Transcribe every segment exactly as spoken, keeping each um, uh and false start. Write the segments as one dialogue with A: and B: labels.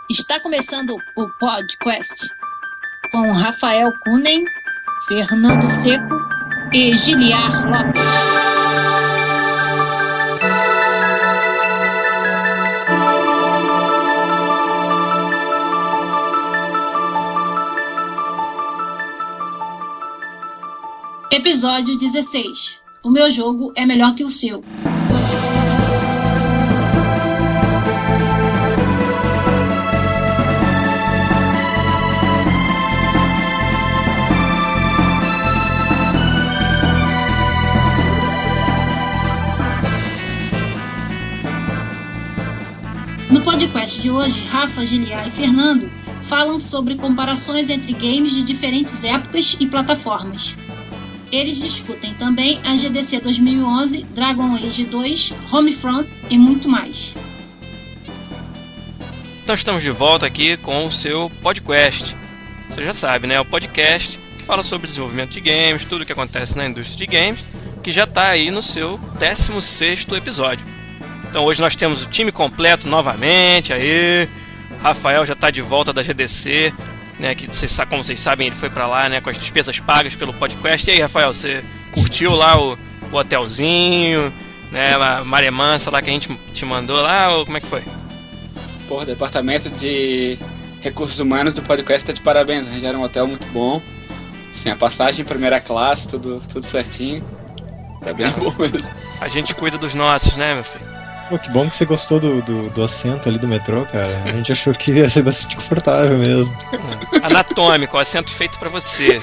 A: Está começando o podcast com Rafael Kunen, Fernando Seco e Giliar Lopes. Episódio dezesseis. O meu jogo é melhor que o seu. No podcast de hoje, Rafa, Giliar e Fernando falam sobre comparações entre games de diferentes épocas e plataformas. Eles discutem também a G D C dois mil e onze, Dragon Age dois, Homefront e muito mais.
B: Então estamos de volta aqui com o seu podcast. Você já sabe, né? O podcast que fala sobre desenvolvimento de games, tudo o que acontece na indústria de games, que já está aí no seu décimo sexto episódio. Então hoje nós temos o time completo novamente, aí Rafael já está de volta da G D C, né, que vocês, como vocês sabem, ele foi pra lá, né, com as despesas pagas pelo podcast. E aí, Rafael, você curtiu lá o, o hotelzinho, né, a maré mansa lá que a gente te mandou lá, ou como é que foi?
C: Porra, o departamento de recursos humanos do podcast tá de parabéns, arranjaram um hotel muito bom, assim, a passagem em primeira classe, tudo, tudo certinho, tá bem bom mesmo. A
B: gente cuida dos nossos, né, meu filho?
D: Pô, que bom que você gostou do, do, do assento ali do metrô, cara. A gente achou que ia ser bastante confortável mesmo.
B: Anatômico, assento feito pra você.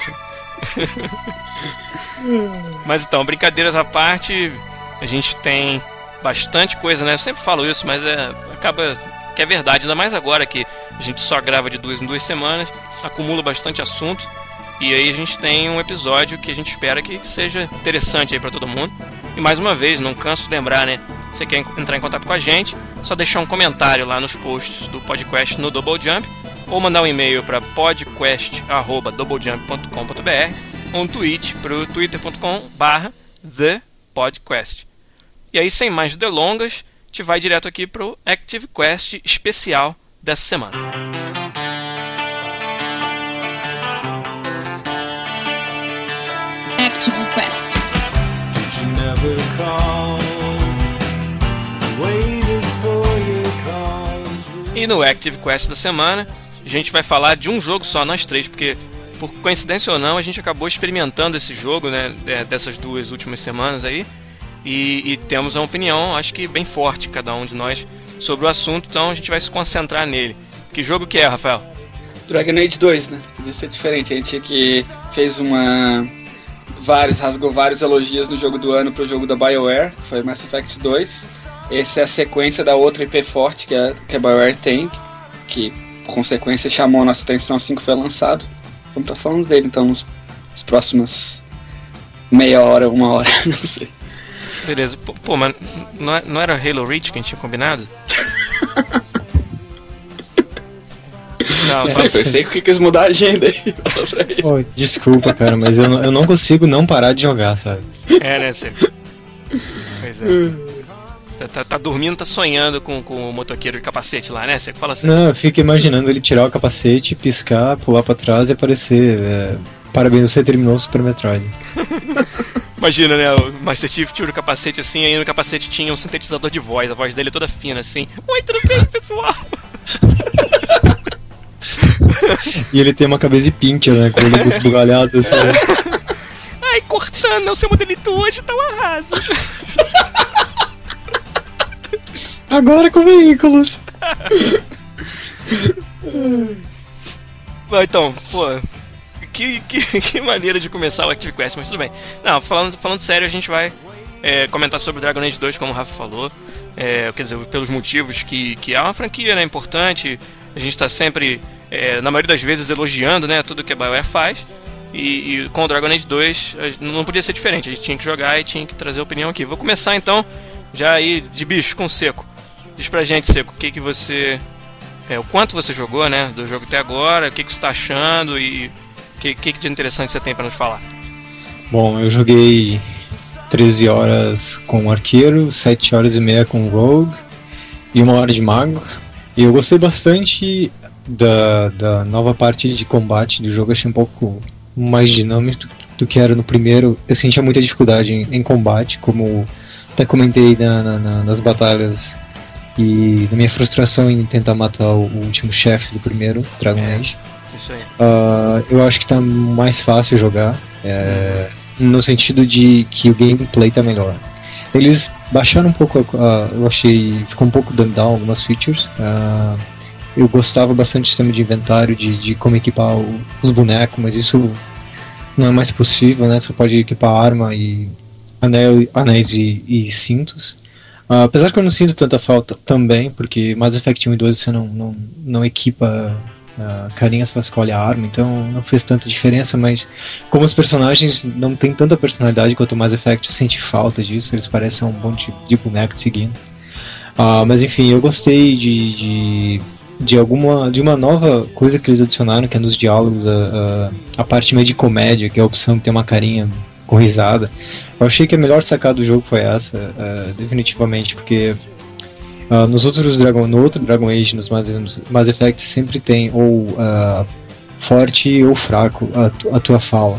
B: Mas então, brincadeiras à parte, a gente tem bastante coisa, né? Eu sempre falo isso, mas é, acaba que é verdade. Ainda mais agora que a gente só grava de duas em duas semanas, acumula bastante assunto. E aí a gente tem um episódio que a gente espera que seja interessante aí pra todo mundo. E mais uma vez, não canso de lembrar, né? Você quer entrar em contato com a gente, só deixar um comentário lá nos posts do podcast no Double Jump, ou mandar um e-mail para podcast arroba doublejump ponto com ponto b r, ou um tweet para o twitter ponto com barra the podcast. E aí, sem mais delongas, a gente vai direto aqui para o Active Quest especial dessa semana.
A: Active Quest.
B: E no Active Quest da semana, a gente vai falar de um jogo só, nós três, porque, por coincidência ou não, a gente acabou experimentando esse jogo, né, dessas duas últimas semanas aí, e, e temos uma opinião, acho que bem forte, cada um de nós, sobre o assunto, então a gente vai se concentrar nele. Que jogo que é, Rafael?
C: Dragon Age dois, né? Podia ser diferente, a gente que fez uma... vários, rasgou vários elogios no jogo do ano pro jogo da BioWare, que foi Mass Effect dois. Essa é a sequência da outra I P forte que a, que a BioWare tem, que por consequência chamou a nossa atenção assim que foi lançado. Vamos estar falando dele então nos, nos próximos meia hora, uma hora, não sei.
B: Beleza, pô, pô mas não, não era Halo Reach que a gente tinha combinado?
C: Não, sei, eu sei que quis mudar a agenda aí.
D: Oh, desculpa, cara, mas eu não, eu não consigo não parar de jogar, sabe?
B: É, né, você? Pois é. Tá, tá, tá dormindo, tá sonhando com, com o motoqueiro de capacete lá, né? Você fala assim.
D: Não, eu fico imaginando ele tirar o capacete, piscar, pular pra trás e aparecer. É, parabéns, você terminou o Super Metroid.
B: Imagina, né? O Master Chief tira o capacete assim, aí no capacete tinha um sintetizador de voz, a voz dele é toda fina assim. Oi, tudo bem, pessoal?
D: E ele tem uma cabeça de pincher, né? Com o olho esbugalhado assim.
B: Ai, Cortana, o seu modelito hoje tá um arraso.
D: Agora com veículos.
B: Então, pô, que, que, que maneira de começar o Active Quest, mas tudo bem. Não, falando, falando sério, a gente vai é, comentar sobre Dragon Age dois, como o Rafa falou. É, quer dizer, pelos motivos que, que é uma franquia, né, importante. A gente tá sempre, é, na maioria das vezes, elogiando, né, tudo que a BioWare faz. E, e com o Dragon Age dois não podia ser diferente, a gente tinha que jogar e tinha que trazer a opinião aqui. Vou começar então, já aí de bicho, com o Seco. Diz pra gente, Seco, o que que você... É, o quanto você jogou, né, do jogo até agora, o que que você tá achando e o que, que de interessante você tem pra nos falar?
D: Bom, eu joguei treze horas com o arqueiro, sete horas e meia com o rogue e uma hora de mago. E eu gostei bastante da, da nova parte de combate do jogo, achei um pouco mais dinâmico do que era no primeiro. Eu sentia muita dificuldade em, em combate, como até comentei na, na, na, nas batalhas e na minha frustração em tentar matar o, o último chefe do primeiro, Dragon
B: é,
D: Age.
B: Isso aí.
D: Uh, eu acho que tá mais fácil jogar, é, no sentido de que o gameplay tá melhor. Eles baixaram um pouco, uh, eu achei, ficou um pouco dumbed down algumas features. Uh, eu gostava bastante do sistema de inventário, de, de como equipar o, os bonecos, mas isso não é mais possível, né? Você pode equipar arma e anel, anéis e, e cintos. Uh, apesar que eu não sinto tanta falta também, porque Mass Effect um e dois você não, não, não equipa uh, carinha, só escolhe a arma, então não fez tanta diferença, mas como os personagens não tem tanta personalidade quanto o Mass Effect, eu senti falta disso, eles parecem um monte de boneco te seguindo. Uh, mas enfim, eu gostei de, de, de, alguma, de uma nova coisa que eles adicionaram, que é nos diálogos, a, a, a parte meio de comédia, que é a opção de ter uma carinha com risada. Eu achei que a melhor sacada do jogo foi essa, uh, definitivamente, porque uh, nos outros Dragon, no outro Dragon Age, nos Mass, Mass Effect, sempre tem ou uh, forte ou fraco a, a tua fala.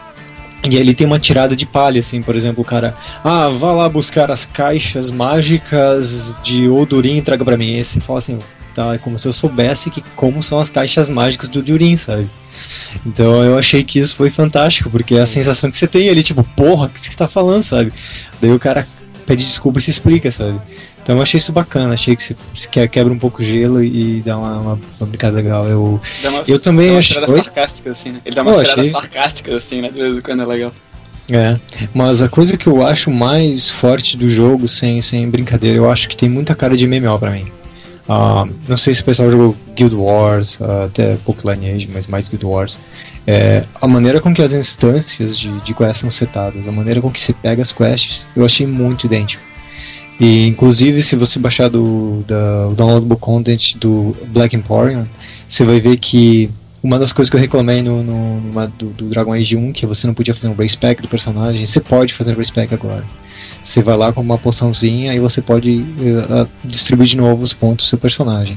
D: E ele tem uma tirada de palha, assim, por exemplo, o cara, ah, vá lá buscar as caixas mágicas de Odurin e traga pra mim. E você fala assim, tá, é como se eu soubesse que como são as caixas mágicas do Odurin, sabe? Então eu achei que isso foi fantástico, porque é a sensação que você tem ali, tipo, porra, o que você tá falando, sabe? Daí o cara pede desculpa e se explica, sabe? Então eu achei isso bacana, achei que você quebra um pouco o gelo e dá uma, uma, uma brincada legal. Eu,
C: uma,
D: eu também
C: achei... Dá
D: uma
C: tirada sarcástica, assim, né? Ele dá uma
D: oh,
C: tirada
D: achei...
C: sarcástica, assim, né? De vez em quando é legal.
D: É, mas a coisa que eu acho mais forte do jogo, sem, sem brincadeira, eu acho que tem muita cara de M M O pra mim. Uh, não sei se o pessoal jogou Guild Wars, uh, até pouco Lineage, mas mais Guild Wars. É, a maneira com que as instâncias de, de quests são setadas, a maneira com que você pega as quests, eu achei muito idêntico. E inclusive, se você baixar do, da, o downloadable content do Black Emporium, você vai ver que uma das coisas que eu reclamei no, no, numa, do, do Dragon Age um, que você não podia fazer um race pack do personagem, você pode fazer um race pack agora. Você vai lá com uma poçãozinha e você pode uh, distribuir de novo os pontos do seu personagem.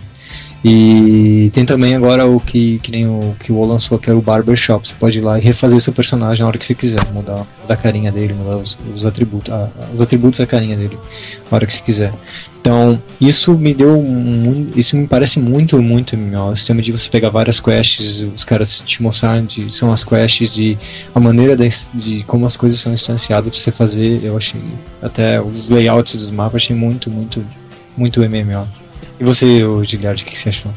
D: E tem também agora o que, que nem o que o WoW lançou, que é o Barbershop. Você pode ir lá e refazer seu personagem na hora que você quiser, mudar, mudar a carinha dele, mudar os, os atributos, a, os atributos da carinha dele na hora que você quiser. Então, isso me deu um, isso me parece muito, muito M M O. O sistema de você pegar várias quests, os caras te mostrarem de, são as quests e a maneira de, de como as coisas são instanciadas pra você fazer, eu achei, até os layouts dos mapas, achei muito, muito, muito M M O. E você, Giliard, o que você achou?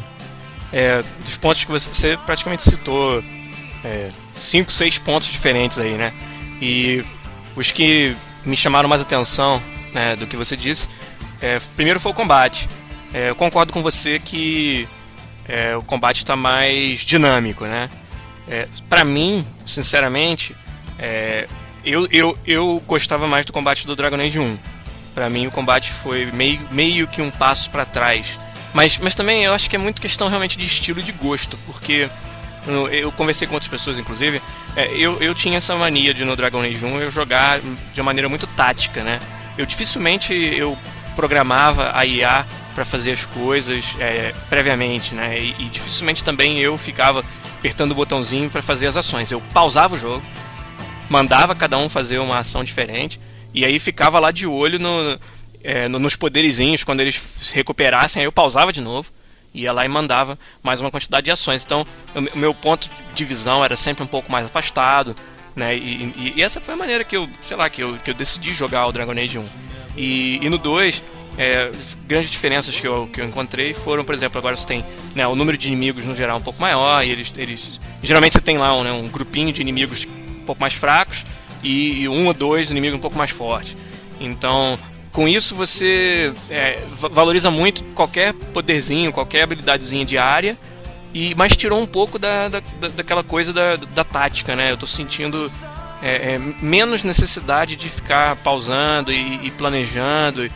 B: É, dos pontos que você, você praticamente citou, é, cinco, seis pontos diferentes aí, né? E os que me chamaram mais atenção, né, do que você disse, é, primeiro foi o combate. É, eu concordo com você que é, o combate está mais dinâmico, né? É, pra mim, sinceramente, é, eu, eu, eu gostava mais do combate do Dragon Age um. Pra mim o combate foi meio, meio que um passo pra trás. Mas, mas também eu acho que é muito questão realmente de estilo e de gosto. Porque eu, eu conversei com outras pessoas, inclusive, é, eu, eu tinha essa mania de no Dragon Age um eu jogar de uma maneira muito tática, né? Eu dificilmente eu programava a I A pra fazer as coisas é, previamente, né? E, e dificilmente também eu ficava apertando o botãozinho pra fazer as ações. Eu pausava o jogo, mandava cada um fazer uma ação diferente, e aí ficava lá de olho no, é, no, nos poderizinhos, quando eles recuperassem, aí eu pausava de novo, ia lá e mandava mais uma quantidade de ações. Então, o meu ponto de visão era sempre um pouco mais afastado, né? E, e, e essa foi a maneira que eu, sei lá, que eu, que eu decidi jogar o Dragon Age um. E, e no dois, é, grandes diferenças que eu, que eu encontrei foram, por exemplo, agora você tem, né, o número de inimigos no geral um pouco maior, e eles, eles geralmente você tem lá um, né, um grupinho de inimigos um pouco mais fracos, e um ou dois inimigos um pouco mais fortes. Então, com isso você é, valoriza muito qualquer poderzinho, qualquer habilidadezinha de área, e, mas tirou um pouco da, da, daquela coisa da, da tática, né? Eu tô sentindo é, é, menos necessidade de ficar pausando e, e planejando.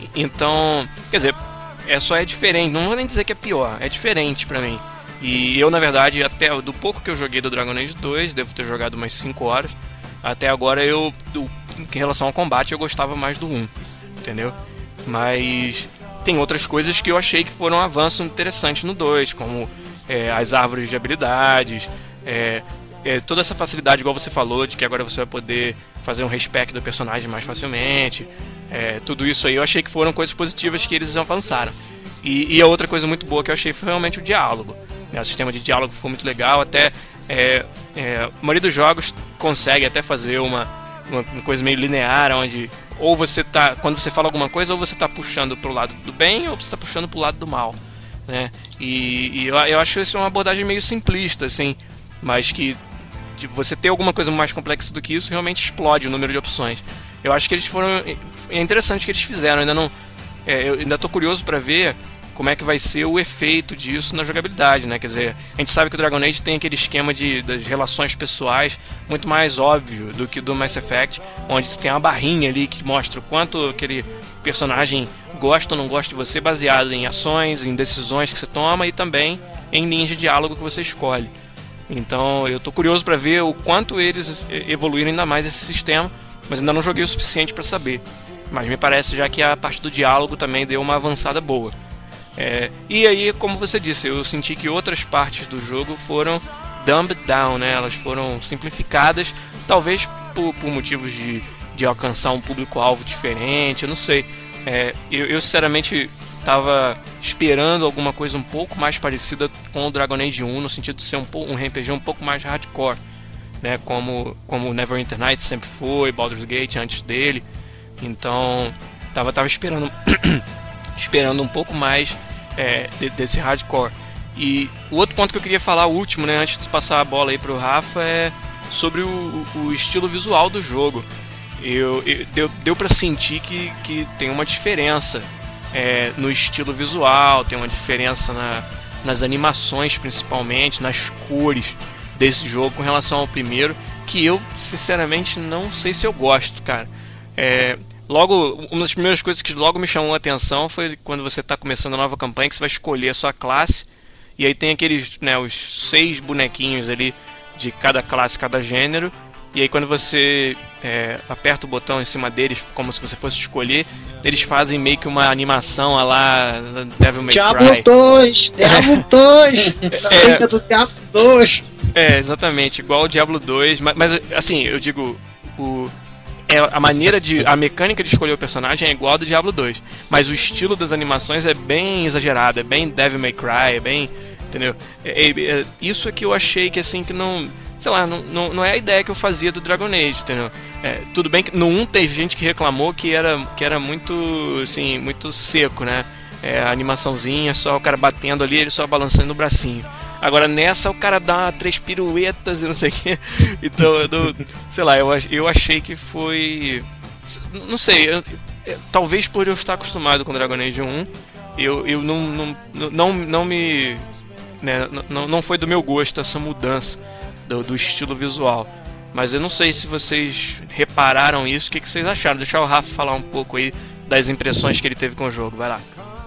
B: Então, quer dizer, é, só é diferente, não vou nem dizer que é pior, é diferente pra mim. E eu, na verdade, até do pouco que eu joguei do Dragon Age dois, devo ter jogado umas cinco horas, até agora eu, eu, em relação ao combate, eu gostava mais do um, entendeu? Mas tem outras coisas que eu achei que foram um avanço interessante no dois, como é, as árvores de habilidades, é, é, toda essa facilidade, igual você falou, de que agora você vai poder fazer um respec do personagem mais facilmente. É, tudo isso aí eu achei que foram coisas positivas que eles avançaram. E, e a outra coisa muito boa que eu achei foi realmente o diálogo. O sistema de diálogo foi muito legal. Até é, é, a maioria dos jogos consegue até fazer uma, uma, uma coisa meio linear, onde ou você tá, quando você fala alguma coisa, ou você está puxando pro lado do bem, ou você está puxando pro lado do mal, né? E, e eu, eu acho isso uma abordagem meio simplista, assim, mas que de você ter alguma coisa mais complexa do que isso realmente explode o número de opções. Eu acho que eles foram, é interessante o que eles fizeram. Eu ainda não, é, eu ainda estou curioso para ver como é que vai ser o efeito disso na jogabilidade, né? Quer dizer, a gente sabe que o Dragon Age tem aquele esquema de, das relações pessoais muito mais óbvio do que do Mass Effect, onde você tem uma barrinha ali que mostra o quanto aquele personagem gosta ou não gosta de você, baseado em ações, em decisões que você toma e também em linhas de diálogo que você escolhe. Então eu tô curioso para ver o quanto eles evoluíram ainda mais esse sistema, mas ainda não joguei o suficiente para saber. Mas me parece já que a parte do diálogo também deu uma avançada boa. É, e aí, como você disse, eu senti que outras partes do jogo foram dumbed down, né? Elas foram simplificadas, talvez por, por motivos de, de alcançar um público-alvo diferente, eu não sei. É, eu, eu sinceramente estava esperando alguma coisa um pouco mais parecida com o Dragon Age um, no sentido de ser um, um R P G um pouco mais hardcore, né? Como, como Neverwinter Nights sempre foi, Baldur's Gate antes dele. Então, tava, tava esperando, esperando um pouco mais é, de, desse hardcore. E o outro ponto que eu queria falar, o último, né, antes de passar a bola aí pro Rafa, é sobre o, o estilo visual do jogo. Eu, eu, deu deu para sentir que, que tem uma diferença é, no estilo visual, tem uma diferença na, nas animações, principalmente, nas cores desse jogo com relação ao primeiro, que eu, sinceramente, não sei se eu gosto, cara. É, logo, uma das primeiras coisas que logo me chamou a atenção foi quando você está começando a nova campanha, que você vai escolher a sua classe, e aí tem aqueles, né, os seis bonequinhos ali de cada classe, cada gênero, e aí quando você é, aperta o botão em cima deles, como se você fosse escolher, eles fazem meio que uma animação a lá Devil May Cry.
D: Diablo dois! Diablo dois!
B: É,
D: do Diablo dois!
B: É, exatamente, igual o Diablo dois, mas, mas assim, eu digo, o... É, a maneira de... a mecânica de escolher o personagem é igual ao do Diablo dois, mas o estilo das animações é bem exagerado, é bem Devil May Cry, é bem... entendeu? É, é, é, isso é que eu achei que assim, que não... sei lá, não, não, não é a ideia que eu fazia do Dragon Age, entendeu? É, tudo bem que no um teve gente que reclamou que era, que era muito, assim, muito seco, né? É, a animaçãozinha, só o cara batendo ali, ele só balançando o bracinho. Agora nessa o cara dá três piruetas e não sei o que. Então, eu, sei lá, eu, eu achei que foi... não sei, eu, eu, talvez por eu estar acostumado com Dragon Age um, eu, eu não, não, não, não me... né, não, não foi do meu gosto essa mudança do, do estilo visual. Mas eu não sei se vocês repararam isso, o que, que vocês acharam? Deixa o Rafa falar um pouco aí das impressões que ele teve com o jogo, vai lá.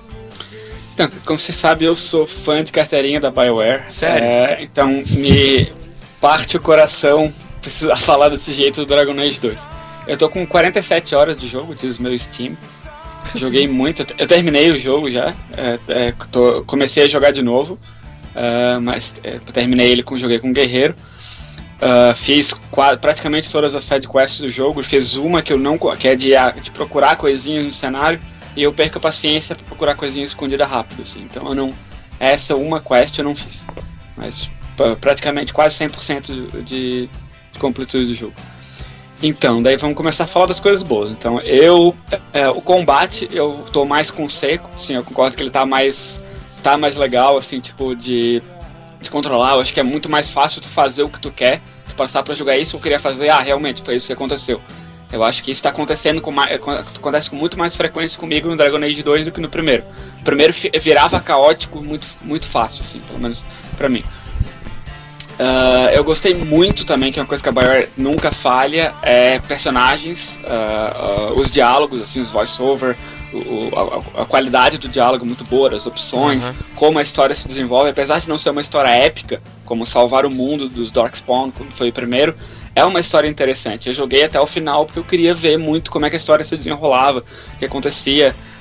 C: Então, como você sabe, eu sou fã de carteirinha da BioWare.
B: Sério?
C: É, então, me parte o coração precisar falar desse jeito do Dragon Age dois. Eu tô com quarenta e sete horas de jogo, diz o meu Steam. Joguei muito, eu terminei o jogo já. É, é, tô, comecei a jogar de novo, uh, mas é, terminei ele com joguei com Guerreiro. Uh, fiz quase, praticamente todas as sidequests do jogo. Fiz uma que eu não que é de, de procurar coisinhas no cenário. E eu perco a paciência pra procurar coisinha escondida rápido, assim. Então eu não... essa uma quest eu não fiz. Mas praticamente quase cem por cento de, de completude do jogo. Então, daí vamos começar a falar das coisas boas. Então, eu... É, o combate, eu tô mais com seco. Sim, eu concordo que ele tá mais... tá mais legal, assim, tipo, de... de controlar. Eu acho que é muito mais fácil tu fazer o que tu quer. Tu passar pra jogar isso, eu queria fazer... ah, realmente, foi isso que aconteceu. Eu acho que isso está acontecendo com mais, acontece com muito mais frequência comigo no Dragon Age dois do que no primeiro. O primeiro virava caótico muito, muito fácil, assim, pelo menos pra mim. Uh, eu gostei muito também, que é uma coisa que a BioWare nunca falha, é personagens, uh, uh, os diálogos, assim, os voice-over, o, a, a qualidade do diálogo muito boa, as opções, uhum. Como a história se desenvolve, apesar de não ser uma história épica, como salvar o mundo dos Darkspawn, como foi o primeiro, é uma história interessante. Eu joguei até o final porque eu queria ver muito como é que a história se desenrolava, o que acontecia.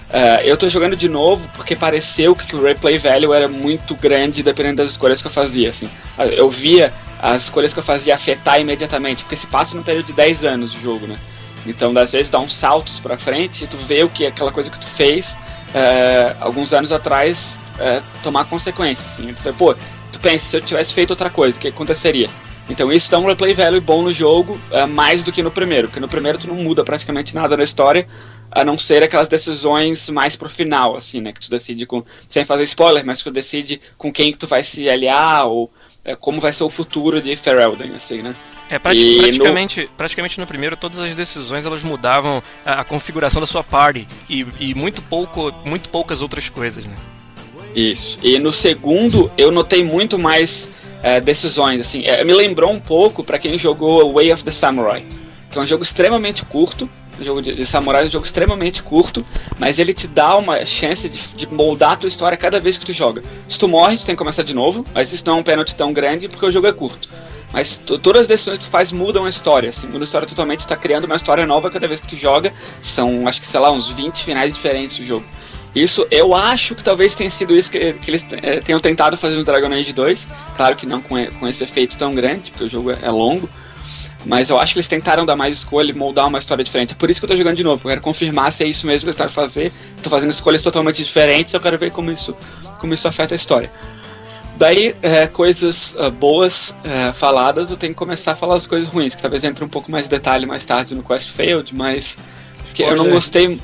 C: Uh, eu tô jogando de novo porque pareceu que o replay value era muito grande dependendo das escolhas que eu fazia, assim. Eu via as escolhas que eu fazia afetar imediatamente, porque se passa num período de dez anos de jogo, né? Então, às vezes, dá uns saltos pra frente e tu vê o que aquela coisa que tu fez uh, alguns anos atrás uh, tomar consequências, assim. Tu vê, pô, tu pensa, se eu tivesse feito outra coisa, o que aconteceria? Então isso dá um replay value bom no jogo, uh, mais do que no primeiro, porque no primeiro tu não muda praticamente nada na história, a não ser aquelas decisões mais pro final, assim, né, que tu decide com, sem fazer spoiler, mas que tu decide com quem que tu vai se aliar, ou uh, como vai ser o futuro de Ferelden, assim, né.
B: É, prati- praticamente, no... praticamente no primeiro todas as decisões elas mudavam a, a configuração da sua party, e, e muito, pouco, muito poucas outras coisas, né.
C: Isso, e no segundo eu notei muito mais É, decisões, assim, é, me lembrou um pouco pra quem jogou Way of the Samurai, que é um jogo extremamente curto, um jogo de, de samurai, um jogo extremamente curto, mas ele te dá uma chance de, de moldar a tua história cada vez que tu joga. Se tu morre, tu tem que começar de novo, mas isso não é um pênalti tão grande porque o jogo é curto. Mas tu, todas as decisões que tu faz mudam a história, assim, mudam a história totalmente, tu tá criando uma história nova cada vez que tu joga, são, acho que, sei lá, uns vinte finais diferentes do jogo. Isso, eu acho que talvez tenha sido isso que, que eles é, tenham tentado fazer no Dragon Age dois. Claro que não com, com esse efeito tão grande, porque o jogo é, é longo. Mas eu acho que eles tentaram dar mais escolha e moldar uma história diferente. É por isso que eu tô jogando de novo, eu quero confirmar se é isso mesmo que eles tentaram fazer. Tô fazendo escolhas totalmente diferentes, eu quero ver como isso, como isso afeta a história. Daí, é, coisas uh, boas uh, faladas, eu tenho que começar a falar as coisas ruins, que talvez entre um pouco mais de detalhe mais tarde no Quest Failed, mas que eu não gostei...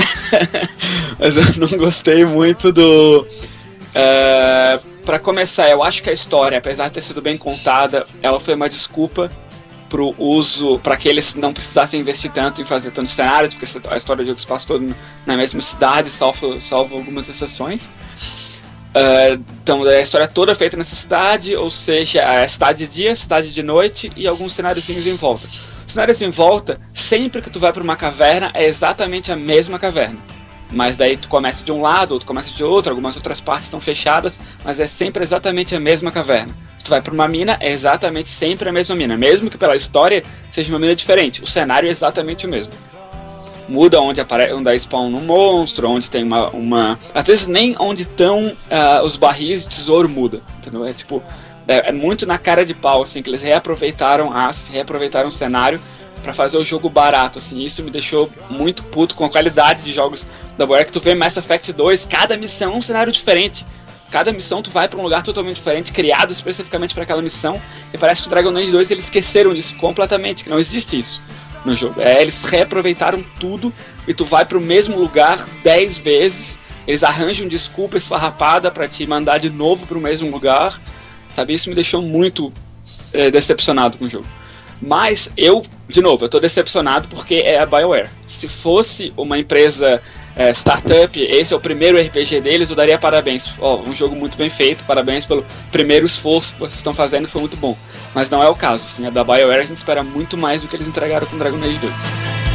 C: Mas eu não gostei muito do... Uh, pra começar, eu acho que a história, apesar de ter sido bem contada, ela foi uma desculpa pro uso, para que eles não precisassem investir tanto em fazer tantos cenários, porque a história do jogo se passa todo na mesma cidade, salvo, salvo algumas exceções. Uh, então a história toda é feita nessa cidade, ou seja, a cidade de dia, cidade de noite e alguns cenáriozinhos em volta. Cenários em volta, sempre que tu vai para uma caverna, é exatamente a mesma caverna. Mas daí tu começa de um lado, ou tu começa de outro, algumas outras partes estão fechadas, mas é sempre exatamente a mesma caverna. Se tu vai para uma mina, é exatamente sempre a mesma mina. Mesmo que pela história seja uma mina diferente, o cenário é exatamente o mesmo. Muda onde, apare... onde é spawn um monstro, onde tem uma... uma... Às vezes nem onde estão uh, os barris de tesouro muda, entendeu? É tipo... É muito na cara de pau, assim, que eles reaproveitaram as, reaproveitaram o cenário pra fazer o jogo barato, assim. Isso me deixou muito puto com a qualidade de jogos da BioWare, que tu vê Mass Effect dois, cada missão é um cenário diferente. Cada missão tu vai pra um lugar totalmente diferente, criado especificamente pra aquela missão, e parece que o Dragon Age dois eles esqueceram disso completamente, que não existe isso no jogo. É, eles reaproveitaram tudo e tu vai pro mesmo lugar dez vezes, eles arranjam desculpa esfarrapada pra te mandar de novo pro mesmo lugar. Sabe, isso me deixou muito é, decepcionado com o jogo. Mas eu, de novo, eu tô decepcionado porque é a BioWare. Se fosse uma empresa é, startup, esse é o primeiro R P G deles, eu daria parabéns. Ó, um jogo muito bem feito, parabéns pelo primeiro esforço que vocês estão fazendo, foi muito bom. Mas não é o caso, assim, a da BioWare a gente espera muito mais do que eles entregaram com Dragon Age dois.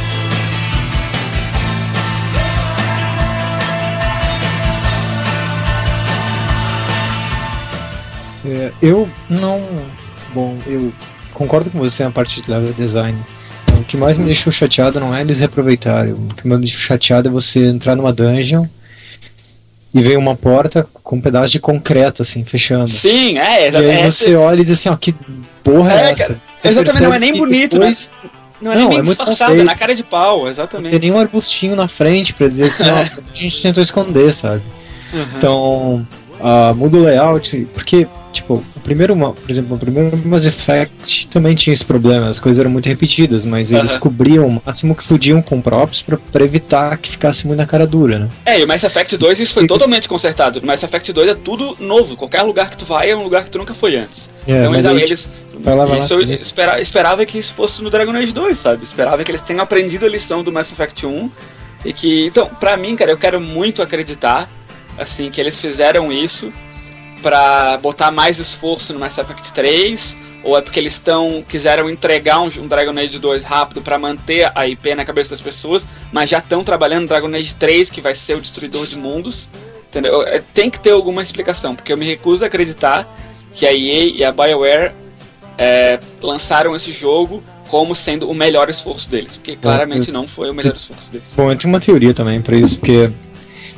D: É, eu não... Bom, eu concordo com você na parte de level design. O que mais me deixou chateado não é eles reaproveitarem. O que mais me deixou chateado é você entrar numa dungeon e ver uma porta com um pedaço de concreto, assim, fechando.
C: Sim, é, exatamente.
D: E aí você olha e diz assim, ó, que porra é, é essa?
C: Você exatamente, não é nem bonito, depois... né? Não é não, nem bem é disfarçado, é na cara de pau, exatamente.
D: Não tem nem um arbustinho na frente pra dizer assim, ó, a gente tentou esconder, sabe? Uhum. Então... Uh, muda o layout, porque, tipo, o primeiro, por exemplo, o primeiro Mass Effect também tinha esse problema, as coisas eram muito repetidas, mas eles uhum. cobriam o máximo que podiam com props pra, pra evitar que ficasse muito na cara dura, né?
C: É, e o Mass Effect dois isso foi totalmente consertado. O Mass Effect dois é tudo novo, qualquer lugar que tu vai é um lugar que tu nunca foi antes. É, então eles, eles vai lá, vai isso lá, eu espera, esperava que isso fosse no Dragon Age dois, sabe? Esperava que eles tenham aprendido a lição do Mass Effect um e que, então, pra mim, cara, eu quero muito acreditar assim, que eles fizeram isso pra botar mais esforço no Mass Effect três, ou é porque eles estão quiseram entregar um, um Dragon Age dois rápido pra manter a I P na cabeça das pessoas, mas já estão trabalhando no Dragon Age três, que vai ser o destruidor de mundos, entendeu? Tem que ter alguma explicação, porque eu me recuso a acreditar que a E A e a BioWare é, lançaram esse jogo como sendo o melhor esforço deles, porque claramente não foi o melhor esforço deles.
D: Bom, eu tenho uma teoria também pra isso, porque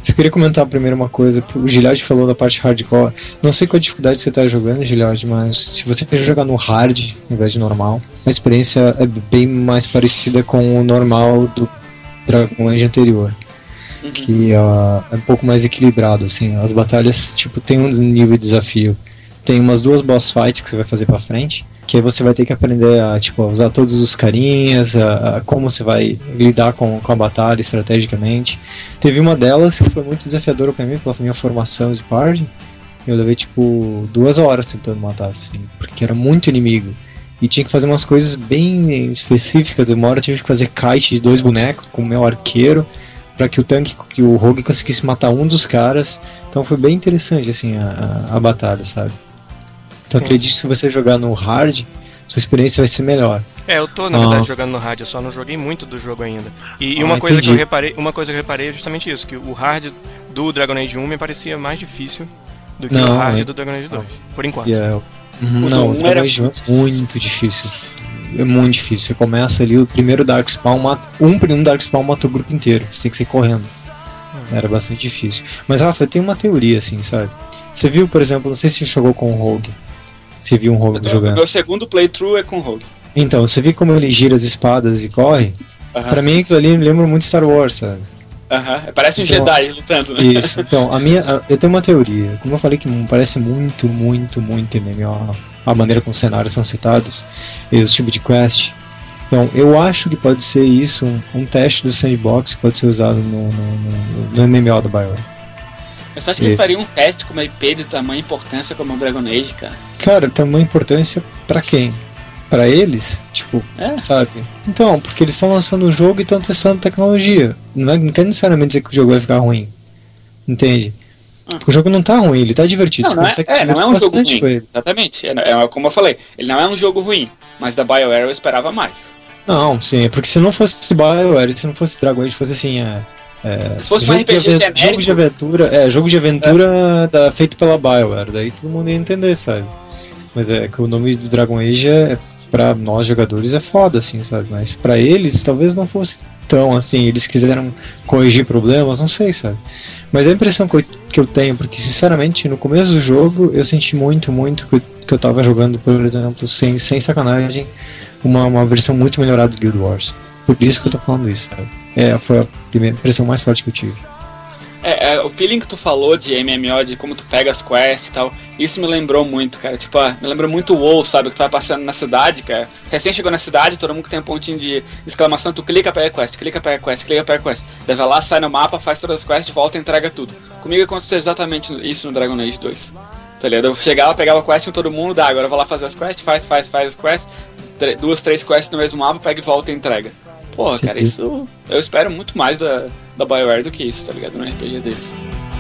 D: Só queria comentar primeiro uma coisa. O Giliard falou da parte hardcore. Não sei qual a dificuldade você tá jogando, Giliard, mas se você jogar no hard ao invés de normal, a experiência é bem mais parecida com o normal do Dragon Age anterior. Uhum. Que uh, é um pouco mais equilibrado, assim. As batalhas, tipo, tem um nível de desafio. Tem umas duas boss fights que você vai fazer pra frente, que aí você vai ter que aprender a, tipo, a usar todos os carinhas, a, a como você vai lidar com, com a batalha estrategicamente. Teve uma delas que foi muito desafiadora pra mim, pela minha formação de party. Eu levei, tipo, duas horas tentando matar, assim, porque era muito inimigo. E tinha que fazer umas coisas bem específicas. Uma hora eu tive que fazer kite de dois bonecos com o meu arqueiro, para que o tanque, que o rogue conseguisse matar um dos caras. Então foi bem interessante, assim, a, a, a batalha, sabe? Então eu acredito que se você jogar no hard, sua experiência vai ser melhor.
B: É, eu tô, na
D: ah.
B: verdade, jogando no hard, eu só não joguei muito do jogo ainda. E, e
D: ah,
B: uma, coisa
D: entendi.
B: que eu reparei, uma coisa que eu reparei é justamente isso, que o hard do Dragon Age um me parecia mais difícil do que
D: não,
B: o hard
D: é...
B: do Dragon Age dois, por enquanto.
D: Yeah. Uhum, não, o Dragon Age um é muito difícil. É muito difícil. Você começa ali, o primeiro Dark Spawn mata. Um, um Dark Spawn mata o grupo inteiro. Você tem que sair correndo. Hum. Era bastante difícil. Mas, Rafa, eu tenho uma teoria, assim, sabe? Você viu, por exemplo, não sei se você jogou com o Rogue. Você viu um Rogue jogando.
C: Meu segundo playthrough é com o Rogue.
D: Então, você viu como ele gira as espadas e corre?
C: Uh-huh.
D: Pra mim, aquilo ali me lembra muito Star Wars, sabe?
C: Aham, uh-huh. Parece um então, Jedi lutando, né?
D: Isso, então, a minha, a, eu tenho uma teoria. Como eu falei que parece muito, muito, muito M M O, a maneira como os cenários são citados e os tipos de quest. Então, eu acho que pode ser isso, um, um teste do sandbox que pode ser usado no, no, no, no M M O da BioWare.
C: Eu só acho que eles fariam um teste com uma I P de tamanha importância como o Dragon Age, cara.
D: Cara, tamanha importância pra quem? Pra eles? Tipo,
C: é.
D: sabe? Então, porque eles estão lançando o jogo e estão testando tecnologia. Não, é, não quer necessariamente dizer que o jogo vai ficar ruim. Entende? Ah. O jogo não tá ruim, ele tá divertido.
C: Não, não é, é, não é um jogo ruim. Exatamente. É, é, como eu falei, ele não é um jogo ruim, mas da BioWare eu esperava mais.
D: Não, sim, porque se não fosse BioWare, se não fosse Dragon Age, fosse assim, é... É,
C: se fosse um R P G genérico...
D: Jogo de aventura, é, jogo de aventura é. da, feito pela BioWare, daí todo mundo ia entender, sabe? Mas é que o nome do Dragon Age é, pra nós jogadores é foda, assim, sabe? Mas pra eles talvez não fosse tão assim, eles quiseram corrigir problemas, não sei, sabe? Mas a impressão que eu, que eu tenho, porque sinceramente no começo do jogo eu senti muito, muito que eu, que eu tava jogando, por exemplo, sem, sem sacanagem, uma, uma versão muito melhorada do Guild Wars. Por isso que eu tô falando isso, sabe? É, foi a primeira impressão mais forte que eu tive.
C: É, é, o feeling que tu falou de M M O, de como tu pega as quests e tal, isso me lembrou muito, cara. Tipo, ah, me lembrou muito o WoW, sabe? Que tu vai passando na cidade, cara. Recém chegou na cidade, todo mundo que tem um pontinho de exclamação, tu clica, pega quest, clica, pega quest, clica, pega quest. Daí vai lá, sai no mapa, faz todas as quests, volta e entrega tudo. Comigo aconteceu exatamente isso no Dragon Age dois. Tá ligado? Eu chegava, pegava quest com todo mundo, dá, agora eu vou lá fazer as quests, faz, faz, faz as quests, duas, três quests no mesmo mapa, pega e volta e entrega. Porra, cara, isso... Eu espero muito mais da, da BioWare do que isso, tá ligado? No R P G deles.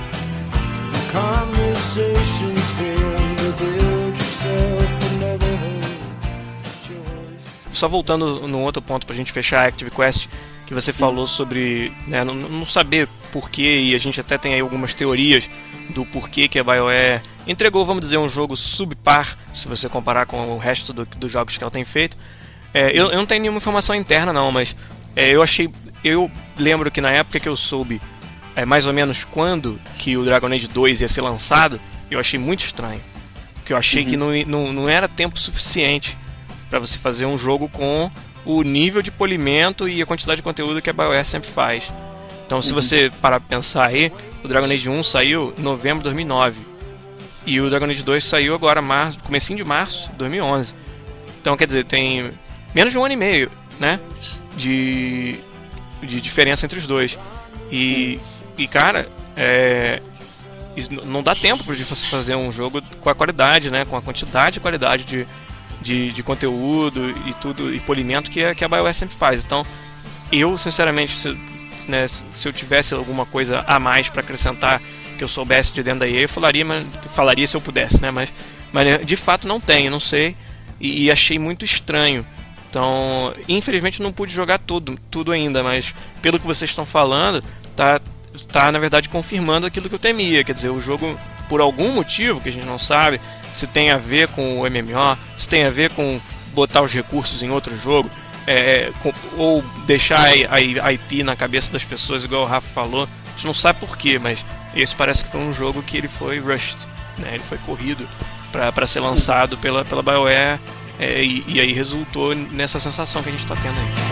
B: Só voltando num outro ponto pra gente fechar a Active Quest, que você falou sobre, né, não, não saber porquê, e a gente até tem aí algumas teorias do porquê que a BioWare entregou, vamos dizer, um jogo subpar, se você comparar com o resto do, dos jogos que ela tem feito. É, eu, eu não tenho nenhuma informação interna não, mas é, eu achei, eu lembro que na época que eu soube é, mais ou menos quando que o Dragon Age dois ia ser lançado, eu achei muito estranho, porque eu achei uhum. que não, não, não era tempo suficiente para você fazer um jogo com o nível de polimento e a quantidade de conteúdo que a BioWare sempre faz. Então se uhum. você parar pra pensar aí, o Dragon Age um saiu em novembro de dois mil e nove e o Dragon Age dois saiu agora março, comecinho de março de dois mil e onze. Então quer dizer, tem menos de um ano e meio, né, de, de diferença entre os dois. E, e cara, é, não dá tempo de você fazer um jogo com a qualidade, né, com a quantidade e qualidade de, de, de conteúdo e tudo, e polimento que a, que a BioWare sempre faz. Então, eu, sinceramente, se, né, se eu tivesse alguma coisa a mais para acrescentar que eu soubesse de dentro da E A, eu falaria, mas, falaria se eu pudesse, né, mas, mas de fato não tenho, não sei, e, e achei muito estranho. Então, infelizmente não pude jogar tudo, tudo ainda, mas pelo que vocês estão falando, tá, tá na verdade confirmando aquilo que eu temia. Quer dizer, o jogo, por algum motivo que a gente não sabe, se tem a ver com o M M O, se tem a ver com botar os recursos em outro jogo, é, com, ou deixar a, a, a I P na cabeça das pessoas, igual o Rafa falou, A gente não sabe porquê, mas esse parece que foi um jogo que ele foi rushed, né? Ele foi corrido para ser lançado pela, pela BioWare, é, e, e aí resultou nessa sensação que a gente está tendo aí.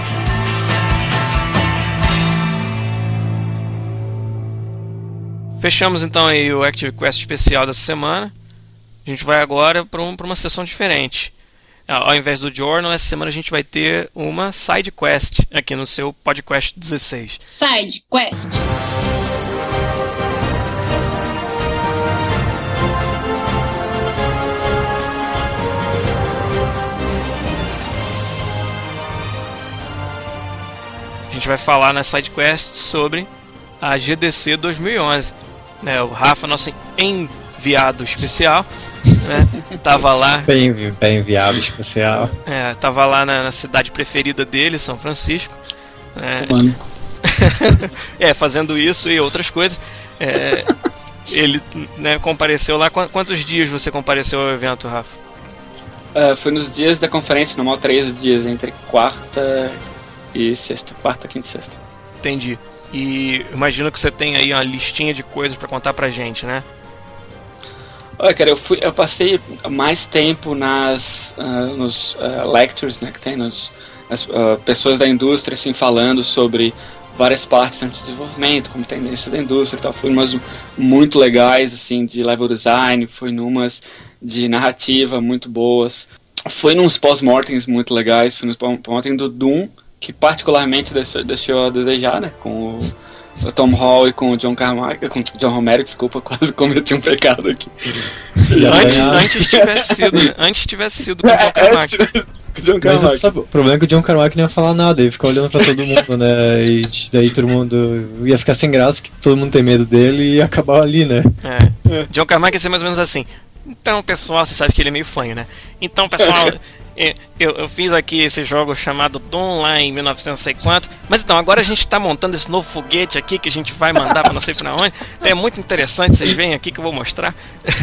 B: Fechamos então aí o Active Quest especial dessa semana. A gente vai agora para um, uma sessão diferente. Ao invés do Journal, essa semana a gente vai ter uma Side Quest aqui no seu podcast dezesseis.
A: Side Quest.
B: A gente vai falar na Side Quest sobre a G D C dois mil e onze. Né, o Rafa, nosso enviado especial, né, tava lá.
D: Bem, bem enviado especial.
B: É, tava lá na, na cidade preferida dele, São Francisco. Né, é, fazendo isso e outras coisas. É, ele, né, compareceu lá. Quantos dias você compareceu ao evento, Rafa?
C: Uh, foi nos dias da conferência, normal três dias, entre quarta e sexta. Quarta, quinta e sexta.
B: Entendi. E imagino que você tem aí uma listinha de coisas pra contar pra gente, né?
C: Olha, cara, eu, fui, eu passei mais tempo nas uh, nos uh, lectures, né, que tem nos, nas uh, pessoas da indústria, assim, falando sobre várias partes tanto de desenvolvimento, como tendência da indústria e tal. Fui umas muito legais, assim, de level design, fui numas de narrativa muito boas. Fui nos pós-mortems muito legais, fui nos pós-mortem do Doom, que particularmente deixou, deixou a desejar, né, com o, o Tom Hall e com o John Carmack, com o John Romero, desculpa, quase cometi um pecado aqui.
B: Antes, antes tivesse sido, antes tivesse sido com o John Carmack.
C: Com o John Carmack.
D: Mas, sabe, o problema é que o John Carmack não ia falar nada, ele ia ficar olhando pra todo mundo, né, e daí todo mundo ia ficar sem graça, porque todo mundo tem medo dele e ia acabar ali, né.
B: É. John Carmack ia ser mais ou menos assim. Então, pessoal, você sabe que ele é meio fanho, né? Então, pessoal, eu, eu fiz aqui esse jogo chamado Doom lá em mil novecentos e não sei quanto. Mas então, agora a gente tá montando esse novo foguete aqui que a gente vai mandar pra não sei pra onde. Então é muito interessante, vocês veem aqui que eu vou mostrar.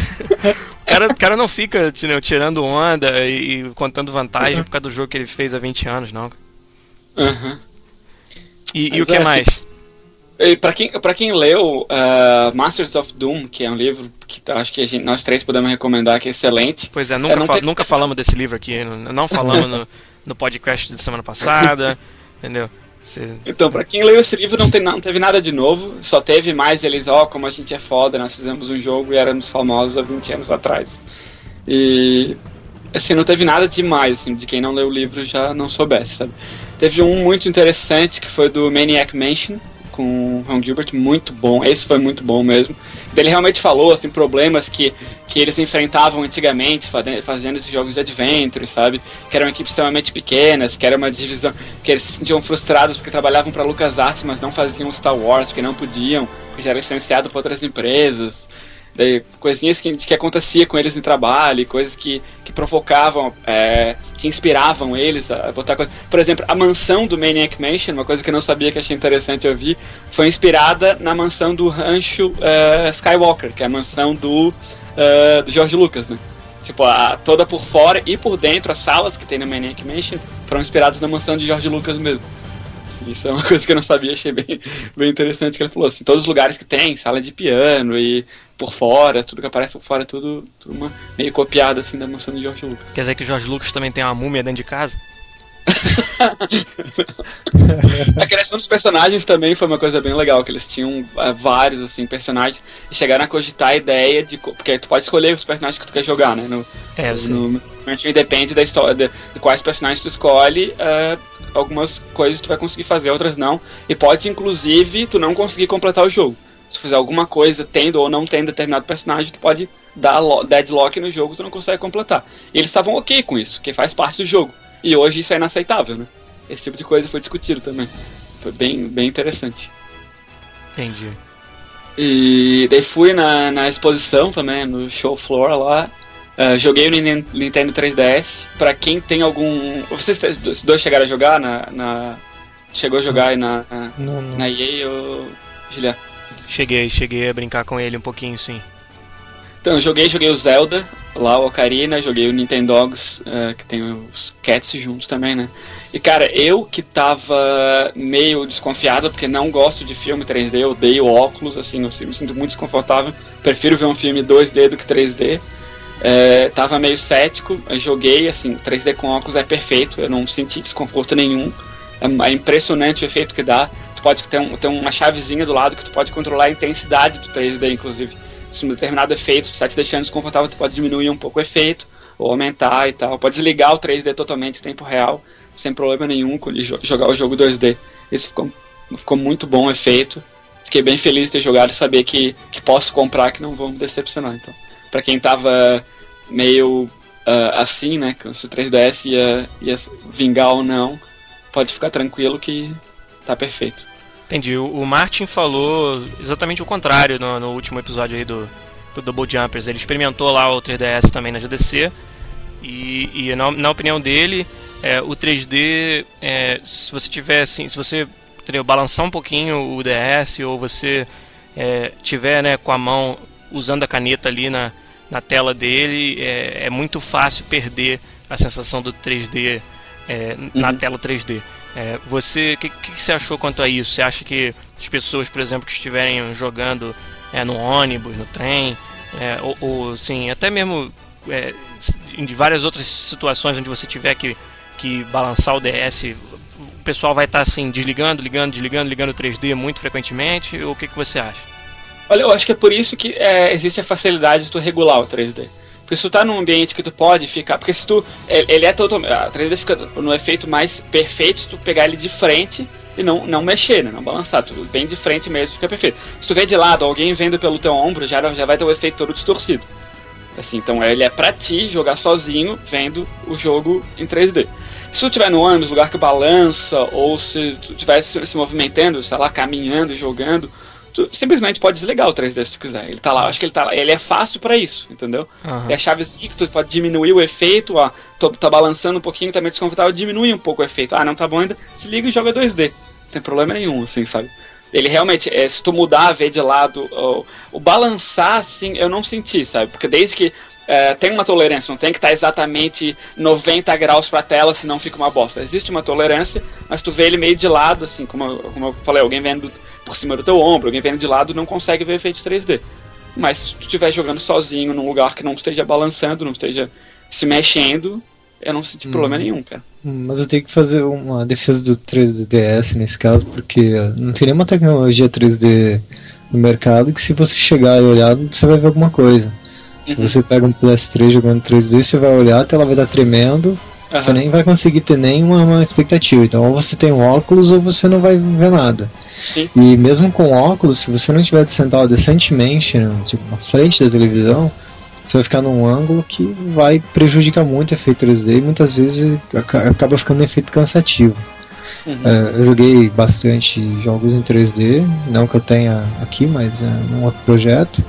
B: O cara, o cara não fica tirando onda e, e contando vantagem por causa do jogo que ele fez há vinte anos, não.
C: Uhum.
B: E, e o que é mais? Assim,
C: e pra quem, pra quem leu uh, Masters of Doom, que é um livro que tá, acho que a gente, nós três podemos recomendar, que é excelente.
B: Pois é, nunca, é, fa tem... nunca falamos desse livro aqui, não falamos no, no podcast da semana passada, entendeu? Você...
C: Então, pra quem leu esse livro, não, tem, não teve nada de novo, só teve mais eles, ó, oh, como a gente é foda, nós fizemos um jogo e éramos famosos há vinte anos atrás. E, assim, não teve nada demais, assim, de quem não leu o livro já não soubesse, sabe? Teve um muito interessante que foi do Maniac Mansion, com o Ron Gilbert, muito bom, esse foi muito bom mesmo. Ele realmente falou, assim, problemas que, que eles enfrentavam antigamente, fazendo esses jogos de adventure, sabe? Que eram equipes extremamente pequenas, que era uma divisão, que eles se sentiam frustrados porque trabalhavam para LucasArts, mas não faziam Star Wars, porque não podiam, porque já era licenciado por outras empresas. Daí, coisinhas que, que acontecia com eles em trabalho, coisas que, que provocavam, é, que inspiravam eles a botar coisa. Por exemplo, a mansão do Maniac Mansion, uma coisa que eu não sabia, que achei interessante ouvir, foi inspirada na mansão do rancho uh, Skywalker, que é a mansão do, uh, do George Lucas, né? Tipo, a, toda por fora e por dentro, as salas que tem no Maniac Mansion foram inspiradas na mansão de George Lucas mesmo. Assim, isso é uma coisa que eu não sabia, achei bem, bem interessante, que ele falou, assim, todos os lugares que tem, sala de piano e por fora, tudo que aparece por fora, tudo, tudo uma, meio copiado, assim, da mansão de George Lucas.
B: Quer dizer que o George Lucas também tem uma múmia dentro de casa?
C: A criação dos personagens também foi uma coisa bem legal, que eles tinham uh, vários, assim, personagens, e chegaram a cogitar a ideia de... Porque tu pode escolher os personagens que tu quer jogar, né? No,
B: é, eu sei. No,
C: no, depende da história, de, de quais personagens tu escolhe, uh, algumas coisas tu vai conseguir fazer, outras não, e pode, inclusive, tu não conseguir completar o jogo. Se tu fizer alguma coisa tendo ou não tendo determinado personagem, tu pode dar deadlock no jogo, tu não consegue completar. E eles estavam ok com isso, que faz parte do jogo. E hoje isso é inaceitável, né? Esse tipo de coisa foi discutido também. Foi bem, bem interessante.
B: Entendi.
C: E daí fui na, na exposição também, no show floor lá. Uh, joguei o Nintendo três D S. Pra quem tem algum... Vocês dois chegaram a jogar na... na... Chegou a jogar aí na, na,
D: não, não.
C: na E A ou... Juliano?
B: Cheguei, cheguei a brincar com ele um pouquinho, sim.
C: Então, eu joguei, joguei o Zelda, lá o Ocarina, joguei o Nintendogs, uh, que tem os Cats juntos também, né? E cara, eu que tava meio desconfiado, porque não gosto de filme três D, eu odeio óculos, assim, eu me sinto muito desconfortável, prefiro ver um filme dois D do que três D. É, tava meio cético, eu joguei, assim, três D com óculos é perfeito, eu não senti desconforto nenhum, é, é impressionante o efeito que dá. Tu pode ter, um, ter uma chavezinha do lado que tu pode controlar a intensidade do três D, inclusive. Se um determinado efeito está te deixando desconfortável, tu pode diminuir um pouco o efeito, ou aumentar e tal. Pode desligar o três D totalmente em tempo real, sem problema nenhum, quando jogar o jogo dois D. Isso ficou, ficou muito bom o efeito. Fiquei bem feliz de ter jogado e saber que, que posso comprar, que não vão me decepcionar. Então, pra quem tava meio uh, assim, né, se o três D S ia, ia vingar ou não, pode ficar tranquilo que tá perfeito.
B: Entendi. O Martin falou exatamente o contrário no, no último episódio aí do, do Double Jumpers. Ele experimentou lá o três D S também na G D C e, e na, na opinião dele, é, o três D, é, se você tiver assim, se você entendeu, balançar um pouquinho o D S ou você é, tiver, né, com a mão usando a caneta ali na, na tela dele, é, é muito fácil perder a sensação do três D é, na uhum. tela três D. É, você, o que, que você achou quanto a isso? Você acha que as pessoas, por exemplo, que estiverem jogando é, no ônibus, no trem, é, ou, ou assim, até mesmo é, em várias outras situações onde você tiver que, que balançar o D S, o pessoal vai estar assim, desligando, ligando, desligando, ligando o três D muito frequentemente? Ou o que, que você acha?
C: Olha, eu acho que é por isso que é, existe a facilidade de tu regular o três D. Porque se tu tá num ambiente que tu pode ficar... Porque se tu... Ele é totalmente... A três D fica no efeito mais perfeito se tu pegar ele de frente e não, não mexer, né? Não balançar. Tu, bem de frente mesmo fica perfeito. Se tu vê de lado, alguém vendo pelo teu ombro, já, já vai ter o efeito todo distorcido. Assim, então ele é pra ti jogar sozinho, vendo o jogo em três D. Se tu estiver no ônibus, lugar que balança, ou se tu estiver se, se movimentando, sei lá, caminhando, jogando... Tu simplesmente pode desligar o três D se tu quiser. Ele tá lá, acho que ele tá lá. Ele é fácil pra isso, entendeu? Uhum. É a chavezinha que tu pode diminuir o efeito, ó. Tô, tá balançando um pouquinho, tá meio desconfortável, diminui um pouco o efeito. Ah, não tá bom ainda, se liga e joga dois D. Não tem problema nenhum, assim, sabe? Ele realmente, é, se tu mudar, ver de lado, ó, o balançar, assim, eu não senti, sabe? Porque desde que é, tem uma tolerância, não tem que estar tá exatamente noventa graus pra tela, senão fica uma bosta. Existe uma tolerância, mas tu vê ele meio de lado, assim, como eu, como eu falei, alguém vendo por cima do teu ombro, alguém vendo de lado não consegue ver efeitos três D. Mas se tu estiver jogando sozinho num lugar que não esteja balançando, não esteja se mexendo, eu não senti hum. problema nenhum, cara.
D: Mas eu tenho que fazer uma defesa do três D S nesse caso, porque não tem nenhuma tecnologia três D no mercado que se você chegar e olhar, você vai ver alguma coisa. Se uhum. você pega um P S três jogando três D, você vai olhar, a tela vai dar tremendo, uhum. você nem vai conseguir ter nenhuma uma expectativa. Então, ou você tem um óculos ou você não vai ver nada.
C: Sim.
D: E mesmo com óculos, se você não estiver sentado decentemente, né, tipo, na frente da televisão, você vai ficar num ângulo que vai prejudicar muito o efeito três D e muitas vezes acaba ficando um efeito cansativo. Uhum. É, eu joguei bastante jogos em três D, não que eu tenha aqui, mas é, num outro projeto.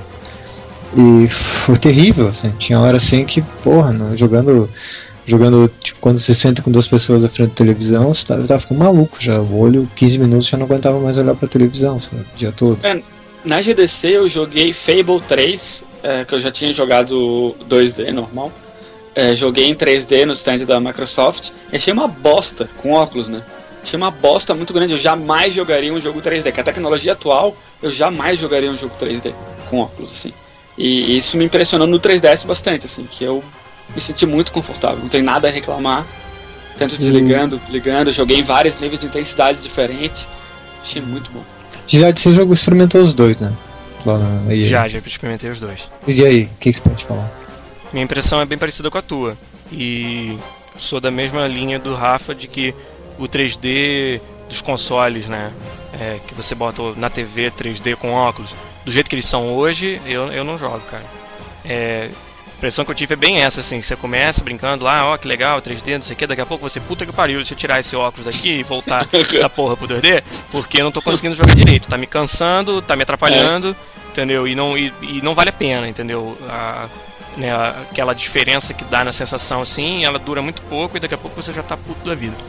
D: E foi terrível, assim. Tinha hora assim que, porra, não, jogando, jogando tipo, quando você senta com duas pessoas à frente da televisão, você tava, tava ficando maluco já. O olho, quinze minutos, já não aguentava mais olhar pra televisão, sabe, o dia todo.
C: É, na G D C eu joguei Fable três, é, que eu já tinha jogado dois D normal. É, joguei em três D no stand da Microsoft e achei uma bosta com óculos, né? Achei uma bosta muito grande. Eu jamais jogaria um jogo três D. Com a tecnologia atual, eu jamais jogaria um jogo três D com óculos, assim. E isso me impressionou no três D S bastante, assim, que eu me senti muito confortável, não tem nada a reclamar, tanto desligando, hum. ligando, joguei em vários níveis de intensidade diferentes, achei muito bom.
D: Já você jogou, experimentou os dois, né? Lá na E A.
B: Já, já experimentei os dois.
D: E aí, o que, que você pode falar?
B: Minha impressão é bem parecida com a tua, e sou da mesma linha do Rafa de que o três D dos consoles, né, é, que você bota na T V três D com óculos, do jeito que eles são hoje, eu, eu não jogo, cara. É, a impressão que eu tive é bem essa, assim, você começa brincando lá, ó, que legal, três D, não sei o que, daqui a pouco você, puta que pariu, deixa eu tirar esse óculos daqui e voltar essa porra pro dois D, porque eu não tô conseguindo jogar direito, tá me cansando, tá me atrapalhando, é. entendeu? E não, e, e não vale a pena, entendeu? A, né, aquela diferença que dá na sensação, assim, ela dura muito pouco e daqui a pouco você já tá puto da vida.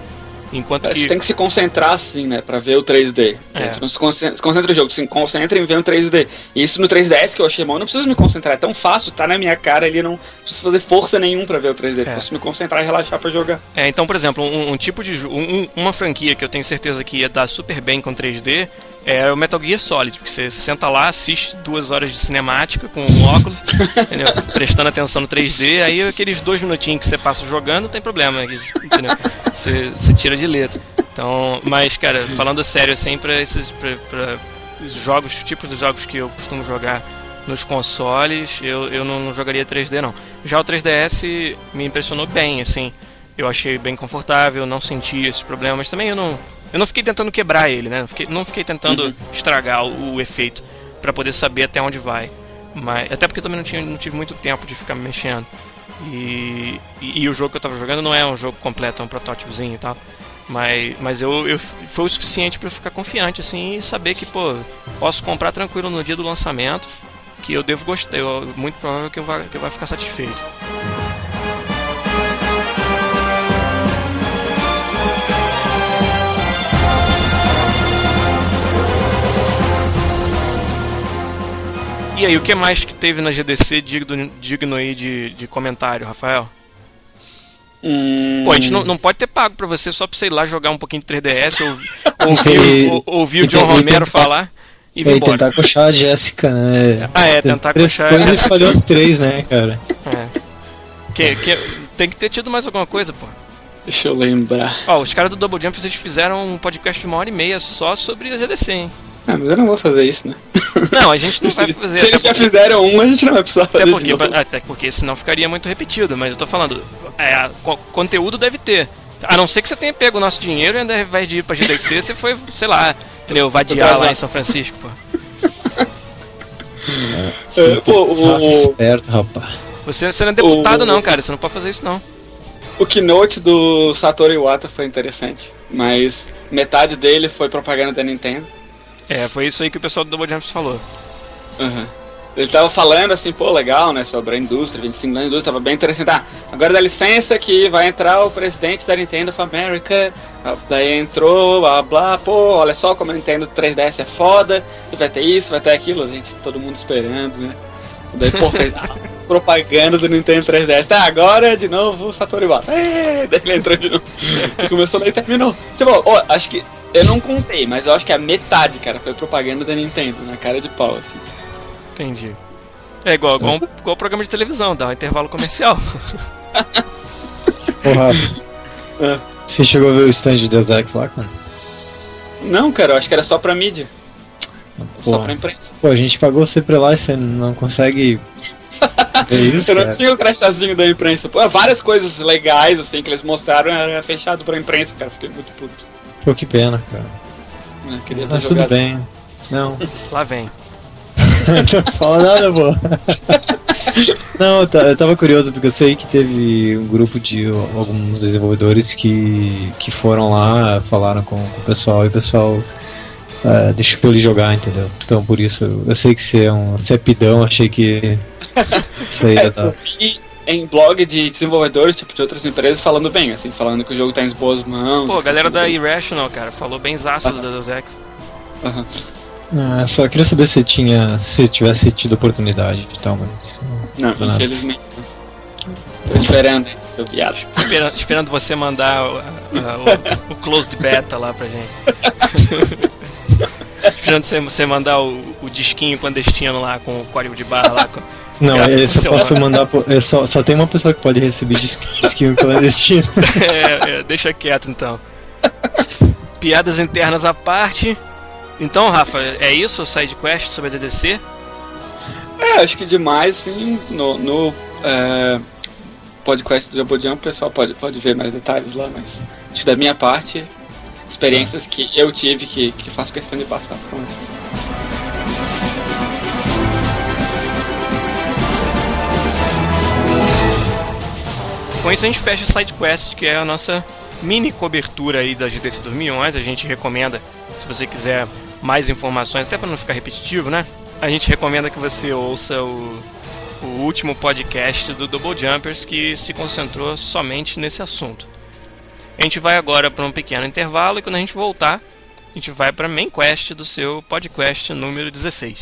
B: Enquanto
C: a
B: que...
C: gente tem que se concentrar, assim, né, pra ver o três D.
B: É.
C: A gente não se concentra, se concentra no jogo, se concentra em ver um três D. E isso no três D S que eu achei bom, eu não preciso me concentrar, é tão fácil, tá na minha cara ali, não preciso fazer força nenhuma pra ver o três D. É. Posso me concentrar e relaxar pra jogar.
B: É, então, por exemplo, um, um tipo de... Um, uma franquia que eu tenho certeza que ia dar super bem com três D é o Metal Gear Solid, porque você, você senta lá, assiste duas horas de cinemática com um óculos, entendeu? Prestando atenção no três D, aí aqueles dois minutinhos que você passa jogando, não tem problema, entendeu? Você, você tira de letra. Então, mas, cara, falando sério, assim, pra esses pra, pra os jogos, os tipos de jogos que eu costumo jogar nos consoles, eu, eu não, não jogaria três D, não. Já o três D S me impressionou bem, assim, eu achei bem confortável, não senti esses problemas, mas também eu não... Eu não fiquei tentando quebrar ele, né? Não fiquei, não fiquei tentando uhum. estragar o, o efeito pra poder saber até onde vai. Mas, até porque eu também não, tinha, não tive muito tempo de ficar me mexendo. E, e, e o jogo que eu tava jogando não é um jogo completo, é um protótipozinho e tal. Mas, mas eu, eu foi o suficiente pra eu ficar confiante, assim, e saber que, pô, posso comprar tranquilo no dia do lançamento, que eu devo gostar, eu, muito provável que eu vá, que eu vá ficar satisfeito. E aí, o que mais que teve na G D C digno, digno aí de, de comentário, Rafael?
C: Hum...
B: Pô, a gente não, não pode ter pago pra você só pra você ir lá jogar um pouquinho de três D S, ou, ouvir, ou, ouvir o John Romero falar e vir embora.
D: Tentar coxar a Jéssica, né?
B: Ah, é, tentar coxar...
D: Depois ele escolheu os três, né, cara?
B: É. Que, que, tem que ter tido mais alguma coisa, pô.
C: Deixa eu lembrar.
B: Ó, os caras do Double Jump, eles fizeram um podcast de uma hora e meia só sobre a G D C, hein?
C: Ah, mas eu não vou fazer isso, né?
B: Não, a gente não vai fazer.
C: Se eles já fizeram um, a gente não vai precisar fazer
B: até porque,
C: de novo.
B: Até porque senão ficaria muito repetido, mas eu tô falando, é, co- conteúdo deve ter. A não ser que você tenha pego o nosso dinheiro e ainda vai de ir pra G D C, você foi, sei lá, entendeu? Vadiar lá em São Francisco, pô.
D: Sim,
C: é, pô, o...
D: esperto, rapaz.
B: Você, você não é deputado
C: o...
B: não, cara, você não pode fazer isso não.
C: O keynote do Satoru Iwata foi interessante, mas metade dele foi propaganda da Nintendo.
B: É, foi isso aí que o pessoal do Double Jumps falou.
C: Uhum. Ele tava falando assim, pô, legal, né, sobre a indústria, vinte e cinco anos de indústria, tava bem interessante. Ah, agora dá licença que vai entrar o presidente da Nintendo of America. Daí entrou, blá blá, pô, olha só como a Nintendo três D S é foda, e vai ter isso, vai ter aquilo, a gente, todo mundo esperando, né. Daí, pô, fez a propaganda do Nintendo três D S. Tá, agora de novo o Satoru Iwata. É, daí ele entrou de novo. E começou, daí terminou. Tipo, ó, acho que. Eu não contei, mas eu acho que a metade, cara, foi propaganda da Nintendo, na cara de pau, assim.
B: Entendi. É igual, igual, um, igual programa de televisão, dá um intervalo comercial.
D: Porra. É. Você chegou a ver o stand de Deus Ex lá, cara?
C: Não, cara, eu acho que era só pra mídia.
D: Pô,
C: só pra imprensa.
D: Pô, a gente pagou você pra lá e você não consegue ver isso,
C: eu não
D: cara?
C: tinha o crachazinho da imprensa. Pô, várias coisas legais, assim, que eles mostraram, era fechado pra imprensa, cara. Fiquei muito puto.
D: Pô, que pena, cara.
C: Eu queria ter
D: Mas
C: jogado.
D: tudo bem. Não.
B: Lá vem.
D: Não fala nada, pô. Não, eu tava curioso porque eu sei que teve um grupo de alguns desenvolvedores que, que foram lá, falaram com, com o pessoal e o pessoal uh, deixou pra ele jogar, entendeu? Então por isso, eu sei que você é um cepidão, achei que isso aí ia dar.
C: Eu vi em blog de desenvolvedores, tipo, de outras empresas, falando bem, assim, falando que o jogo tá em boas mãos.
B: Pô, a galera da
C: assim,
B: Irrational, cara, falou bem zaço do Deus Ex.
C: Aham.
D: Ah, só queria saber se tinha, se tivesse tido oportunidade e tal, mas
C: não,
D: não
C: infelizmente não. Tô esperando, hein, seu viado.
B: Esperando, esperando você mandar o, a, o, o closed beta lá pra gente. Esperando você, você mandar o, o disquinho clandestino lá com o código de barra lá. Com,
D: não,
B: com
D: esse eu posso mandar. É só, só tem uma pessoa que pode receber disqui, disquinho clandestino.
B: é, é, deixa quieto então. Piadas internas à parte. Então, Rafa, é isso o side quest sobre a D D C?
C: É, acho que demais, sim. No, no é, podcast do Double Jump o pessoal pode, pode ver mais detalhes lá, mas acho que da minha parte, experiências que eu tive que, que faço questão de passar foram essas.
B: Com isso a gente fecha o side quest, que é a nossa mini cobertura aí da G D C dois mil e onze. A gente recomenda, se você quiser mais informações, até para não ficar repetitivo, né? A gente recomenda que você ouça o, o último podcast do Double Jumpers, que se concentrou somente nesse assunto. A gente vai agora para um pequeno intervalo e quando a gente voltar, a gente vai para a main quest do seu podcast número dezesseis.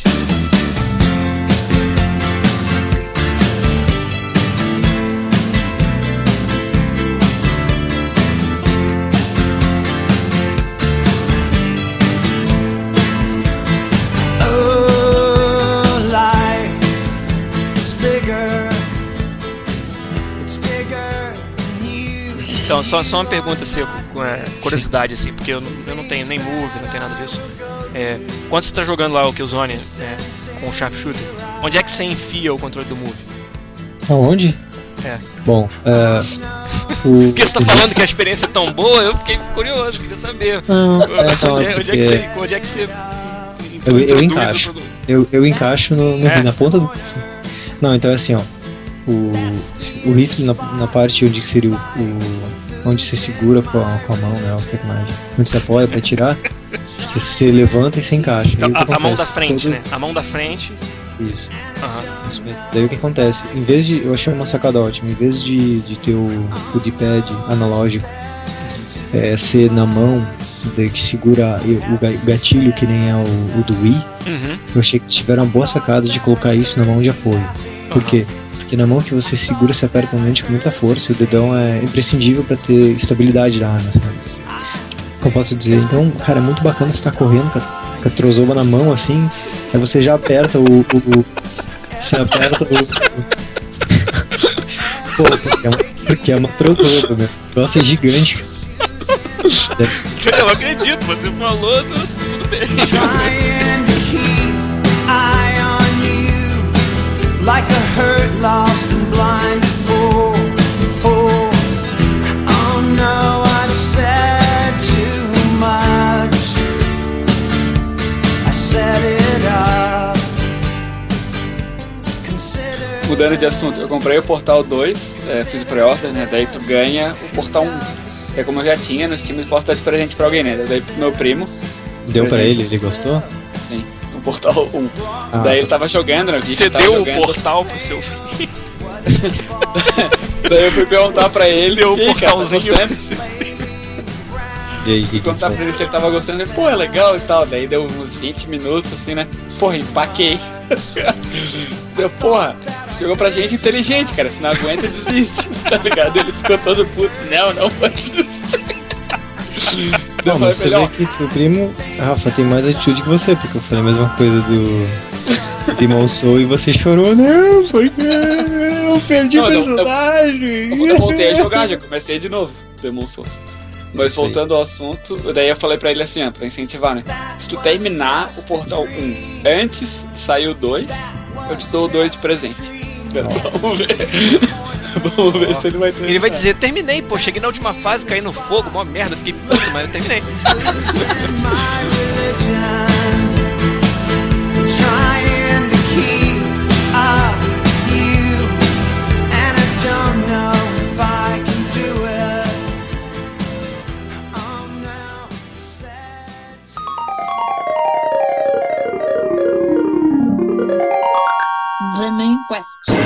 B: Então, só, só uma pergunta, assim, com é, curiosidade, assim, porque eu não, eu não tenho nem move, não tenho nada disso. É, quando você está jogando lá o Killzone é, com o Sharpshooter, onde é que você enfia o controle do move?
D: Aonde?
B: É.
D: Bom, uh, o...
B: Porque você tá falando que a experiência é tão boa, eu fiquei curioso, queria saber.
D: Não, é, não,
B: onde, é, onde, é que você, onde é que você
D: eu, eu encaixo. Pro... Eu, eu encaixo no, no, é. na ponta do... Não, então é assim, ó. O, o rifle na, na parte onde seria o, o onde você segura com a, com a mão, né, onde você apoia para tirar, você, você levanta e você encaixa.
B: Então, a, a mão da frente, todo... né? A mão da frente.
D: Isso.
B: Uhum.
D: Isso mesmo. Daí o que acontece? Em vez de, eu achei uma sacada ótima. Em vez de, de ter o, o D-pad analógico é, ser na mão, daí que segura o gatilho que nem é o, o do Wii,
B: uhum.
D: eu achei que tiveram uma boa sacada de colocar isso na mão de apoio. Por uhum. quê? Porque na mão que você segura, você aperta o mente com muita força e o dedão é imprescindível para ter estabilidade da arma, sabe? O que eu posso dizer? Então, cara, é muito bacana você estar tá correndo com a, com a trozoba na mão, assim, aí você já aperta o... o, o você aperta o... Pô, porque é uma, porque é uma trozoba, meu. O negócio é gigante.
B: Eu acredito, você falou, tudo, tudo bem.
E: Like a hurt, lost and blind. Oh, oh, oh no, I said too much. I set it up. Consider...
C: Mudando de assunto, eu comprei o Portal dois, é, fiz o pré-order, né? Daí tu ganha o Portal um. É como eu já tinha nos times, posso dar de presente pra alguém, né? Daí pro meu primo.
D: Deu pra ele, ele gostou?
C: Sim. O Portal um. Ah. Daí ele tava jogando, né?
B: Você deu jogando. O portal pro seu filho?
C: Daí eu fui perguntar pra ele.
B: Deu o portalzinho.
C: Cara, tá
D: e aí,
C: fui perguntar pra ele se ele tava gostando. Ele, pô, é legal e tal. Daí deu uns vinte minutos assim, né? Porra, empaquei. Deu, porra, você jogou pra gente inteligente, cara. Se não aguenta, desiste. Tá ligado? Ele ficou todo puto. Não, não pode desistir.
D: Não, mas você vê que seu primo, Rafa, tem mais atitude que você, porque eu falei a mesma coisa do Demon Soul e você chorou, não, porque eu perdi o personagem.
C: Eu, eu, eu voltei a jogar, já comecei de novo Demon Souls. Mas voltando ao assunto, daí eu falei pra ele assim, ó, pra incentivar, né? Se tu terminar o Portal um antes de sair o dois, eu te dou o dois de presente. Vamos ver. Vamos ver se ele vai ter.
B: Ele vai dizer, terminei, pô, cheguei na última fase, caí no fogo, mó merda, fiquei puto, mas eu terminei.
A: The main quest.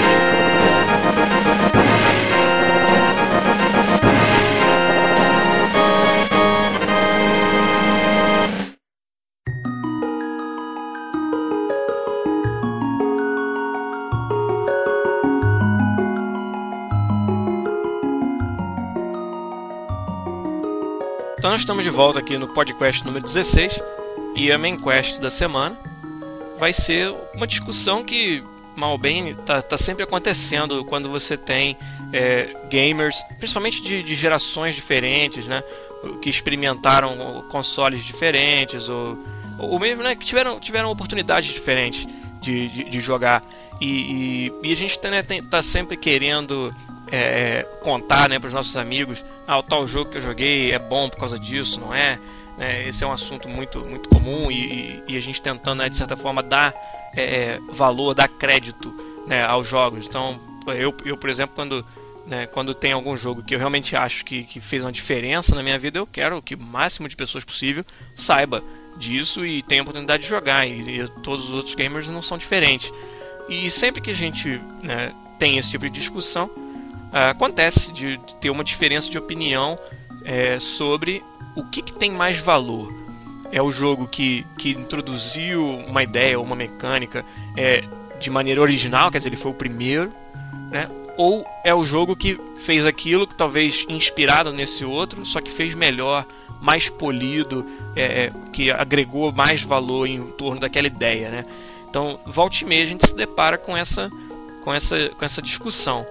B: Então nós estamos de volta aqui no podcast número dezesseis e a main quest da semana vai ser uma discussão que, mal ou bem, está tá sempre acontecendo quando você tem é, gamers, principalmente de, de gerações diferentes, né, que experimentaram consoles diferentes ou, ou mesmo, né, que tiveram, tiveram oportunidades diferentes de, de, de jogar e, e, e a gente está, né, tá sempre querendo é, contar, né, para os nossos amigos, ah, o tal jogo que eu joguei é bom por causa disso, não é? É, esse é um assunto muito, muito comum e, e a gente tentando, né, de certa forma, dar é, valor, dar crédito, né, aos jogos. Então, eu, eu por exemplo, quando, né, quando tem algum jogo que eu realmente acho que, que fez uma diferença na minha vida, eu quero que o máximo de pessoas possível saiba disso e tenha a oportunidade de jogar. E, e todos os outros gamers não são diferentes. E sempre que a gente, né, tem esse tipo de discussão, uh, acontece de, de ter uma diferença de opinião é, sobre o que, que tem mais valor. É o jogo que, que introduziu uma ideia ou uma mecânica é, de maneira original, quer dizer, ele foi o primeiro, né? Ou é o jogo que fez aquilo, que talvez inspirado nesse outro, só que fez melhor, mais polido, é, que agregou mais valor em torno daquela ideia, né? Então, volta e meia a gente se depara com essa, com essa, com essa discussão.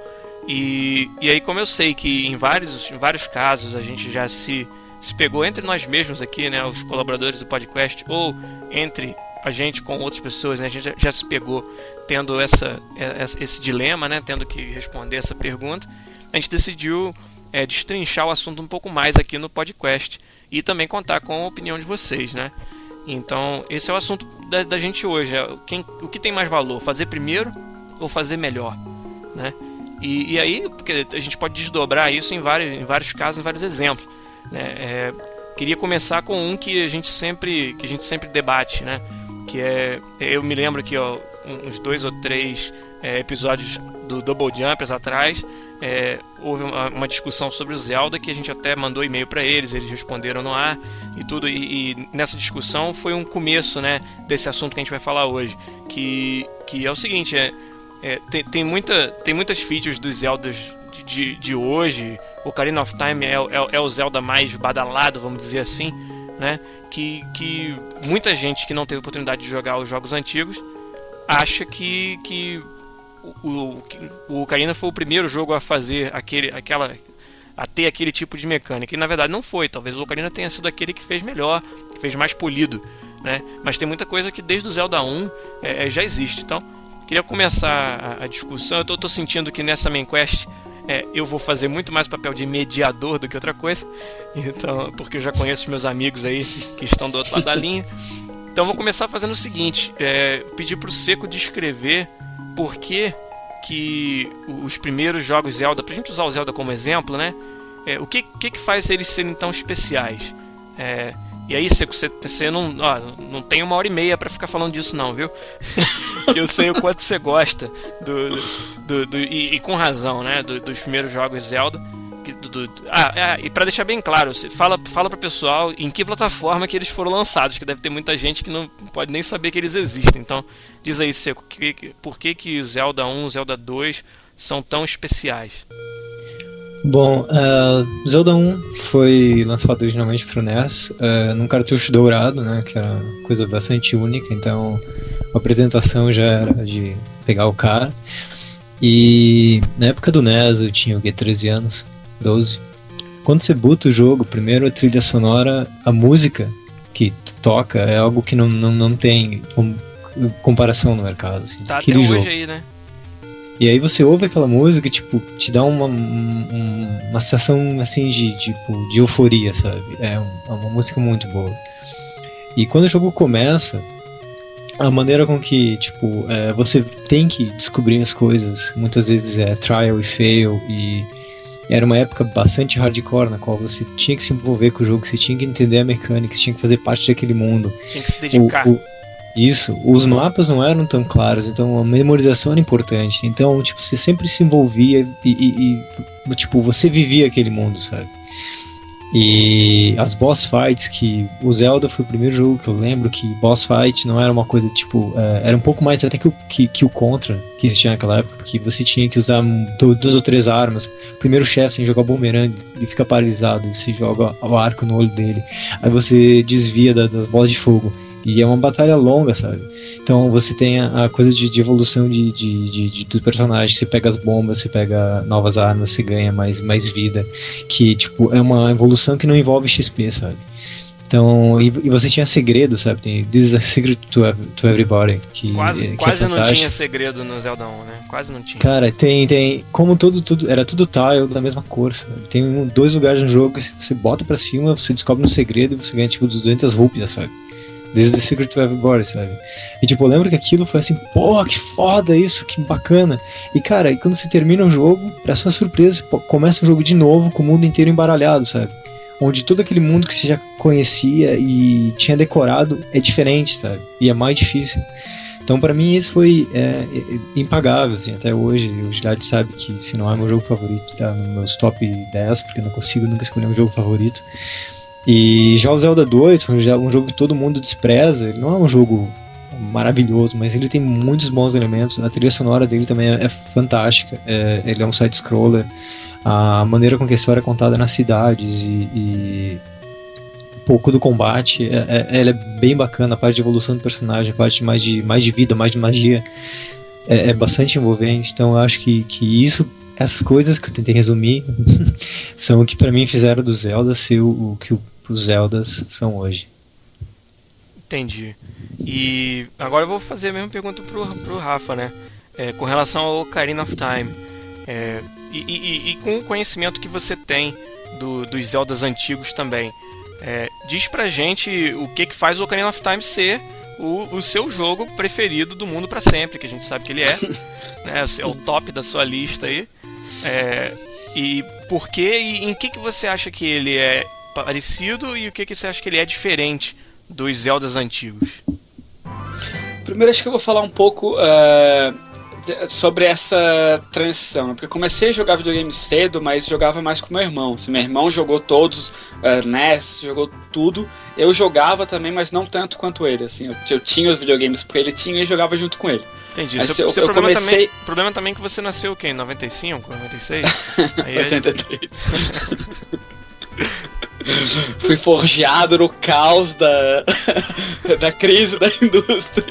B: E, e aí, como eu sei que em vários, em vários casos a gente já se, se pegou entre nós mesmos aqui, né, os colaboradores do podcast, ou entre a gente com outras pessoas, né, a gente já, já se pegou tendo essa, essa, esse dilema, né, tendo que responder essa pergunta, a gente decidiu é, destrinchar o assunto um pouco mais aqui no podcast e também contar com a opinião de vocês, né? Então, esse é o assunto da, da gente hoje. É quem, o que tem mais valor? Fazer primeiro ou fazer melhor? Né? E, e aí, porque a gente pode desdobrar isso em vários, em vários casos, em vários exemplos. Né? É, queria começar com um que a gente sempre, que a gente sempre debate, né? Que é, eu me lembro que ó, uns dois ou três é, episódios do Double Jumpers atrás, é, houve uma, uma discussão sobre o Zelda, que a gente até mandou e-mail para eles, eles responderam no ar e tudo, e, e nessa discussão foi um começo, né, desse assunto que a gente vai falar hoje, que, que é o seguinte, é, é, tem, tem, muita, tem muitas features dos Zeldas de, de, de hoje. O Ocarina of Time é, é, é o Zelda mais badalado, vamos dizer assim, né, que, que muita gente que não teve oportunidade de jogar os jogos antigos acha que, que O, o, o Ocarina foi o primeiro jogo a fazer aquele, aquela, a ter aquele tipo de mecânica, e na verdade não foi. Talvez o Ocarina tenha sido aquele que fez melhor, que fez mais polido, né? Mas tem muita coisa que desde o Zelda um é, já existe. Então, queria começar a, a discussão. Eu tô, tô sentindo que nessa main quest é, eu vou fazer muito mais papel de mediador do que outra coisa, então, porque eu já conheço os meus amigos aí que estão do outro lado da linha. Então vou começar fazendo o seguinte, é, pedir pro Seco descrever por que, que os primeiros jogos Zelda, pra gente usar o Zelda como exemplo, né? É, o que, que que faz eles serem tão especiais? É, e aí, Seco, você, você não, ó, não tem uma hora e meia pra ficar falando disso não, viu? Que eu sei o quanto você gosta do, do, do, e, e com razão, né? Do, dos primeiros jogos Zelda. Do, do, ah, é, e pra deixar bem claro, você fala, fala pro pessoal em que plataforma que eles foram lançados, que deve ter muita gente que não pode nem saber que eles existem. Então, diz aí, Seco, que, que, por que que o Zelda um e o Zelda dois são tão especiais?
D: Bom, uh, Zelda um foi lançado originalmente pro N E S, uh, num cartucho dourado, né, que era uma coisa bastante única, então a apresentação já era de pegar o cara. E na época do N E S eu tinha o quê, treze anos, doze. Quando você boota o jogo, primeiro a trilha sonora, a música que toca é algo que não, não, não tem comparação no mercado. Assim,
B: tá até hoje jogo. Aí, né?
D: E aí você ouve aquela música, tipo, te dá uma, uma, uma sensação assim de, tipo, de euforia, sabe? É uma, uma música muito boa. E quando o jogo começa, a maneira com que, tipo, é, você tem que descobrir as coisas, muitas vezes é trial e fail, e era uma época bastante hardcore, na qual você tinha que se envolver com o jogo, você tinha que entender a mecânica, você tinha que fazer parte daquele mundo.
B: Tinha que se dedicar.
D: O, o, isso, os mapas não eram tão claros, então a memorização era importante. Então, tipo, você sempre se envolvia e, e, e tipo, você vivia aquele mundo, sabe? E as boss fights, que o Zelda foi o primeiro jogo que eu lembro que boss fight não era uma coisa, tipo, é, era um pouco mais até que o, que, que o Contra que existia naquela época, porque você tinha que usar duas ou três armas. Primeiro chefe, você joga o bumerangue, ele fica paralisado, você joga o arco no olho dele, aí você desvia da, das bolas de fogo, e é uma batalha longa, sabe? Então você tem a, a coisa de, de evolução de, de, de, de, do personagem, você pega as bombas, você pega novas armas, você ganha mais, mais vida, que tipo, é uma evolução que não envolve X P, sabe? Então, e, e você tinha segredo, sabe? Tem This is a Secret to, to Everybody, que,
B: quase,
D: que
B: quase
D: é
B: não tinha segredo no Zelda um, né? Quase não tinha.
D: Cara, tem, tem como todo, tudo, era tudo tile da mesma cor, sabe? Tem um, dois lugares no jogo que você bota pra cima, você descobre um segredo e você ganha tipo duzentas rupias, sabe? This is the Secret to Everybody, sabe? E tipo, eu lembro que aquilo foi assim, pô, que foda isso, que bacana. E cara, e quando você termina o jogo, pra sua surpresa, começa o jogo de novo com o mundo inteiro embaralhado, sabe? Onde todo aquele mundo que você já conhecia e tinha decorado é diferente, sabe? E é mais difícil. Então, pra mim, isso foi é, é, impagável, assim, até hoje. O Gilad sabe que se não é meu jogo favorito, tá nos meus top dez, porque eu não consigo nunca escolher um jogo favorito. E já o Zelda dois, um jogo que todo mundo despreza, ele não é um jogo maravilhoso, mas ele tem muitos bons elementos. A trilha sonora dele também é, é fantástica. É, ele é um side-scroller. A maneira com que a história é contada nas cidades e, e um pouco do combate, é, é, ela é bem bacana. A parte de evolução do personagem, a parte mais de, mais de vida, mais de magia, é, é bastante envolvente. Então eu acho que, que isso, essas coisas que eu tentei resumir são o que pra mim fizeram do Zelda ser o, o que o, os Zeldas são hoje.
B: Entendi. E agora eu vou fazer a mesma pergunta pro, pro Rafa, né? É, com relação ao Ocarina of Time. É, e, e, e com o conhecimento que você tem do, dos Zeldas antigos também, é, diz pra gente o que, que faz o Ocarina of Time ser o, o seu jogo preferido do mundo pra sempre, que a gente sabe que ele é, né? É o top da sua lista aí. É, e por que e em que, que você acha que ele é parecido e o que, que você acha que ele é diferente dos Zeldas antigos?
C: Primeiro acho que eu vou falar um pouco uh, de, sobre essa transição, né? Porque eu comecei a jogar videogame cedo, mas jogava mais com meu irmão. Se meu irmão jogou todos, uh, N E S, jogou tudo, eu jogava também, mas não tanto quanto ele. Assim, eu, eu tinha os videogames porque ele tinha e jogava junto com ele.
B: Entendi.
C: Mas
B: seu
C: eu,
B: seu
C: eu
B: problema,
C: comecei...
B: também, problema também é que você nasceu o quê? Em noventa e cinco, noventa e seis? Aí
C: oitenta e três. Fui forjado no caos da, da crise da indústria.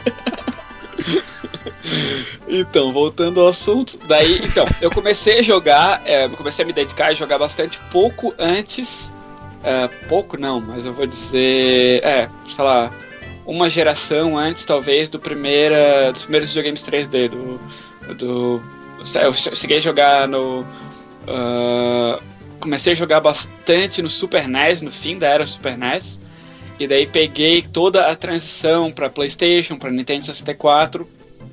C: Então, voltando ao assunto. Daí, então, eu comecei a jogar, é, comecei a me dedicar a jogar bastante pouco antes. É, pouco não, mas eu vou dizer. É, sei lá, uma geração antes, talvez, do primeira, dos primeiros videogames três D. Do, do, eu cheguei a jogar no. Uh, comecei a jogar bastante no Super N E S, no fim da era Super N E S. E daí peguei toda a transição para PlayStation, para Nintendo sessenta e quatro.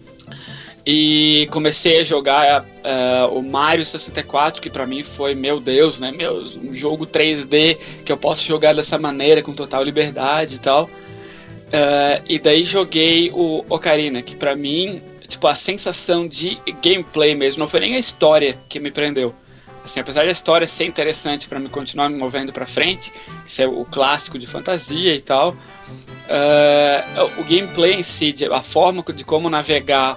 C: E comecei a jogar uh, o Mario sessenta e quatro, que pra mim foi, meu Deus, né? Meu, um jogo três D que eu posso jogar dessa maneira, com total liberdade e tal. Uh, e daí joguei o Ocarina, que pra mim, tipo, a sensação de gameplay mesmo, não foi nem a história que me prendeu. Assim, apesar da história ser interessante para me continuar me movendo para frente, isso é o clássico de fantasia e tal, uh, o gameplay em si, a forma de como navegar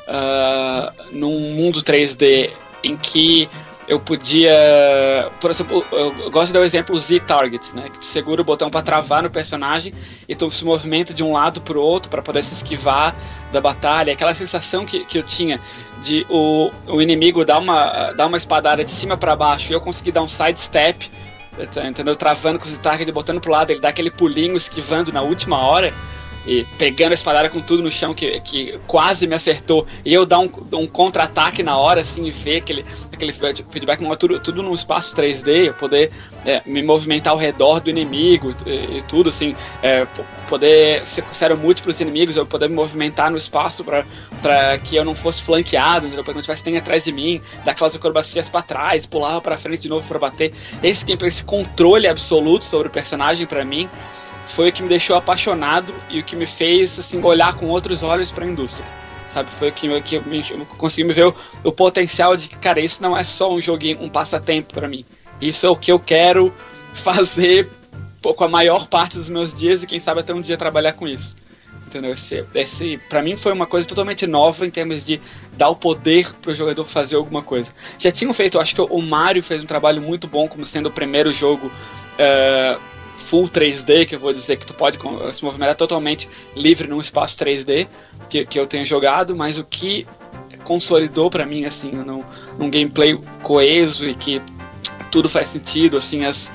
C: uh, num mundo três D em que eu podia, por exemplo, eu gosto de dar o exemplo Z-Target, né, que tu segura o botão para travar no personagem e tu se movimenta de um lado pro outro para poder se esquivar da batalha, aquela sensação que, que eu tinha de o, o inimigo dar uma, dar uma espadada de cima para baixo e eu conseguir dar um sidestep, entendeu, travando com o Z-Target, botando pro lado, ele dá aquele pulinho esquivando na última hora e pegando a espadada com tudo no chão que, que quase me acertou, e eu dar um, um contra-ataque na hora, assim, e ver aquele, aquele feedback, tudo, tudo num espaço três D, eu poder é, me movimentar ao redor do inimigo e, e tudo, assim, é, poder, se eram múltiplos inimigos, eu poder me movimentar no espaço para que eu não fosse flanqueado, para que não tivesse nem atrás de mim, dar aquelas acrobacias para trás, pulava para frente de novo para bater. Esse gameplay, esse controle absoluto sobre o personagem, para mim, foi o que me deixou apaixonado e o que me fez, assim, olhar com outros olhos para a indústria, sabe? Foi o que, que eu, eu consegui me ver o, o potencial de que, cara, isso não é só um joguinho, um passatempo para mim. Isso é o que eu quero fazer com a maior parte dos meus dias e quem sabe até um dia trabalhar com isso. Entendeu? Esse, esse, pra mim foi uma coisa totalmente nova em termos de dar o poder pro jogador fazer alguma coisa. Já tinham feito, acho que o Mario fez um trabalho muito bom como sendo o primeiro jogo uh, full três D, que eu vou dizer que tu pode se movimentar totalmente livre num espaço três D, que, que eu tenho jogado, mas o que consolidou pra mim, assim, num, num gameplay coeso e que tudo faz sentido, assim, as...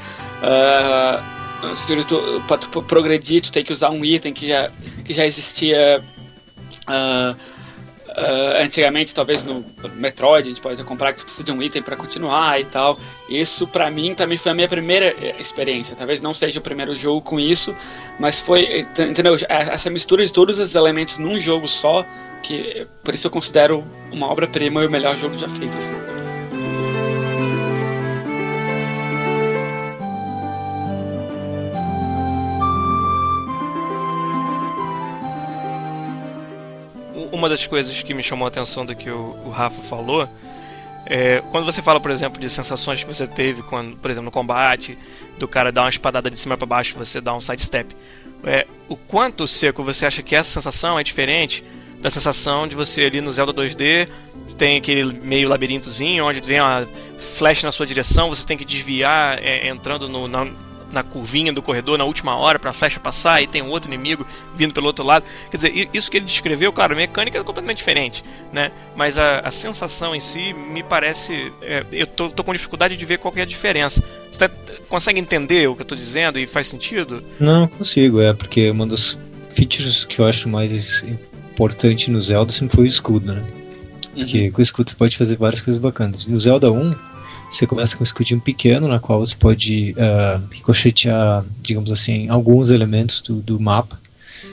C: Uh, para tu progredir, tu tem que usar um item que já, que já existia uh, uh, antigamente, talvez no Metroid, a gente pode comprar que tu precisa de um item para continuar e tal. Isso pra mim também foi a minha primeira experiência, talvez não seja o primeiro jogo com isso, mas foi, entendeu? Essa mistura de todos esses elementos num jogo só, que por isso eu considero uma obra-prima e o melhor jogo já feito, assim.
B: uma das coisas que me chamou a atenção do que o, o Rafa falou, é, quando você fala, por exemplo, de sensações que você teve, quando, por exemplo, no combate, do cara dar uma espadada de cima para baixo e você dar um sidestep, é, o quanto, Seco, você acha que essa sensação é diferente da sensação de você ali no Zelda dois D, tem aquele meio labirintozinho, onde vem uma flecha na sua direção, você tem que desviar é, entrando no, na, na curvinha do corredor na última hora para a flecha passar, e tem um outro inimigo vindo pelo outro lado. Quer dizer, isso que ele descreveu, claro, a mecânica é completamente diferente, né? Mas a, a sensação em si me parece... É, eu tô, tô com dificuldade de ver qual que é a diferença. Você tá, consegue entender o que eu tô dizendo e faz sentido?
D: Não, consigo, é porque uma das features que eu acho mais importante no Zelda sempre foi o escudo, né? Porque uhum. com o escudo você pode fazer várias coisas bacanas. No Zelda um, você começa com um escudinho pequeno, na qual você pode uh, ricochetear, digamos assim, alguns elementos do, do mapa.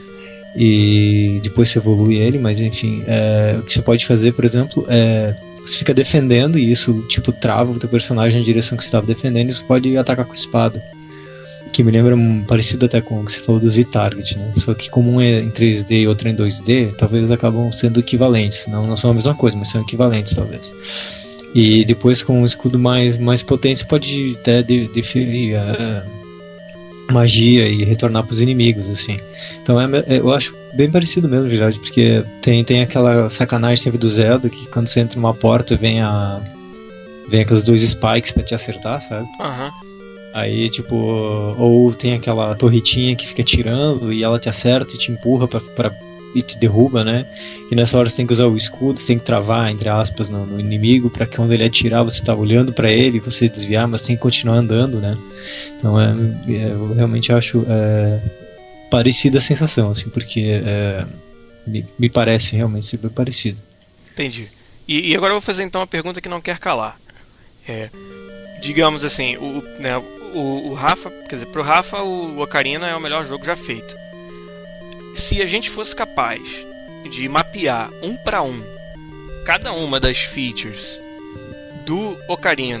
D: E depois você evolui ele, mas enfim, é, o que você pode fazer, por exemplo, é você fica defendendo e isso tipo trava o teu personagem na direção que você estava defendendo, e você pode atacar com a espada. Que me lembra um, parecido até com o que você falou do Z-Target, né? Só que como um é em três D e outro é em dois D, talvez eles acabam sendo equivalentes. Não, não são a mesma coisa, mas são equivalentes talvez. E depois com um escudo mais, mais potente você pode até deferir a magia e retornar para os inimigos, assim. Então é, eu acho bem parecido mesmo, de verdade, porque tem, tem aquela sacanagem sempre do Zelda, que quando você entra numa porta vem a vem aqueles dois spikes pra te acertar, sabe?
B: Aham. Uhum.
D: Aí, tipo, ou tem aquela torretinha que fica tirando e ela te acerta e te empurra pra, pra, e te derruba, né? E nessa hora você tem que usar o escudo, você tem que travar, entre aspas, no, no inimigo, pra que quando ele atirar você tá olhando pra ele, você desviar, mas tem que continuar andando, né? Então, é, é, eu realmente acho é, parecida a sensação, assim, porque é, me, me parece realmente ser bem parecido.
B: Entendi. E, e agora eu vou fazer então uma pergunta que não quer calar. É, digamos assim, o, né, o, o Rafa, quer dizer, pro Rafa o Ocarina é o melhor jogo já feito. Se a gente fosse capaz de mapear um para um cada uma das features do Ocarina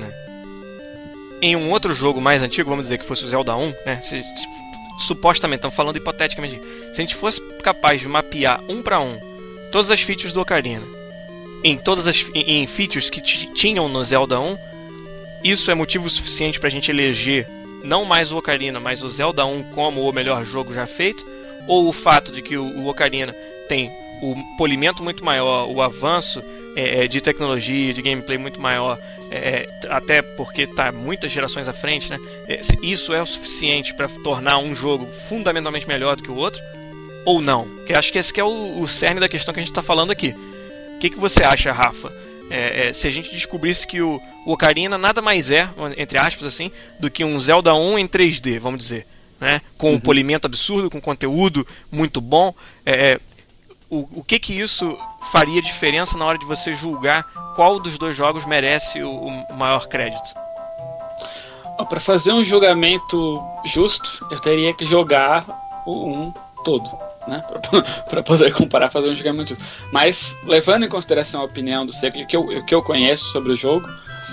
B: em um outro jogo mais antigo, vamos dizer que fosse o Zelda um, né? Se, se, supostamente, estamos falando hipoteticamente, se a gente fosse capaz de mapear um para um todas as features do Ocarina em todas as em, em features que t- tinham no Zelda um, isso é motivo suficiente para a gente eleger não mais o Ocarina, mas o Zelda um como o melhor jogo já feito? Ou o fato de que o, o Ocarina tem o polimento muito maior, o avanço é, de tecnologia, de gameplay muito maior, é, até porque está muitas gerações à frente, né? Isso é o suficiente para tornar um jogo fundamentalmente melhor do que o outro? Ou não? Porque acho que esse que é o, o cerne da questão que a gente está falando aqui. O que, que você acha, Rafa? É, é, se a gente descobrisse que o, o Ocarina nada mais é, entre aspas assim, do que um Zelda um em três D, vamos dizer, né? Com um uhum. polimento absurdo, com conteúdo muito bom, é, o, o que que isso faria diferença na hora de você julgar qual dos dois jogos merece o, o maior crédito?
C: Para fazer um julgamento justo, eu teria que jogar o um todo, né? Para poder comparar, fazer um julgamento justo. Mas, levando em consideração a opinião do Seco, que eu, que eu conheço sobre o jogo,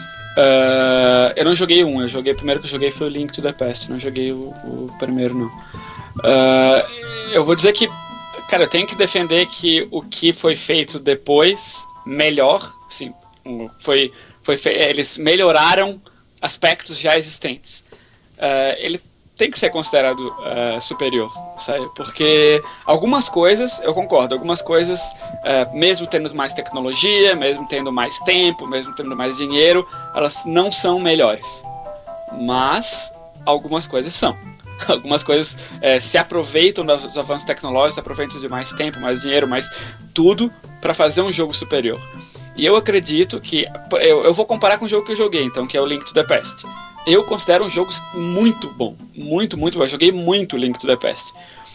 C: uh, eu não joguei um, eu joguei, o primeiro que eu joguei foi o Link to the Past, não joguei o, o primeiro, não. Uh, eu vou dizer que, cara, eu tenho que defender que o que foi feito depois, melhor, assim, foi, foi fe... eles melhoraram aspectos já existentes. Uh, ele tem que ser considerado uh, superior, sabe? Porque algumas coisas, eu concordo, algumas coisas, uh, mesmo tendo mais tecnologia, mesmo tendo mais tempo, mesmo tendo mais dinheiro, elas não são melhores. Mas algumas coisas são. Algumas coisas uh, se aproveitam dos avanços tecnológicos, se aproveitam de mais tempo, mais dinheiro, mais tudo para fazer um jogo superior. E eu acredito que... Eu, eu vou comparar com o jogo que eu joguei, então, que é o Link to the Past. Eu considero um jogo muito bom. Muito, muito bom. Eu joguei muito Link to the Past.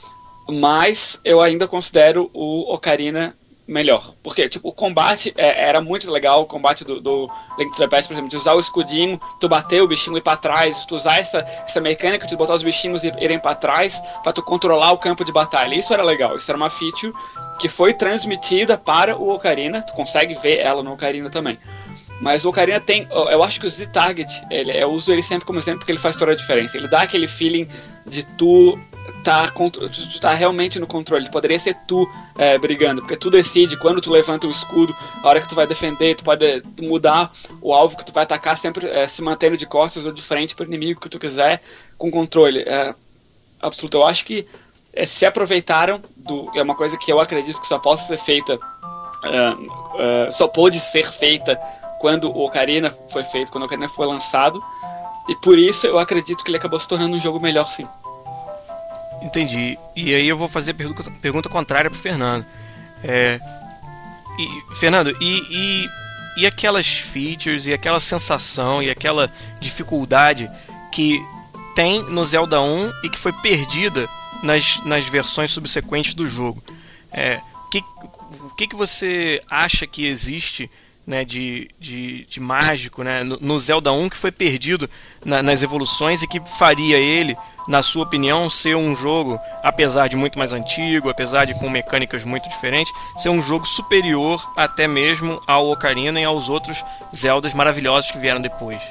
C: Mas eu ainda considero o Ocarina melhor. Porque, tipo, o combate é, era muito legal. O combate do, do Link to the Past, por exemplo, de usar o escudinho, tu bater o bichinho e ir pra trás, tu usar essa, essa mecânica de botar os bichinhos e irem pra trás pra tu controlar o campo de batalha. Isso era legal. Isso era uma feature que foi transmitida para o Ocarina. Tu consegue ver ela no Ocarina também. Mas o Ocarina tem... Eu acho que o Z-Target, ele, eu uso ele sempre como exemplo porque ele faz toda a diferença. Ele dá aquele feeling de tu tá, contro- tu tá realmente no controle. Poderia ser tu é, brigando, porque tu decide quando tu levanta o escudo, a hora que tu vai defender, tu pode mudar o alvo que tu vai atacar, sempre é, se mantendo de costas ou de frente pro inimigo que tu quiser, com controle. É, absoluto. Eu acho que é, se aproveitaram do... É uma coisa que eu acredito que só possa ser feita... Uh, uh, só pôde ser feita quando o Ocarina foi feito, quando o Ocarina foi lançado, e por isso eu acredito que ele acabou se tornando um jogo melhor, sim.
B: Entendi. E aí eu vou fazer a pergunta, pergunta contrária pro Fernando. É, e, Fernando, e, e, e aquelas features, e aquela sensação, e aquela dificuldade que tem no Zelda um e que foi perdida nas, nas versões subsequentes do jogo? É, que, o que, que você acha que existe, né, de, de, de mágico, né, no, no Zelda um que foi perdido na, nas evoluções e que faria ele, na sua opinião, ser um jogo, apesar de muito mais antigo, apesar de com mecânicas muito diferentes, ser um jogo superior até mesmo ao Ocarina e aos outros Zeldas maravilhosos que vieram depois?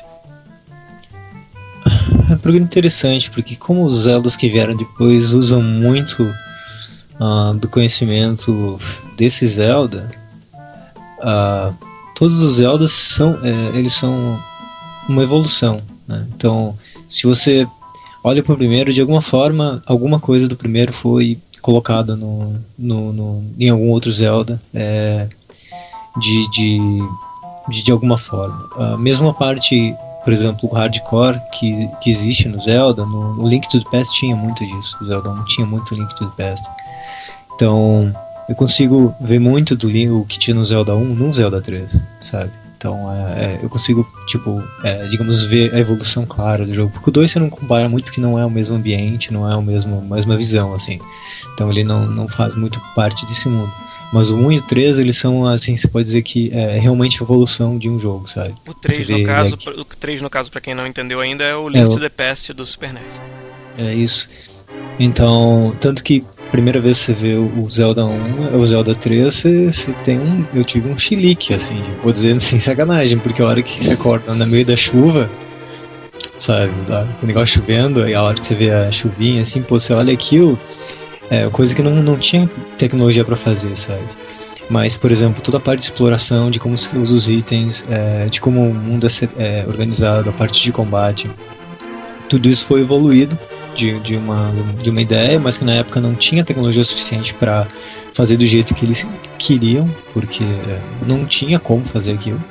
D: É um programa interessante, porque como os Zeldas que vieram depois usam muito uh, do conhecimento desse Zelda, uh, todos os Zeldas são, é, eles são uma evolução, né? Então, se você olha para o primeiro, de alguma forma, alguma coisa do primeiro foi colocada no, no, no, em algum outro Zelda, é, de, de, de, de alguma forma. A mesma parte, por exemplo, o hardcore que, que existe no Zelda, no, no Link to the Past tinha muito disso, o Zelda não tinha muito Link to the Past. Então, eu consigo ver muito do Link, o que tinha no Zelda um no Zelda três, sabe? Então, é, é, eu consigo, tipo, é, digamos, ver a evolução clara do jogo. Porque o dois você não compara muito, porque não é o mesmo ambiente, não é o mesmo, a mesma visão, assim. Então, ele não, não faz muito parte desse mundo. Mas o um e o três, eles são, assim, você pode dizer que é realmente a evolução de um jogo, sabe?
B: O três, no caso, o três, no caso, pra quem não entendeu ainda, é o Link é, to the Past do Super N E S.
D: É isso. Então, tanto que a primeira vez que você vê o Zelda um, o Zelda três, você, você tem um... Eu tive um chilique, assim, vou dizer sem sacanagem, porque a hora que você acorda no meio da chuva, sabe, o negócio chovendo, e a hora que você vê a chuvinha, assim, pô, você olha aquilo, é coisa que não, não tinha tecnologia pra fazer, sabe? Mas, por exemplo, toda a parte de exploração, de como se usa os itens, é, de como o mundo é organizado, a parte de combate, tudo isso foi evoluído De, de, uma, de uma ideia, mas que na época não tinha tecnologia suficiente para fazer do jeito que eles queriam, porque é, não tinha como fazer aquilo.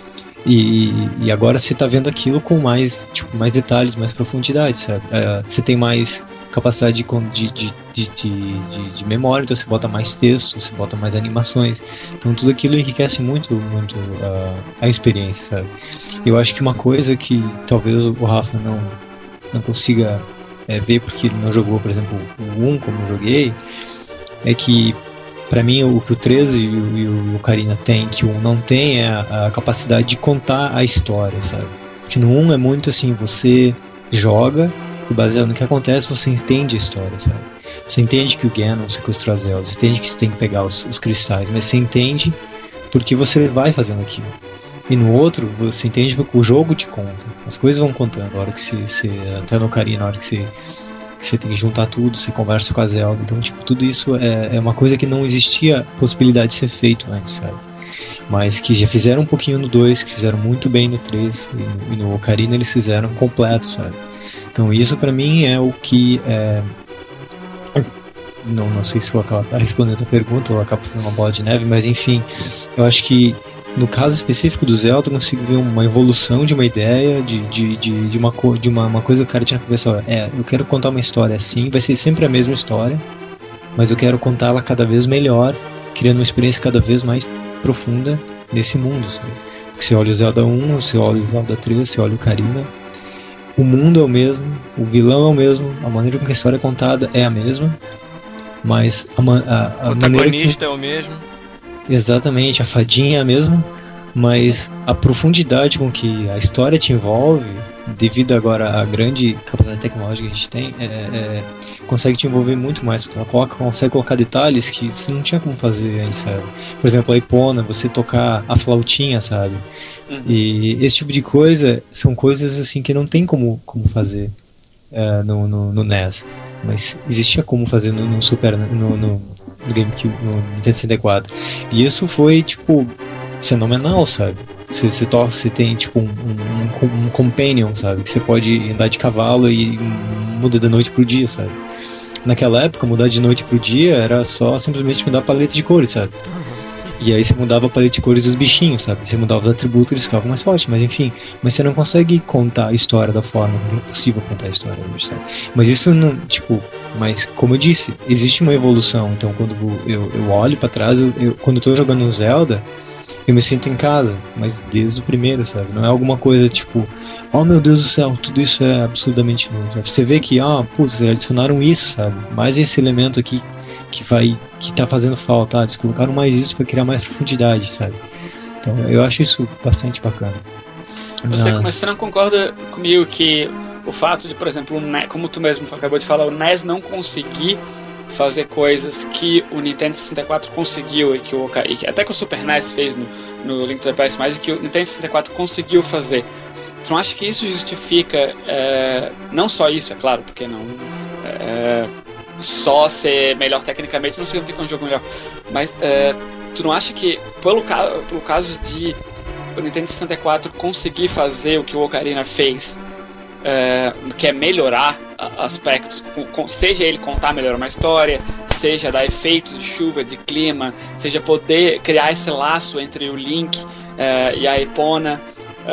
D: E, e agora você está vendo aquilo com mais, tipo, mais detalhes, mais profundidade, sabe? É, você tem mais capacidade de, de, de, de, de, de memória, então você bota mais texto, você bota mais animações. Então tudo aquilo enriquece muito, muito uh, a experiência, sabe? Eu acho que uma coisa que talvez o Rafa não, não consiga É, ver porque ele não jogou, por exemplo, o um como eu joguei, é que pra mim o que o três e o, e o Ocarina tem, que o um não tem, é a, a capacidade de contar a história, sabe? Porque no um é muito assim, você joga e baseado no que acontece, você entende a história, sabe? Você entende que o Ganon sequestrou a Zelda, você entende que você tem que pegar os, os cristais, mas você entende porque você vai fazendo aquilo. E no outro, você entende que o jogo te conta. As coisas vão contando. A hora que você, você até no Ocarina, na hora que você, que você tem que juntar tudo, você conversa com a Zelda. Então, tipo, tudo isso é, é uma coisa que não existia possibilidade de ser feito antes, sabe? Mas que já fizeram um pouquinho no dois, que fizeram muito bem no três, e no, e no Ocarina eles fizeram completo, sabe? Então, isso pra mim é o que... É... Não, não sei se eu acabo respondendo a pergunta ou eu acabo fazendo uma bola de neve, mas enfim, eu acho que no caso específico do Zelda, eu consigo ver uma evolução de uma ideia, de, de, de, de, uma, de uma, uma coisa que o cara tinha na cabeça. É, eu quero contar uma história assim, vai ser sempre a mesma história, mas eu quero contá-la cada vez melhor, criando uma experiência cada vez mais profunda nesse mundo, sabe? Porque você olha o Zelda um, você olha o Zelda três, você olha o Ocarina, o mundo é o mesmo, o vilão é o mesmo, a maneira com que a história é contada é a mesma, mas a, a, a
B: o protagonista que... é o mesmo.
D: Exatamente, a fadinha é a mesma, mas a profundidade com que a história te envolve, devido agora à grande capacidade tecnológica que a gente tem, é, é, consegue te envolver muito mais, porque ela coloca, consegue colocar detalhes que você não tinha como fazer antes, sabe? Por exemplo, a Epona, você tocar a flautinha, sabe? Uhum. E esse tipo de coisa são coisas assim que não tem como, como fazer é, no, no, no N E S. mas existia como fazer no, no Super, no, no, no GameCube, no Nintendo sessenta e quatro. E isso foi, tipo, fenomenal, sabe? Você, você, to- você tem, tipo, um, um, um companion, sabe? Que você pode andar de cavalo e muda da noite pro dia, sabe? Naquela época, mudar de noite pro dia era só simplesmente mudar a paleta de cores, sabe? E aí você mudava a paleta de cores dos bichinhos, sabe? Você mudava os atributos, eles ficavam mais fortes, mas enfim. Mas você não consegue contar a história da forma, é impossível contar a história hoje, sabe? Mas isso não, tipo... Mas, como eu disse, existe uma evolução. Então, quando eu, eu olho pra trás, eu, eu, quando eu tô jogando um Zelda, eu me sinto em casa, mas desde o primeiro, sabe? Não é alguma coisa tipo, oh meu Deus do céu, tudo isso é absurdamente novo, sabe? Você vê que, ah, putz, eles adicionaram isso, sabe? Mais esse elemento aqui que vai, que tá fazendo falta, ah, eles colocaram mais isso pra criar mais profundidade, sabe? Então, eu acho isso bastante bacana.
C: Você, mas você não concorda comigo que o fato de, por exemplo, o N E S, como tu mesmo acabou de falar, o N E S não conseguir fazer coisas que o Nintendo sessenta e quatro conseguiu e que o e que até que o Super N E S fez no, no Link to the Past, mas que o Nintendo sessenta e quatro conseguiu fazer. Tu não acha que isso justifica, é, não só isso, é claro, porque não é, só ser melhor tecnicamente não significa um jogo melhor, mas é, tu não acha que pelo, pelo caso de o Nintendo sessenta e quatro conseguir fazer o que o Ocarina fez, é, que é melhorar aspectos, seja ele contar melhor uma história, seja dar efeitos de chuva, de clima, seja poder criar esse laço entre o Link uh, e a Epona,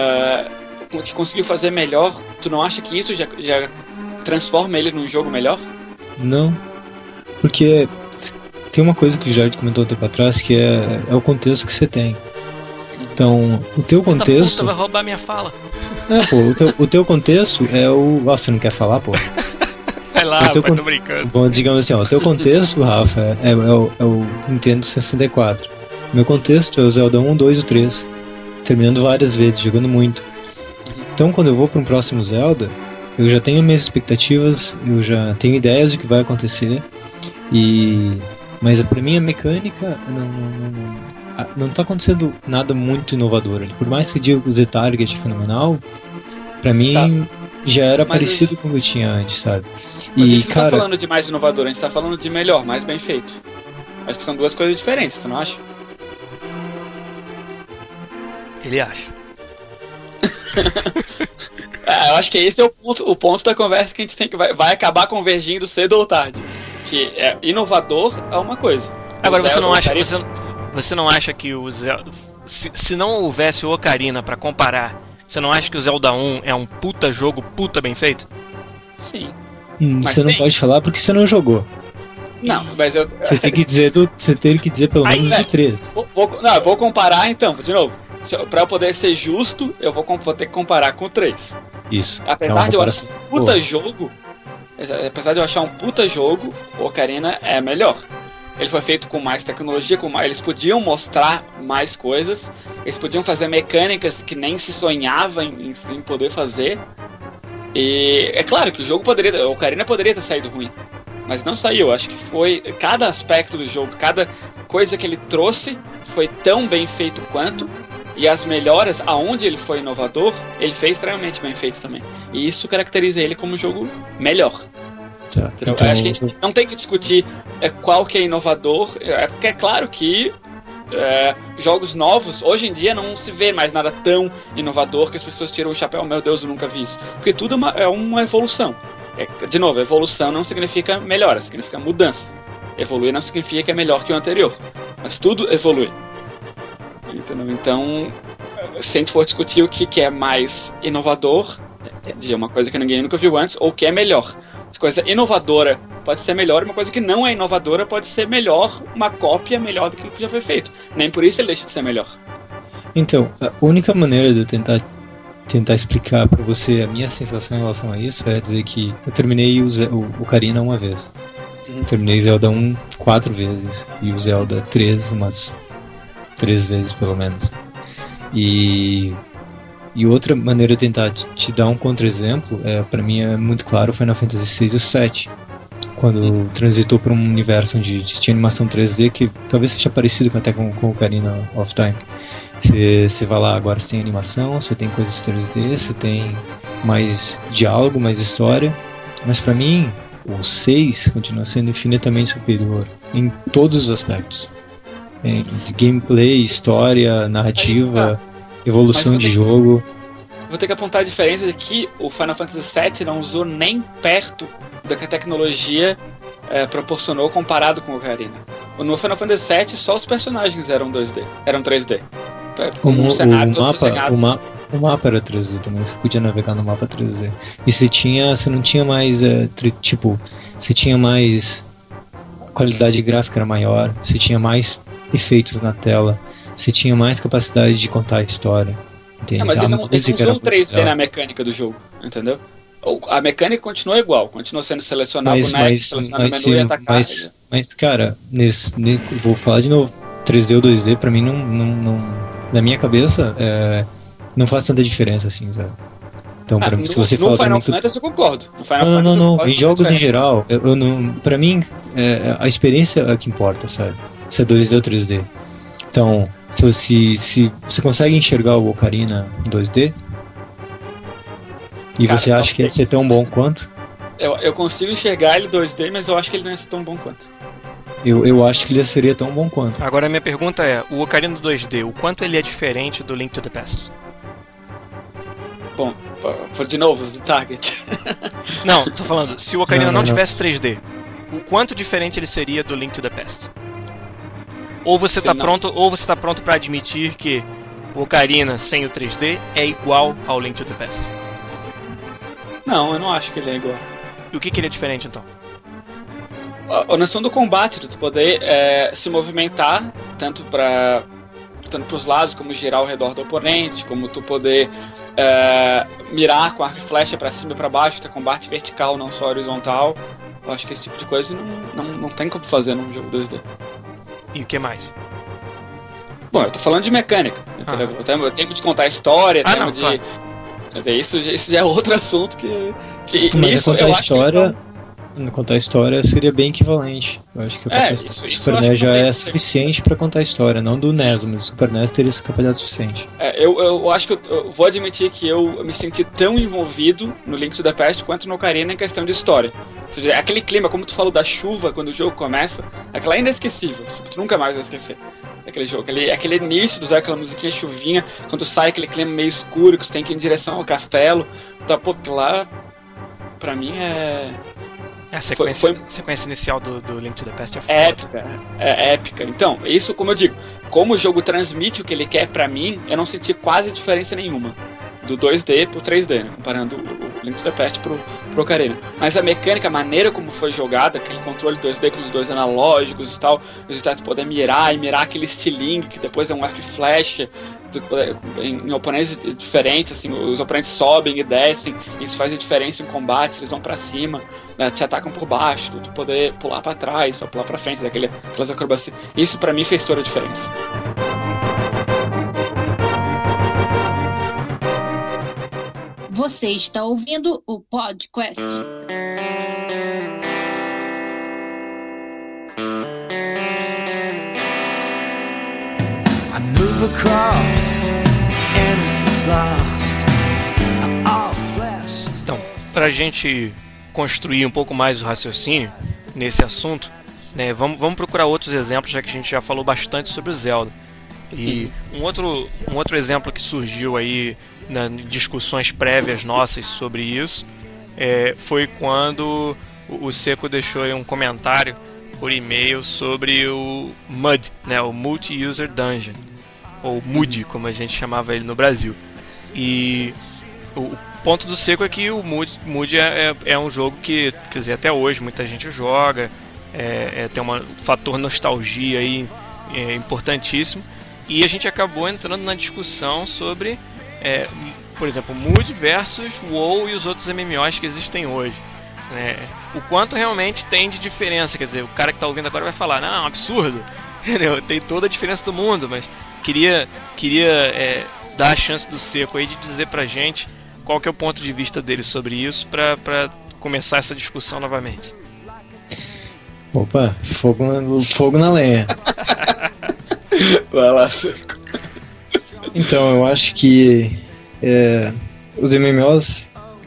C: uh, que conseguiu fazer melhor, tu não acha que isso já, já transforma ele num jogo melhor?
D: Não, porque tem uma coisa que o Jared comentou um tempo atrás, que é, é o contexto que você tem. Então, o teu contexto...
B: Puta, vai roubar minha fala.
D: É, pô, o teu, o teu contexto é o... Ah, você não quer falar, pô?
B: Vai lá,
D: rapaz,
B: con... tô brincando.
D: Bom, digamos assim, ó, o teu contexto, Rafa, é, é, o, é o Nintendo sessenta e quatro. Meu contexto é o Zelda um, dois e três. Terminando várias vezes, jogando muito. Então, quando eu vou para um próximo Zelda, eu já tenho minhas expectativas, eu já tenho ideias do que vai acontecer. E... Mas pra mim a mecânica não, não, não, não tá acontecendo nada muito inovador. Por mais que diga que o Z-Target é fenomenal, pra mim tá. já era mas parecido eu... com o que eu tinha antes, sabe?
C: Mas
D: e,
C: a gente
D: cara...
C: não tá falando de mais inovador, a gente tá falando de melhor, mais bem feito. Acho que são duas coisas diferentes, tu não acha?
B: Ele acha.
C: é, eu acho que esse é o ponto, o ponto da conversa que a gente tem que vai, vai acabar convergindo cedo ou tarde. Que é inovador é uma coisa.
B: Agora você não acha, você, você não acha que o Zelda, se, se não houvesse o Ocarina pra comparar, você não acha que o Zelda um é um puta jogo, puta bem feito?
C: Sim.
D: Hum, você não tem. Pode falar porque você não jogou.
C: Não, mas eu.
D: Você tem que dizer, do, você tem que dizer pelo menos
C: Aí,
D: de três.
C: Vou, vou, não, eu vou comparar então, de novo. Se eu, pra eu poder ser justo, eu vou, vou ter que comparar com o três.
D: Isso.
C: Apesar é de eu achar um puta Pô. jogo. Apesar de eu achar um puta jogo, o Ocarina é melhor. Ele foi feito com mais tecnologia, com mais, eles podiam mostrar mais coisas, eles podiam fazer mecânicas que nem se sonhava em, em poder fazer. E é claro que o jogo poderia, o Ocarina poderia ter saído ruim, mas não saiu. Acho que foi cada aspecto do jogo, cada coisa que ele trouxe foi tão bem feito quanto. E as melhoras, aonde ele foi inovador, ele fez extremamente bem feito também. E isso caracteriza ele como um jogo melhor.
D: Tá,
C: então... Acho que a gente não tem que discutir é, qual que é inovador. É porque é claro que é, jogos novos, hoje em dia não se vê mais nada tão inovador que as pessoas tiram o chapéu, meu Deus, eu nunca vi isso. Porque tudo é uma, é uma evolução. É, de novo, evolução não significa melhora, significa mudança. Evoluir não significa que é melhor que o anterior. Mas tudo evolui. Entendeu? Então, se a gente for discutir o que, que é mais inovador, de uma coisa que ninguém nunca viu antes, ou o que é melhor. Uma coisa inovadora pode ser melhor, uma coisa que não é inovadora pode ser melhor, uma cópia melhor do que o que já foi feito. Nem por isso ele deixa de ser melhor.
D: Então, a única maneira de eu tentar, tentar explicar pra você a minha sensação em relação a isso é dizer que eu terminei o, o Ocarina uma vez. Uhum. Terminei Zelda um quatro vezes e o Zelda três umas três vezes pelo menos. E, e outra maneira de tentar te, te dar um contra-exemplo, é, pra mim é muito claro o Final Fantasy seis e o sete, quando transitou para um universo onde tinha animação três D que talvez seja parecido até com, com o Ocarina of Time. Você vai lá, agora você tem animação, você tem coisas três D, você tem mais diálogo, mais história, mas pra mim o seis continua sendo infinitamente superior em todos os aspectos. Em gameplay, história, narrativa, evolução de jogo.
C: Vou ter que apontar a diferença de que o Final Fantasy sete não usou nem perto da que a tecnologia é, proporcionou comparado com o Ocarina. No Final Fantasy sete só os personagens eram dois D, eram três D.
D: Como
C: um
D: o,
C: cenário
D: o,
C: todo
D: mapa,
C: desenhado.
D: o, ma o mapa era três D também, você podia navegar no mapa três D. E você tinha, você não tinha mais, é, tri, tipo, você tinha mais, a qualidade gráfica era maior, você tinha mais efeitos na tela, você tinha mais capacidade de contar a história. Entende?
C: Não, mas
D: a
C: ele não, ele não
D: música
C: usou
D: era
C: um três D
D: legal.
C: na mecânica do jogo, entendeu? A mecânica continua igual, continua sendo selecionar
D: Mas,
C: boneco,
D: mas,
C: selecionar
D: mas,
C: no menu
D: se-
C: e atacar.
D: mas, mas, cara, nesse, ne- vou falar de novo, três D ou dois D pra mim não, não, não na minha cabeça é, não faz tanta diferença assim, sabe? Então, pra
C: Ah,
D: mim,
C: no,
D: se você
C: no
D: fala pra
C: Final
D: mim que-
C: Fantasy eu concordo. No Final
D: Não, não,
C: Fantasy eu
D: não,
C: concordo
D: em
C: com a
D: jogos em
C: diferença.
D: geral, eu, eu não, pra mim, é, a experiência é a que importa, sabe? Se é dois D ou três D. Então, se, você- se você consegue enxergar o Ocarina em dois D, e
C: Cara,
D: você acha que ia ser
C: talvez.
D: tão bom quanto,
C: Eu, eu consigo enxergar ele dois D, mas eu acho que ele não ia ser tão bom quanto.
D: eu, eu acho que ele seria tão bom quanto.
B: Agora a minha pergunta é, o Ocarina dois D, o quanto ele é diferente do Link to the Past?
C: Bom, for de novo, os de Target.
B: Não, tô falando, se o Ocarina
D: Não,
B: não,
D: não, não.
B: tivesse três D, o quanto diferente ele seria do Link to the Past? Ou você
C: Se
B: tá
C: não-
B: pronto, ou você tá pronto para admitir que o Ocarina sem o três D é igual ao Link to the Past?
C: Não, eu não acho que ele é igual.
B: E o que que ele é diferente então?
C: A, a noção do combate, de tu poder é, se movimentar tanto para tanto pros lados, como girar ao redor do oponente, como tu poder é, mirar com arco e flecha pra cima e pra baixo, ter combate vertical, não só horizontal. Eu acho que esse tipo de coisa não, não, não tem como fazer num jogo dois D.
B: E o que mais?
C: Bom, eu tô falando de mecânica, entendeu?
B: Ah.
C: O tempo, o tempo de contar a história,
B: Ah,
C: tempo
B: não,
C: de...
B: claro.
C: Isso, já- isso já é outro assunto que... que
D: Mas
C: nisso
D: contar
C: eu
D: a
C: acho que eles
D: história,
C: são-
D: contar a história seria bem equivalente. Eu acho que a
C: É,
D: capacidade
C: isso-
D: do
C: isso eu
D: Super
C: acho
D: N E S já
C: também.
D: é suficiente pra contar a história, não do
C: Sim,
D: N E S,
C: sim.
D: mas o Super N E S teria essa capacidade suficiente.
C: É, eu, eu acho que eu, eu vou admitir que eu me senti tão envolvido no Link to the Past quanto no Ocarina em questão de história. Ou seja, aquele clima, como tu falou da chuva quando o jogo começa, aquela é inesquecível, tipo, tu nunca mais vai esquecer daquele jogo. Aquele, aquele início, do aquela musiquinha chuvinha, quando sai aquele clima meio escuro, que tu tem que ir em direção ao castelo, tá, pô, lá, pra mim é...
B: É a sequência,
C: foi-
B: sequência inicial do, do Link to the Past é foda.
C: épica, é épica. Então, isso, como eu digo, como o jogo transmite o que ele quer pra mim, eu não senti quase diferença nenhuma do dois D pro três D, né? Comparando o o Link to the Past pro, pro Ocarina. Mas a mecânica, a maneira como foi jogada, aquele controle dois D com os dois analógicos e tal, os estados poder mirar e mirar aquele estilingue, que depois é um arco e flecha, tu poder- em, em oponentes diferentes, assim, os oponentes sobem e descem, isso faz a diferença em combates, eles vão pra cima, né, te atacam por baixo, tu, tu poder pular pra trás, só pular pra frente, daquele, aquelas acrobacias. Isso pra mim fez toda a diferença.
A: Você está ouvindo o podcast.
E: I move across, innocence lost. All flesh.
B: Então, pra gente construir um pouco mais o raciocínio nesse assunto, né, vamos, vamos procurar outros exemplos, já que a gente já falou bastante sobre o Zelda. E um outro, um outro exemplo que surgiu aí nas discussões prévias nossas sobre isso é, foi quando o, o Seco deixou aí um comentário por e-mail sobre o M U D, né, o Multi-User Dungeon, ou M U D, como a gente chamava ele no Brasil. E o ponto do Seco é que o M U D, M U D é, é, é um jogo que, quer dizer, até hoje muita gente joga, é, é, tem um fator nostalgia aí é, importantíssimo. E a gente acabou entrando na discussão sobre, é, por exemplo, M U D versus WoW e os outros M M Os que existem hoje. Né? O quanto realmente tem de diferença. Quer dizer, o cara que está ouvindo agora vai falar, não, é um absurdo. Entendeu? Tem toda a diferença do mundo, mas queria, queria é, dar a chance do Seco aí de dizer pra gente qual que é o ponto de vista dele sobre isso para começar essa discussão novamente.
D: Opa, fogo na, fogo na lenha.
C: Vai lá, Seco.
D: Então, eu acho que é, os M M Os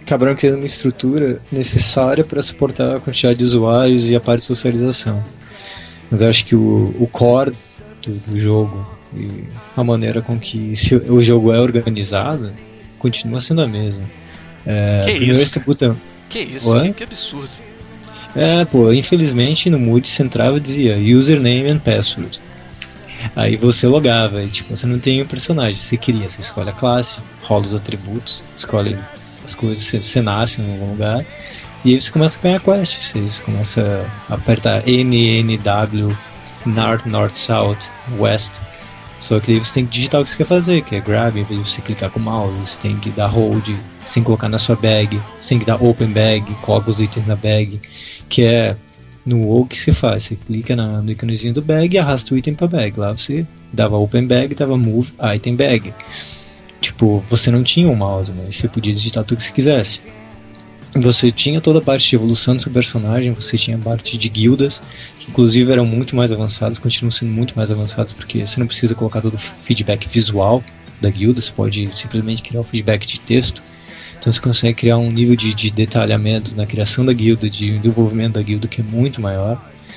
D: acabaram criando uma estrutura necessária para suportar a quantidade de usuários e a parte de socialização. Mas eu acho que o, o core do, do jogo e a maneira com que se, o jogo é organizado continua sendo a mesma. É,
B: que
D: primeiro
B: isso?
D: Você bota...
B: Que isso? Que, que absurdo.
D: É, pô, infelizmente no Mood você entrava e dizia username and password. Aí você logava, e tipo, você não tem um personagem, você cria, você escolhe a classe, rola os atributos, escolhe as coisas, você, você nasce em algum lugar, e aí você começa a ganhar quests, você começa a apertar N N W, North, North, South, West, só que aí você tem que digitar o que você quer fazer, que é grab, em vez de você clicar com o mouse, você tem que dar hold, você tem que colocar na sua bag, você tem que dar open bag, coloca os itens na bag, que é... No WoW, o que você faz? Você clica na, no íconezinho do bag e arrasta o item pra bag. Lá você dava open bag, dava move item bag. Tipo, você não tinha um mouse, mas você podia digitar tudo que você quisesse. Você tinha toda a parte de evolução do seu personagem, você tinha a parte de guildas, que inclusive eram muito mais avançadas, continuam sendo muito mais avançadas, porque você não precisa colocar todo o feedback visual da guilda, você pode simplesmente criar o feedback de texto. Então você consegue criar um nível de, de detalhamento na criação da guilda, de desenvolvimento da guilda que é muito maior.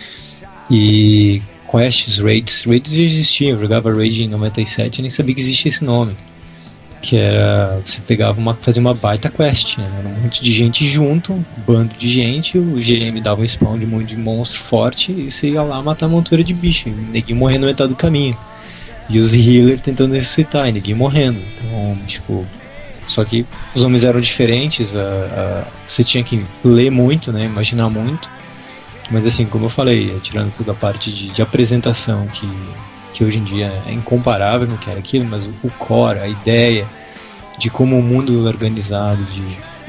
D: E quests, raids, raids já existiam, eu jogava raid em noventa e sete e nem sabia que existia esse nome. Que era, você pegava uma, fazia uma baita quest, né? Era um monte de gente junto, um bando de gente, o G M dava um spawn de um monte de monstro forte e você ia lá matar a montura de bicho, e ninguém morrendo na metade do caminho. E os healers tentando ressuscitar, e ninguém morrendo. Então, tipo... Só que os homens eram diferentes, a, a, você tinha que ler muito, né, imaginar muito. Mas assim, como eu falei, tirando toda a parte de, de apresentação, que, que hoje em dia é incomparável com o que era aquilo, mas o, o core, a ideia de como o mundo é organizado, de,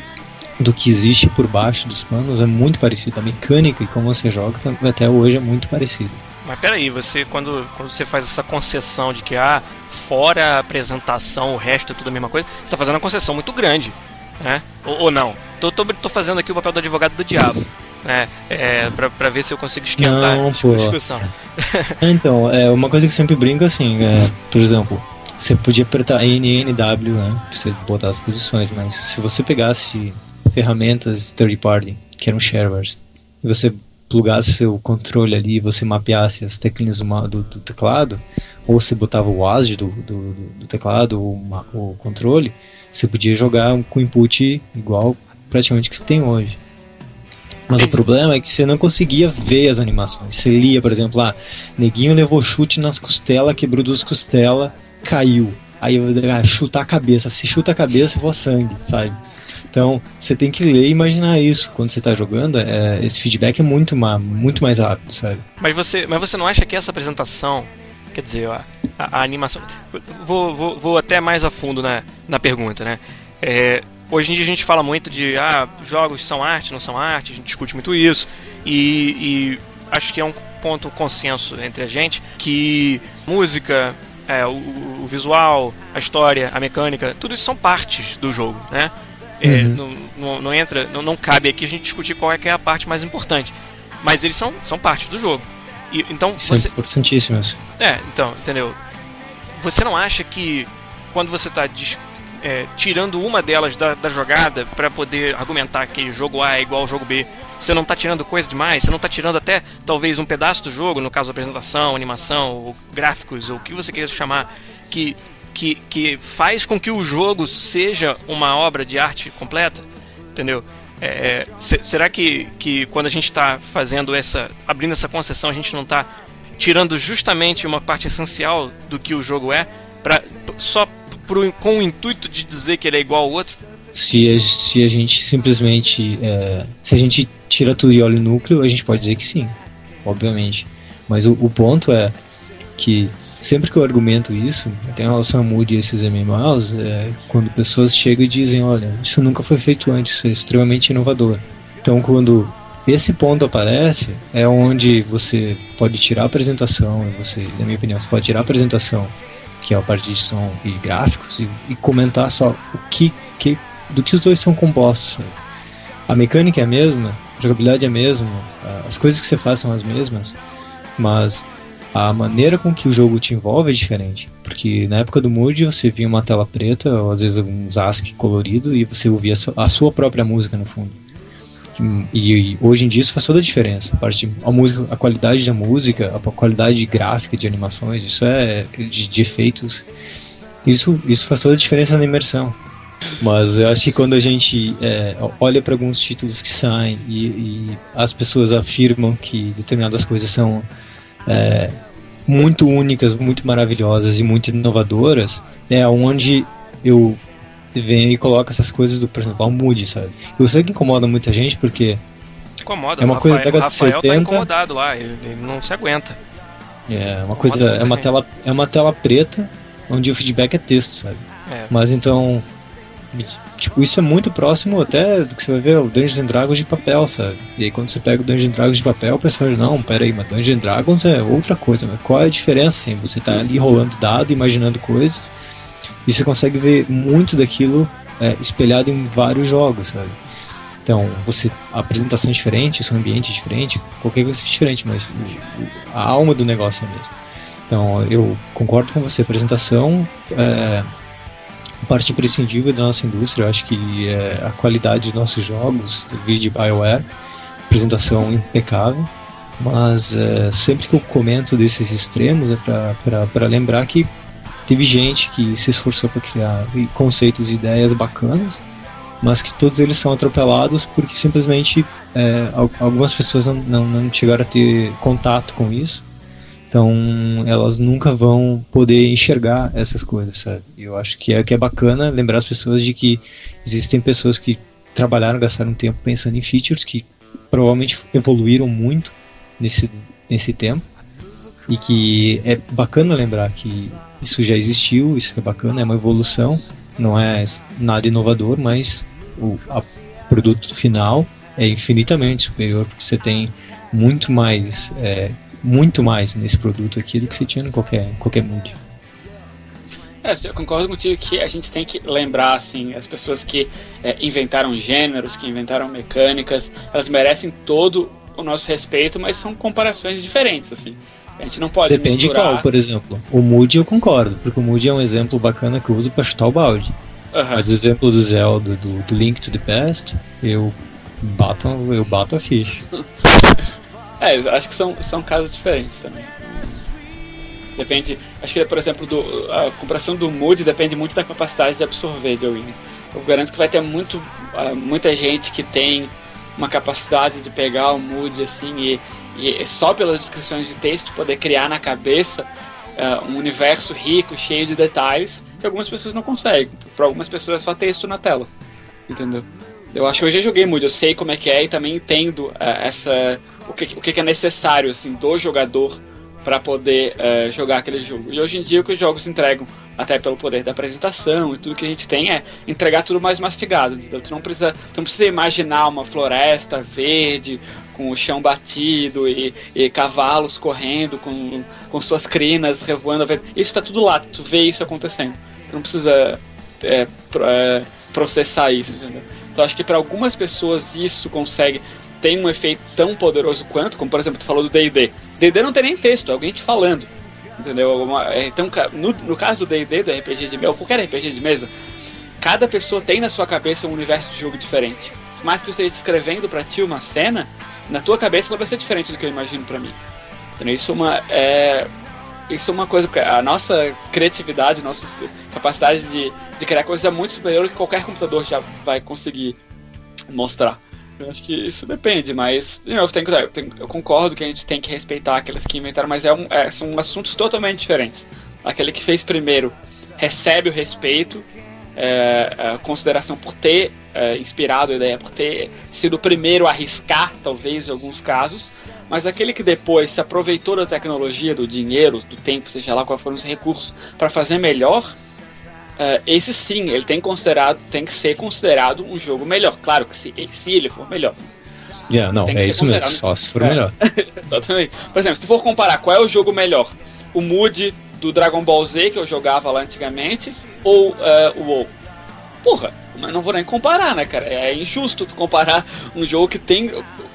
D: do que existe por baixo dos panos é muito parecido. A mecânica e como você joga até hoje é muito parecido.
B: Mas peraí, você quando, quando você faz essa concessão de que ah, fora a apresentação, o resto é tudo a mesma coisa, você está fazendo uma concessão muito grande, né? Ou, ou não? Tô, tô, tô fazendo aqui o papel do advogado do diabo, né? É, pra, pra ver se eu consigo esquentar
D: não,
B: a discussão.
D: Então, é uma coisa que eu sempre brinco assim, é, por exemplo, você podia apertar N N W, né? Pra você botar as posições, mas se você pegasse ferramentas third party, que eram sharewares, e você plugasse seu controle ali e você mapeasse as teclinhas do, do, do teclado, ou você botava o A S D do, do, do teclado, ou uma, o controle, você podia jogar com input igual praticamente que você tem hoje. Mas o problema é que você não conseguia ver as animações. Você lia, por exemplo, lá, neguinho levou chute nas costelas, quebrou duas costelas, caiu. Aí eu ah, chutar a cabeça, se chuta a cabeça, voa sangue, sabe? Então, você tem que ler e imaginar isso quando você está jogando. É, esse feedback é muito, ma- muito mais rápido, sabe?
B: Mas você, mas você não acha que essa apresentação, quer dizer, a, a, a animação... Vou, vou, vou até mais a fundo na, na pergunta, né? É, hoje em dia a gente fala muito de ah, jogos são arte, não são arte, a gente discute muito isso. E, e acho que é um ponto consenso entre a gente que música, é, o, o visual, a história, a mecânica, tudo isso são partes do jogo, né? É, uhum. não, não, não entra, não, não cabe aqui a gente discutir qual é, que é a parte mais importante, mas eles são, são partes do jogo. E, então
D: Isso
B: você...
D: é importantíssimo isso.
B: É, então, entendeu? Você não acha que quando você está é, tirando uma delas da, da jogada para poder argumentar que jogo A é igual ao jogo B, você não está tirando coisa demais? Você não está tirando até talvez um pedaço do jogo, no caso apresentação, animação, ou gráficos, ou o que você queira chamar, que Que, que faz com que o jogo seja uma obra de arte completa, entendeu? É, é, se, será que, que quando a gente está fazendo essa, abrindo essa concessão, a gente não está tirando justamente uma parte essencial do que o jogo é, pra, só pro, com o intuito de dizer que ele é igual ao outro?
D: Se a, se a gente simplesmente, é, se a gente tira tudo e olha o núcleo, a gente pode dizer que sim, obviamente. Mas o, o ponto é que sempre que eu argumento isso, até em relação a Mood e esses M M Os, é quando pessoas chegam e dizem, olha, isso nunca foi feito antes, isso é extremamente inovador. Então quando esse ponto aparece, é onde você pode tirar a apresentação, você, na minha opinião, você pode tirar a apresentação, que é a parte de som e gráficos, e, e comentar só o que, que, do que os dois são compostos. Sabe? A mecânica é a mesma, a jogabilidade é a mesma, as coisas que você faz são as mesmas, mas a maneira com que o jogo te envolve é diferente. Porque na época do Mood você via uma tela preta, ou às vezes alguns ASCII colorido, e você ouvia a sua própria música no fundo. E, e hoje em dia isso faz toda a diferença. A, parte de, a, música, a qualidade da música, a qualidade gráfica de animações, isso é de, de efeitos. Isso, isso faz toda a diferença na imersão. Mas eu acho que quando a gente é, olha para alguns títulos que saem e, e as pessoas afirmam que determinadas coisas são é, muito únicas, muito maravilhosas e muito inovadoras, é onde eu venho e coloco essas coisas do, por exemplo, ao Mood, sabe? Eu sei que incomoda muita gente porque
B: incomoda,
D: é uma
B: o
D: coisa
B: Rafael,
D: da
B: o
D: década de
B: Rafael
D: setenta.
B: tá incomodado lá, ele, ele não se aguenta.
D: É uma coisa, é uma tela, é uma tela preta onde o feedback é texto, sabe?
B: É.
D: Mas então, tipo, isso é muito próximo até do que você vai ver o Dungeons and Dragons de papel, sabe? E aí quando você pega o Dungeons and Dragons de papel, o pessoal fala, não, pera aí, mas Dungeons and Dragons é outra coisa, mas qual é a diferença, assim? Você tá ali rolando dado, imaginando coisas, e você consegue ver muito daquilo é, espelhado em vários jogos, sabe? Então, você, a apresentação é diferente, o seu ambiente é diferente, qualquer coisa é diferente, mas o, o, a alma do negócio é a mesma. Então, eu concordo com você, a apresentação é parte imprescindível da nossa indústria. Eu acho que é a qualidade dos nossos jogos, vídeo BioWare, apresentação impecável, mas é, sempre que eu comento desses extremos é para lembrar que teve gente que se esforçou para criar conceitos e ideias bacanas, mas que todos eles são atropelados porque simplesmente é, algumas pessoas não, não, não chegaram a ter contato com isso. Então, elas nunca vão poder enxergar essas coisas, sabe? E eu acho que é que é bacana lembrar as pessoas de que existem pessoas que trabalharam, gastaram tempo pensando em features que provavelmente evoluíram muito nesse, nesse tempo, e que é bacana lembrar que isso já existiu, isso é bacana, é uma evolução, não é nada inovador, mas o a produto final é infinitamente superior, porque você tem muito mais... É, muito mais nesse produto aqui do que você tinha em qualquer, qualquer Mood.
C: É, eu concordo contigo que a gente tem que lembrar, assim, as pessoas que é, inventaram gêneros, que inventaram mecânicas, elas merecem todo o nosso respeito, mas são comparações diferentes, assim. A gente não pode
D: Depende
C: misturar...
D: qual, por exemplo. O Mood eu concordo, porque o Mood é um exemplo bacana que eu uso pra chutar o balde. Uhum. Mas o exemplo do Zelda, do, do Link to the Past, eu bato, eu bato a ficha.
C: É, acho que são, são casos diferentes também. Depende, acho que, por exemplo, do, a comparação do Mood depende muito da capacidade de absorver de alguém. Eu garanto que vai ter muito, muita gente que tem uma capacidade de pegar o Mood assim e, e só pelas descrições de texto poder criar na cabeça uh, um universo rico, cheio de detalhes, que algumas pessoas não conseguem. Para algumas pessoas é só texto na tela, entendeu? Eu acho que eu já joguei Mood, eu sei como é que é e também entendo uh, essa, o, que, o que é necessário assim, do jogador para poder uh, jogar aquele jogo. E hoje em dia o que os jogos entregam, até pelo poder da apresentação e tudo que a gente tem, é entregar tudo mais mastigado. Então, tu não precisa, tu não precisa imaginar uma floresta verde com o chão batido e, e cavalos correndo com, com suas crinas revoando. Isso está tudo lá, tu vê isso acontecendo. Tu não precisa é, pro, é, processar isso, entendeu? Então acho que para algumas pessoas isso consegue, tem um efeito tão poderoso quanto, como por exemplo tu falou do D e D. D e D não tem nem texto, é alguém te falando, entendeu? Então no, no caso do D e D, do R P G de mesa, ou qualquer R P G de mesa, cada pessoa tem na sua cabeça um universo de jogo diferente. Por mais que eu esteja descrevendo para ti uma cena, na tua cabeça ela vai ser diferente do que eu imagino para mim. Então, isso é uma é, isso é uma coisa, a nossa criatividade, a nossa capacidade de, de criar coisas é muito superior que qualquer computador já vai conseguir mostrar. Eu acho que isso depende, mas de novo, tem, eu, tenho, eu concordo que a gente tem que respeitar aqueles que inventaram, mas é um, é, são assuntos totalmente diferentes. Aquele que fez primeiro recebe o respeito, é, a consideração por ter é, inspirado a ideia, por ter sido o primeiro a arriscar, talvez, em alguns casos, mas aquele que depois se aproveitou da tecnologia, do dinheiro, do tempo, seja lá quais foram os recursos, para fazer melhor, Uh, esse sim, ele tem, considerado, tem que ser considerado um jogo melhor. Claro que se, se ele for melhor.
D: Yeah, não, é isso mesmo, só se for
C: é.
D: melhor.
C: Exatamente. Por exemplo, se for comparar qual é o jogo melhor, o Mood do Dragon Ball Z que eu jogava lá antigamente, ou uh, o WoW? Porra, mas não vou nem comparar, né, cara? É injusto tu comparar um jogo que tem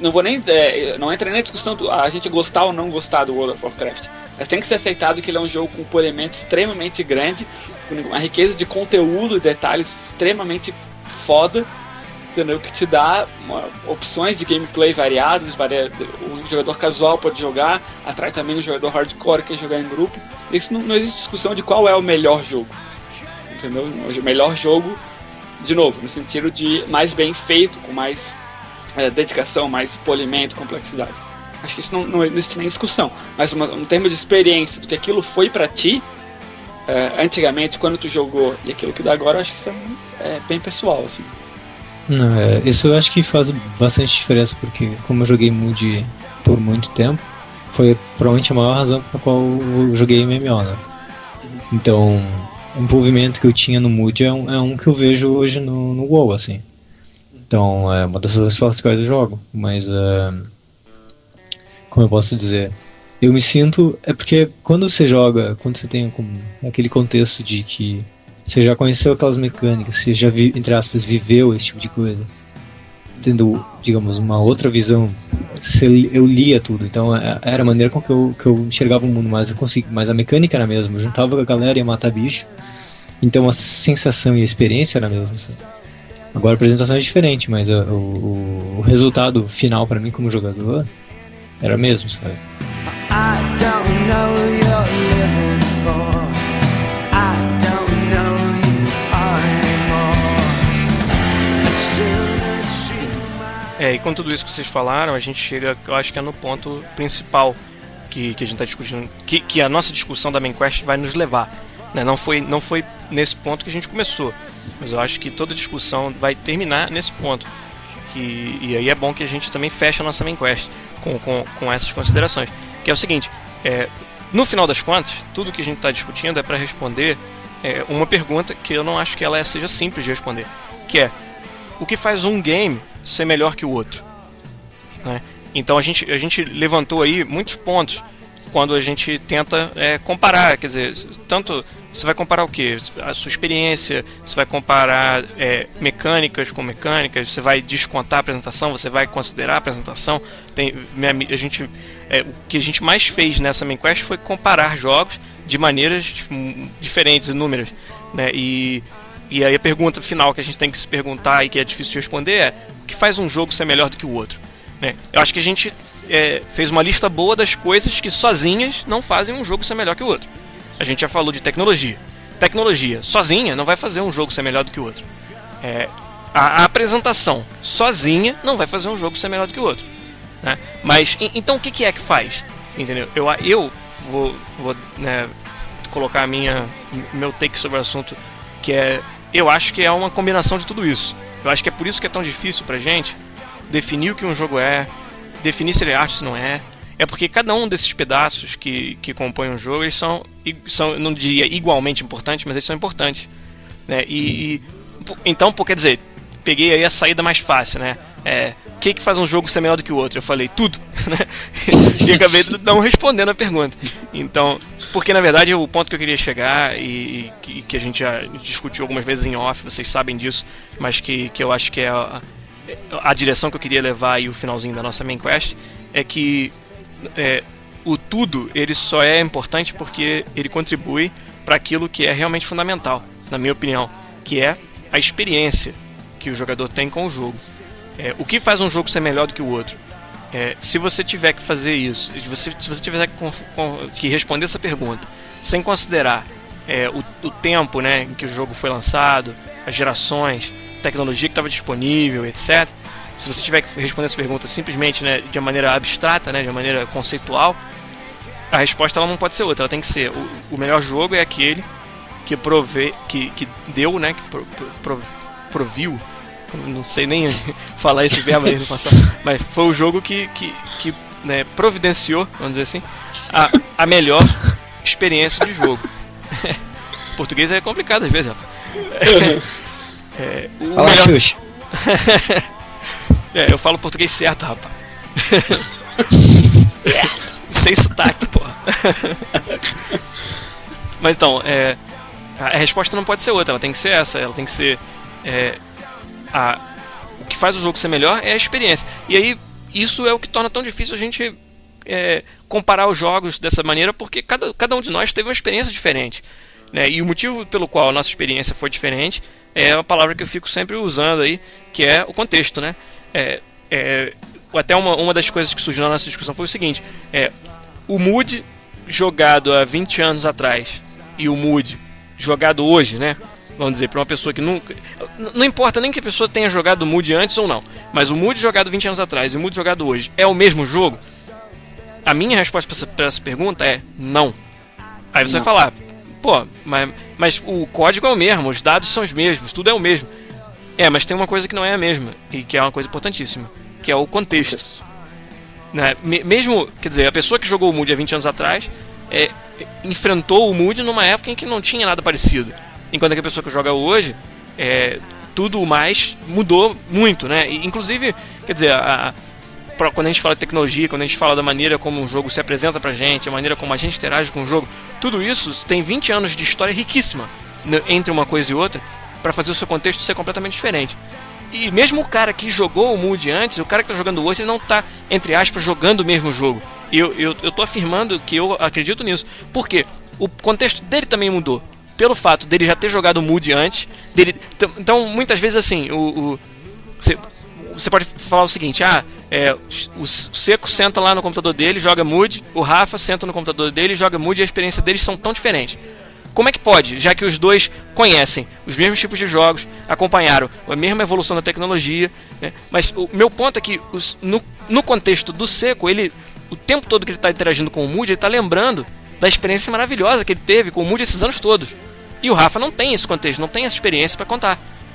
C: não vou nem, é, não entra nem na discussão do a gente gostar ou não gostar do World of Warcraft, mas tem que ser aceitado que ele é um jogo com um polimento extremamente grande, com uma riqueza de conteúdo e detalhes extremamente foda, entendeu? Que te dá uma, opções de gameplay variadas, varia, o jogador casual pode jogar, atrai também o jogador hardcore que quer jogar em grupo. Isso não, não existe discussão de qual é o melhor jogo, entendeu? O melhor jogo, de novo, no sentido de mais bem feito, com mais é, dedicação, mais polimento, complexidade. Acho que isso não, não existe nem discussão. Mas uma, um termo de experiência do que aquilo foi pra ti, é, antigamente, quando tu jogou, e aquilo que dá agora, acho que isso é, é bem pessoal, assim.
D: Não, é, isso eu acho que faz bastante diferença, porque como eu joguei Mood por muito tempo, foi provavelmente a maior razão pela qual eu joguei M M O, né? Então, o envolvimento que eu tinha no Mood é um, é um que eu vejo hoje no, no WoW, assim. Então, é uma das razões pelas quais eu jogo. Mas, uh, como eu posso dizer, eu me sinto... É porque quando você joga, quando você tem aquele contexto de que você já conheceu aquelas mecânicas, você já, vi, entre aspas, viveu esse tipo de coisa, tendo, digamos, uma outra visão, eu lia tudo, então era a maneira com que eu, que eu enxergava o mundo, mas eu consegui, mas a mecânica era a mesma, eu juntava com a galera e ia matar bicho, então a sensação e a experiência era a mesma, assim. Agora a apresentação é diferente, mas o, o, o resultado final pra mim como jogador era mesmo, sabe?
E: I don't know you're living for. I don't know you anymore.
B: É, e com tudo isso que vocês falaram, a gente chega, eu acho que é no ponto principal que, que a gente está discutindo, que, que a nossa discussão da main quest vai nos levar, né? Não foi, não foi nesse ponto que a gente começou, mas eu acho que toda discussão vai terminar nesse ponto. Que, e aí é bom que a gente também feche a nossa main quest com, com, com essas considerações. Que é o seguinte, é, no final das contas, tudo que a gente está discutindo é para responder é, uma pergunta que eu não acho que ela seja simples de responder, que é: o que faz um game ser melhor que o outro? Né? Então a gente, a gente levantou aí muitos pontos quando a gente tenta é, comparar, quer dizer, tanto você vai comparar o quê? A sua experiência, você vai comparar é, mecânicas com mecânicas, você vai descontar a apresentação, você vai considerar a apresentação. Tem, a gente, é, o que a gente mais fez nessa main quest foi comparar jogos de maneiras diferentes, inúmeras, né? E, e aí a pergunta final que a gente tem que se perguntar e que é difícil de responder é: o que faz um jogo ser melhor do que o outro? Né? Eu acho que a gente é, fez uma lista boa das coisas que sozinhas não fazem um jogo ser melhor que o outro. A gente já falou de tecnologia. Tecnologia sozinha não vai fazer um jogo ser melhor do que o outro. É, a, a apresentação sozinha não vai fazer um jogo ser melhor do que o outro. Né? Mas e, então o que, que é que faz? Entendeu? Eu, eu vou, vou né, colocar a minha, meu take sobre o assunto, que é: eu acho que é uma combinação de tudo isso. Eu acho que é por isso que é tão difícil pra gente definir o que um jogo é, definir se ele é arte ou se não é. É porque cada um desses pedaços que, que compõem um jogo, eles são, são, não diria igualmente importantes, mas eles são importantes, né? E, e então, pô, quer dizer, peguei aí a saída mais fácil, né? É, o que que faz um jogo ser melhor do que o outro? Eu falei tudo, né? E acabei não respondendo a pergunta. Então, porque na verdade o ponto que eu queria chegar e, e que, que a gente já discutiu algumas vezes em off, vocês sabem disso, mas que, que eu acho que é a, a direção que eu queria levar e o finalzinho da nossa main quest, é que É, o tudo ele só é importante porque ele contribui para aquilo que é realmente fundamental, na minha opinião, que é a experiência que o jogador tem com o jogo. É, o que faz um jogo ser melhor do que o outro? É, se você tiver que fazer isso, se você, se você tiver que, que responder essa pergunta sem considerar é, o, o tempo, né, em que o jogo foi lançado, as gerações, tecnologia que estava disponível, etcétera. Se você tiver que responder essa pergunta simplesmente, né, de maneira abstrata, né, de maneira conceitual, a resposta ela não pode ser outra. Ela tem que ser: o, o melhor jogo é aquele que prove, que, que deu, né, que pro, pro, proviu, não sei nem falar esse verbo aí no passado, mas foi o jogo que, que, que né, providenciou, vamos dizer assim, a, a melhor experiência de jogo. Português é complicado às vezes, rapaz. É, o
D: Fala,
B: melhor...
D: Xuxa.
B: É, eu falo português certo, rapaz. Certo. Sem sotaque, porra. Mas então, é, a resposta não pode ser outra, ela tem que ser essa. Ela tem que ser é, a, o que faz o jogo ser melhor é a experiência. E aí, isso é o que torna tão difícil a gente é, comparar os jogos dessa maneira, porque cada, cada um de nós teve uma experiência diferente, né? E o motivo pelo qual a nossa experiência foi diferente é a palavra que eu fico sempre usando aí, que é o contexto, né? É, é, até uma, uma das coisas que surgiu na nossa discussão foi o seguinte: é, o Mood jogado há vinte anos atrás e o Mood jogado hoje, né? Vamos dizer, para uma pessoa que nunca... Não importa nem que a pessoa tenha jogado o Mood antes ou não, mas o Mood jogado vinte anos atrás e o Mood jogado hoje é o mesmo jogo? A minha resposta para essa, pra essa pergunta é não. Aí você
C: Não.
B: vai falar, pô, mas, mas o código é o mesmo, os dados são os mesmos, tudo é o mesmo. É, mas tem uma coisa que não é a mesma, e que é uma coisa importantíssima, que é o contexto. Né? Mesmo, quer dizer, a pessoa que jogou o Mood há vinte anos atrás é, enfrentou o Mood numa época em que não tinha nada parecido. Enquanto que a pessoa que joga hoje, é, tudo mais mudou muito, né? E, inclusive, quer dizer, a, a, quando a gente fala de tecnologia, quando a gente fala da maneira como o jogo se apresenta pra gente, a maneira como a gente interage com o jogo, tudo isso tem vinte anos de história riquíssima, né, entre uma coisa e outra, para fazer o seu contexto ser completamente diferente. E mesmo o cara que jogou o Mood antes, o cara que tá jogando hoje, ele não tá, entre aspas, jogando o mesmo jogo. E eu, eu, eu tô afirmando que eu acredito nisso. Por quê? O contexto dele também mudou. Pelo fato dele já ter jogado o Mood antes, dele, t- então muitas vezes assim, o, o, você, você pode falar o seguinte: ah, é, o Seco senta lá no computador dele, joga Mood, o Rafa senta no computador dele, joga Mood, e a experiência deles são tão diferentes. Como é que pode? Já que os dois conhecem os mesmos tipos de jogos, acompanharam a mesma evolução da tecnologia, né? Mas o meu ponto é que os, no, no contexto do Seco, ele, o tempo todo que ele está interagindo com o Mood, ele está lembrando da experiência maravilhosa que ele teve com o Mood esses anos todos. E o Rafa não tem esse contexto, não tem essa experiência para contar.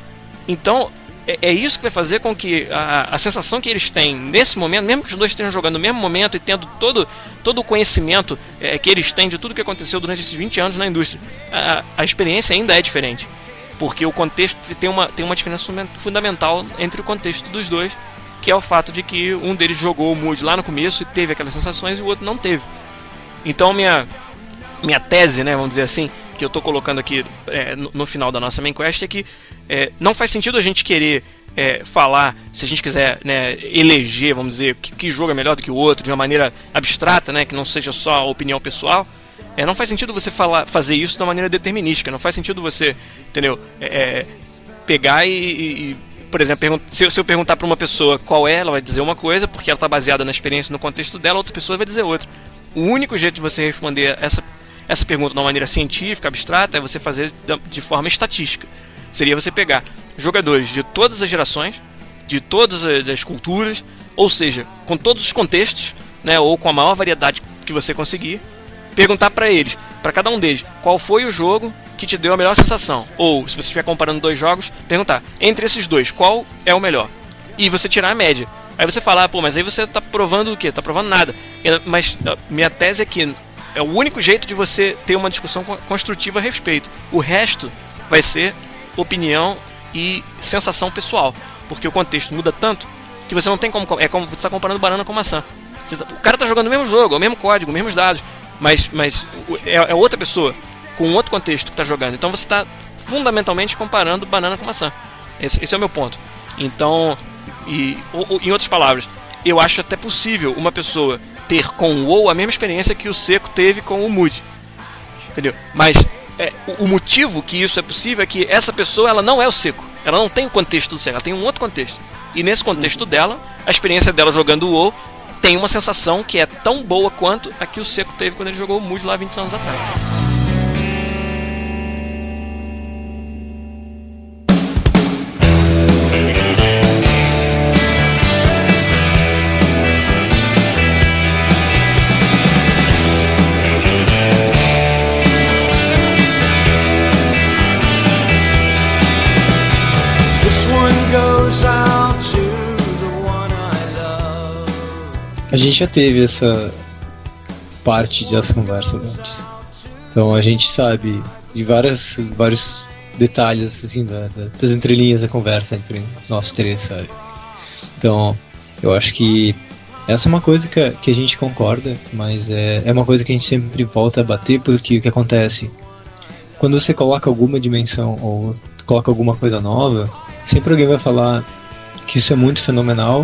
B: Então, é, é isso que vai fazer com que a, a sensação que eles têm nesse momento, mesmo que os dois estejam jogando no mesmo momento e tendo todo, todo o conhecimento é, que eles têm de tudo que aconteceu durante esses vinte anos na indústria, a, a experiência ainda é diferente. Porque o contexto tem uma, tem uma diferença fundamental entre o contexto dos dois, que é o fato de que um deles jogou o Mood lá no começo e teve aquelas sensações e o outro não teve. Então, minha, minha tese, né, vamos dizer assim, que eu estou colocando aqui é, no, no final da nossa main quest é que é, não faz sentido a gente querer é, falar, se a gente quiser, né, eleger, vamos dizer, que, que jogo é melhor do que o outro de uma maneira abstrata, né, que não seja só a opinião pessoal. É, não faz sentido você falar, fazer isso de uma maneira determinística. Não faz sentido você, entendeu, é, pegar e, e, por exemplo, se eu, se eu perguntar para uma pessoa qual é, ela vai dizer uma coisa porque ela está baseada na experiência, no contexto dela, outra pessoa vai dizer outra. O único jeito de você responder essa Essa pergunta de uma maneira científica, abstrata, é você fazer de forma estatística. Seria você pegar jogadores de todas as gerações, de todas as culturas, ou seja, com todos os contextos, né, ou com a maior variedade que você conseguir, perguntar para eles, para cada um deles, qual foi o jogo que te deu a melhor sensação. Ou, se você estiver comparando dois jogos, perguntar, entre esses dois, qual é o melhor? E você tirar a média. Aí você fala, ah, pô, mas aí você está provando o quê? Está provando nada. Mas minha tese é que é o único jeito de você ter uma discussão construtiva a respeito. O resto vai ser opinião e sensação pessoal. Porque o contexto muda tanto que você não tem como... É como você está comparando banana com maçã. Você tá, o cara está jogando o mesmo jogo, é o mesmo código, os mesmos dados. Mas, mas é, é outra pessoa com outro contexto que está jogando. Então você está fundamentalmente comparando banana com maçã. Esse, esse é o meu ponto. Então, e, ou, ou, em outras palavras, eu acho até possível uma pessoa ter com o WoW a mesma experiência que o Seco teve com o Mood, entendeu? Mas é, o, o motivo que isso é possível é que essa pessoa, ela não é o Seco, ela não tem o contexto do Seco, ela tem um outro contexto, e nesse contexto dela, a experiência dela jogando o WoW tem uma sensação que é tão boa quanto a que o Seco teve quando ele jogou o Mood lá vinte anos atrás.
D: A gente já teve essa parte das conversas antes. Então a gente sabe de várias, vários detalhes assim, da, da, das entrelinhas da conversa entre nós três, sabe? Então eu acho que essa é uma coisa que a, que a gente concorda, mas é, é uma coisa que a gente sempre volta a bater, porque o que acontece? Quando você coloca alguma dimensão ou coloca alguma coisa nova, sempre alguém vai falar que isso é muito fenomenal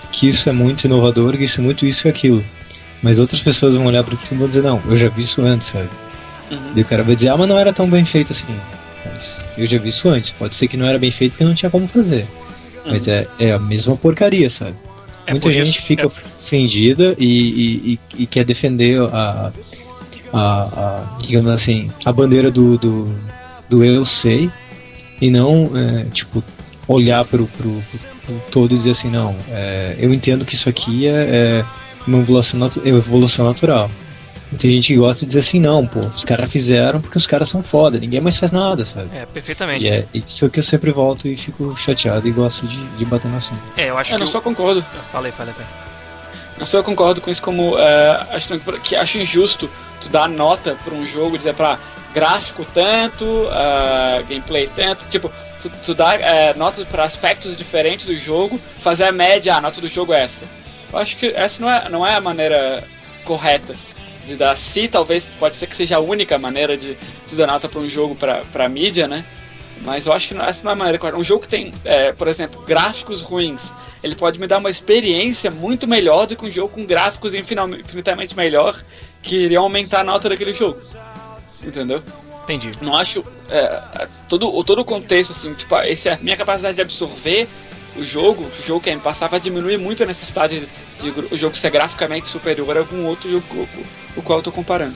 D: que isso é muito inovador, que isso é muito isso e aquilo. Mas outras pessoas vão olhar para aquilo e vão dizer, não, eu já vi isso antes, sabe? Uhum. E o cara vai dizer, ah, mas não era tão bem feito assim. Mas eu já vi isso antes. Pode ser que não era bem feito porque não tinha como fazer. Uhum. Mas é, é a mesma porcaria, sabe? É Muita gente isso, fica é... ofendida e, e, e, e quer defender a, a, a, digamos assim, a bandeira do, do, do eu sei e não, é, tipo, olhar pro, pro, pro todo e dizer assim, não, é, eu entendo que isso aqui é, é uma evolução, natu- evolução natural. E tem gente que gosta de dizer assim, não, pô, os caras fizeram porque os caras são foda, ninguém mais faz nada, sabe?
B: É, perfeitamente.
D: E é isso que eu sempre volto e fico chateado e gosto de, de bater no assunto.
B: É, eu acho
C: eu
B: que.
C: Eu não só concordo.
B: Falei, falei, falei.
C: Não só eu concordo com isso, como uh, acho, que acho injusto tu dar nota pra um jogo, dizer pra gráfico tanto, uh, gameplay tanto, tipo, tu, tu dá uh, notas pra aspectos diferentes do jogo, fazer a média, a nota do jogo é essa. Eu acho que essa não é, não é a maneira correta de dar. Se talvez pode ser que seja a única maneira de, de dar nota para um jogo para para mídia, né? Mas eu acho que não, essa não é a maneira correta. Um jogo que tem, é, por exemplo, gráficos ruins, ele pode me dar uma experiência muito melhor do que um jogo com gráficos infinitamente melhor que iriam aumentar a nota daquele jogo. Entendeu?
B: Entendi.
C: Não acho é, todo, todo o contexto, assim, tipo, esse é a minha capacidade de absorver o jogo, o jogo que me passava vai diminuir muito a necessidade de, de o jogo ser graficamente superior a algum outro jogo o, o qual eu tô comparando.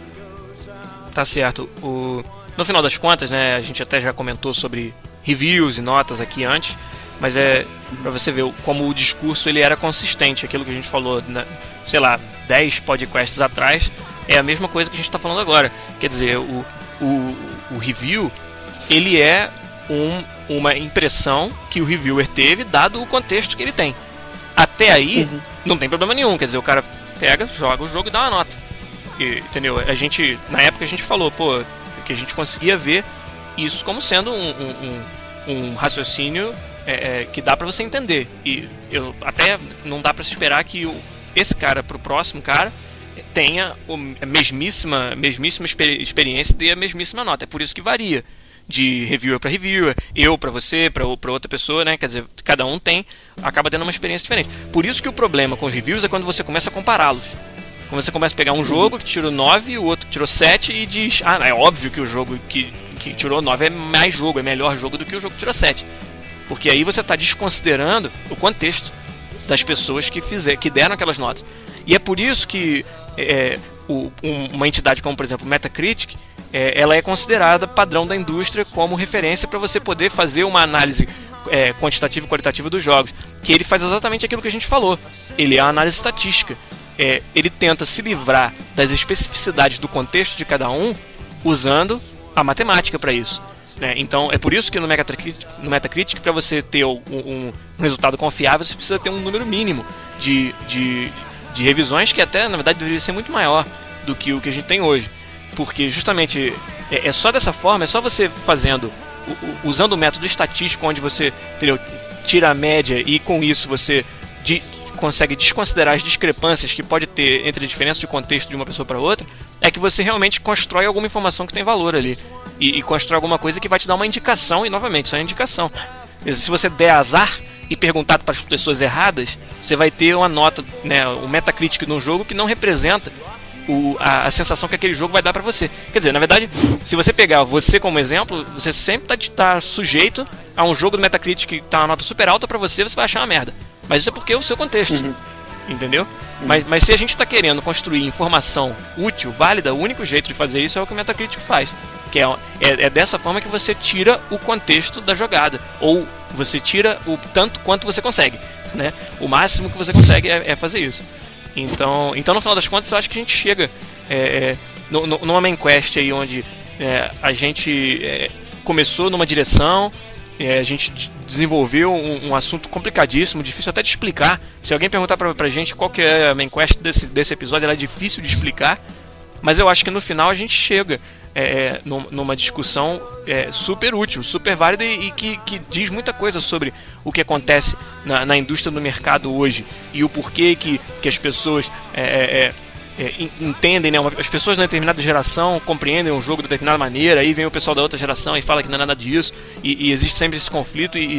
B: Tá certo. O... No final das contas, né, a gente até já comentou sobre reviews e notas aqui antes, mas é pra você ver como o discurso ele era consistente, aquilo que a gente falou, né, sei lá, dez podcasts atrás, é a mesma coisa que a gente tá falando agora. Quer dizer, o, o, o review, ele é um, uma impressão que o reviewer teve dado o contexto que ele tem. Até aí, uhum. não tem problema nenhum, quer dizer, o cara pega, joga o jogo e dá uma nota. E, entendeu? A gente, na época a gente falou, pô, que a gente conseguia ver isso como sendo um, um, um, um raciocínio é, é, que dá pra você entender. E eu, até não dá pra se esperar que o, esse cara pro próximo cara tenha a mesmíssima, mesmíssima experi- experiência e dê a mesmíssima nota. É por isso que varia de reviewer para reviewer, eu para você, para outra pessoa, né? Quer dizer, cada um tem, acaba tendo uma experiência diferente. Por isso que o problema com os reviews é quando você começa a compará-los. Quando você começa a pegar um jogo que tirou nove e o outro que tirou sete e diz, ah, é óbvio que o jogo que, que tirou nove é mais jogo, é melhor jogo do que o jogo que tirou sete. Porque aí você está desconsiderando o contexto das pessoas que, fizer, que deram aquelas notas. E é por isso que é, o, um, uma entidade como, por exemplo, o Metacritic, é, ela é considerada padrão da indústria como referência para você poder fazer uma análise é, quantitativa e qualitativa dos jogos. Que ele faz exatamente aquilo que a gente falou. Ele é uma análise estatística. É, ele tenta se livrar das especificidades do contexto de cada um usando a matemática para isso, né? Então é por isso que no Metacritic, no Metacritic para você ter um, um resultado confiável, você precisa ter um número mínimo de, de, de revisões, que até na verdade deveria ser muito maior do que o que a gente tem hoje, porque justamente é, é só dessa forma, é só você fazendo, usando o método estatístico, onde você, entendeu, tira a média e com isso você de, consegue desconsiderar as discrepâncias que pode ter entre a diferença de contexto de uma pessoa para outra, é que você realmente constrói alguma informação que tem valor ali. E, e constrói alguma coisa que vai te dar uma indicação, e novamente, isso é uma indicação. Se você der azar e perguntar para as pessoas erradas, você vai ter uma nota, né, um Metacritic num jogo que não representa o, a, a sensação que aquele jogo vai dar para você. Quer dizer, na verdade, se você pegar você como exemplo, você sempre está tá sujeito a um jogo do Metacritic que tá uma nota super alta para você, você vai achar uma merda. Mas isso é porque é o seu contexto, uhum. entendeu? Uhum. Mas, mas se a gente está querendo construir informação útil, válida, o único jeito de fazer isso é o que o Metacritic faz. Que é, é, é dessa forma que você tira o contexto da jogada. Ou você tira o tanto quanto você consegue, né? O máximo que você consegue é, é fazer isso. Então, então, no final das contas, eu acho que a gente chega é, é, no, no, numa main quest aí onde é, a gente é, começou numa direção. É, a gente desenvolveu um, um assunto complicadíssimo, difícil até de explicar. Se alguém perguntar pra, pra gente qual que é a main quest desse, desse episódio, ela é difícil de explicar. Mas eu acho que no final a gente chega é, numa discussão é, super útil, super válida e, e que, que diz muita coisa sobre o que acontece na, na indústria do mercado hoje e o porquê que, que as pessoas é, é, É, entendem, né? As pessoas de uma determinada geração compreendem um jogo de determinada maneira, aí vem o pessoal da outra geração e fala que não é nada disso, e, e existe sempre esse conflito, e,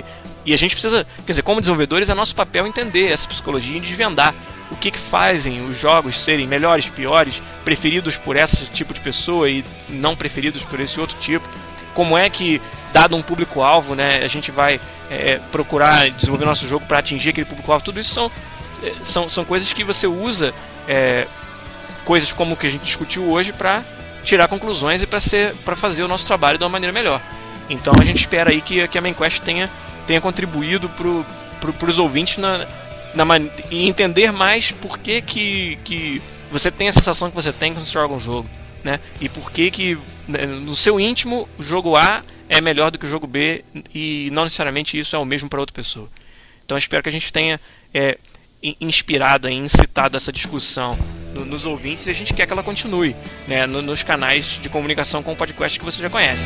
B: E a gente precisa, quer dizer, como desenvolvedores, é nosso papel entender essa psicologia e desvendar o que que fazem os jogos serem melhores, piores, preferidos por esse tipo de pessoa e não preferidos por esse outro tipo. Como é que, dado um público-alvo, né, a gente vai é, procurar desenvolver nosso jogo para atingir aquele público-alvo. Tudo isso são, são, são coisas que você usa, é, coisas como o que a gente discutiu hoje, para tirar conclusões e para fazer o nosso trabalho de uma maneira melhor. Então a gente espera aí que, que a MainQuest tenha, tenha contribuído para pro, os ouvintes na, na man... e entender mais por que, que, que você tem a sensação que você tem quando você joga um jogo, né? E por que que no seu íntimo o jogo A é melhor do que o jogo B e não necessariamente isso é o mesmo para outra pessoa. Então eu espero que a gente tenha é, inspirado, incitado essa discussão nos ouvintes, e a gente quer que ela continue, né, nos canais de comunicação com o podcast que você já conhece.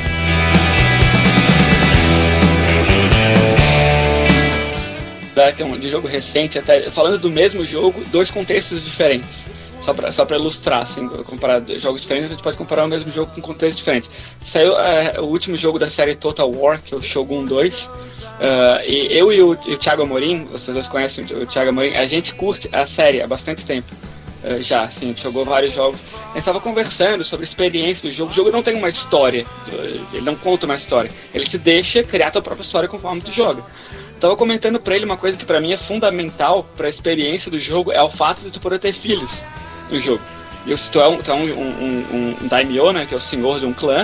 C: De jogo recente, até falando do mesmo jogo, dois contextos diferentes. Só pra, só pra ilustrar, assim, comparar jogos diferentes, a gente pode comparar o mesmo jogo com contextos diferentes. Saiu é, o último jogo da série Total War, que é o Shogun dois. Uh, e eu e o, e o Thiago Amorim, vocês dois conhecem o Thiago Amorim, a gente curte a série há bastante tempo. Uh, já, assim, a gente jogou vários jogos. A gente estava conversando sobre a experiência do jogo. O jogo não tem uma história, ele não conta uma história. Ele te deixa criar a tua própria história conforme tu joga. Tava comentando pra ele uma coisa que pra mim é fundamental pra experiência do jogo, é o fato de tu poder ter filhos no jogo. E se tu é um, tu é um, um, um, um daimyo, né, que é o senhor de um clã,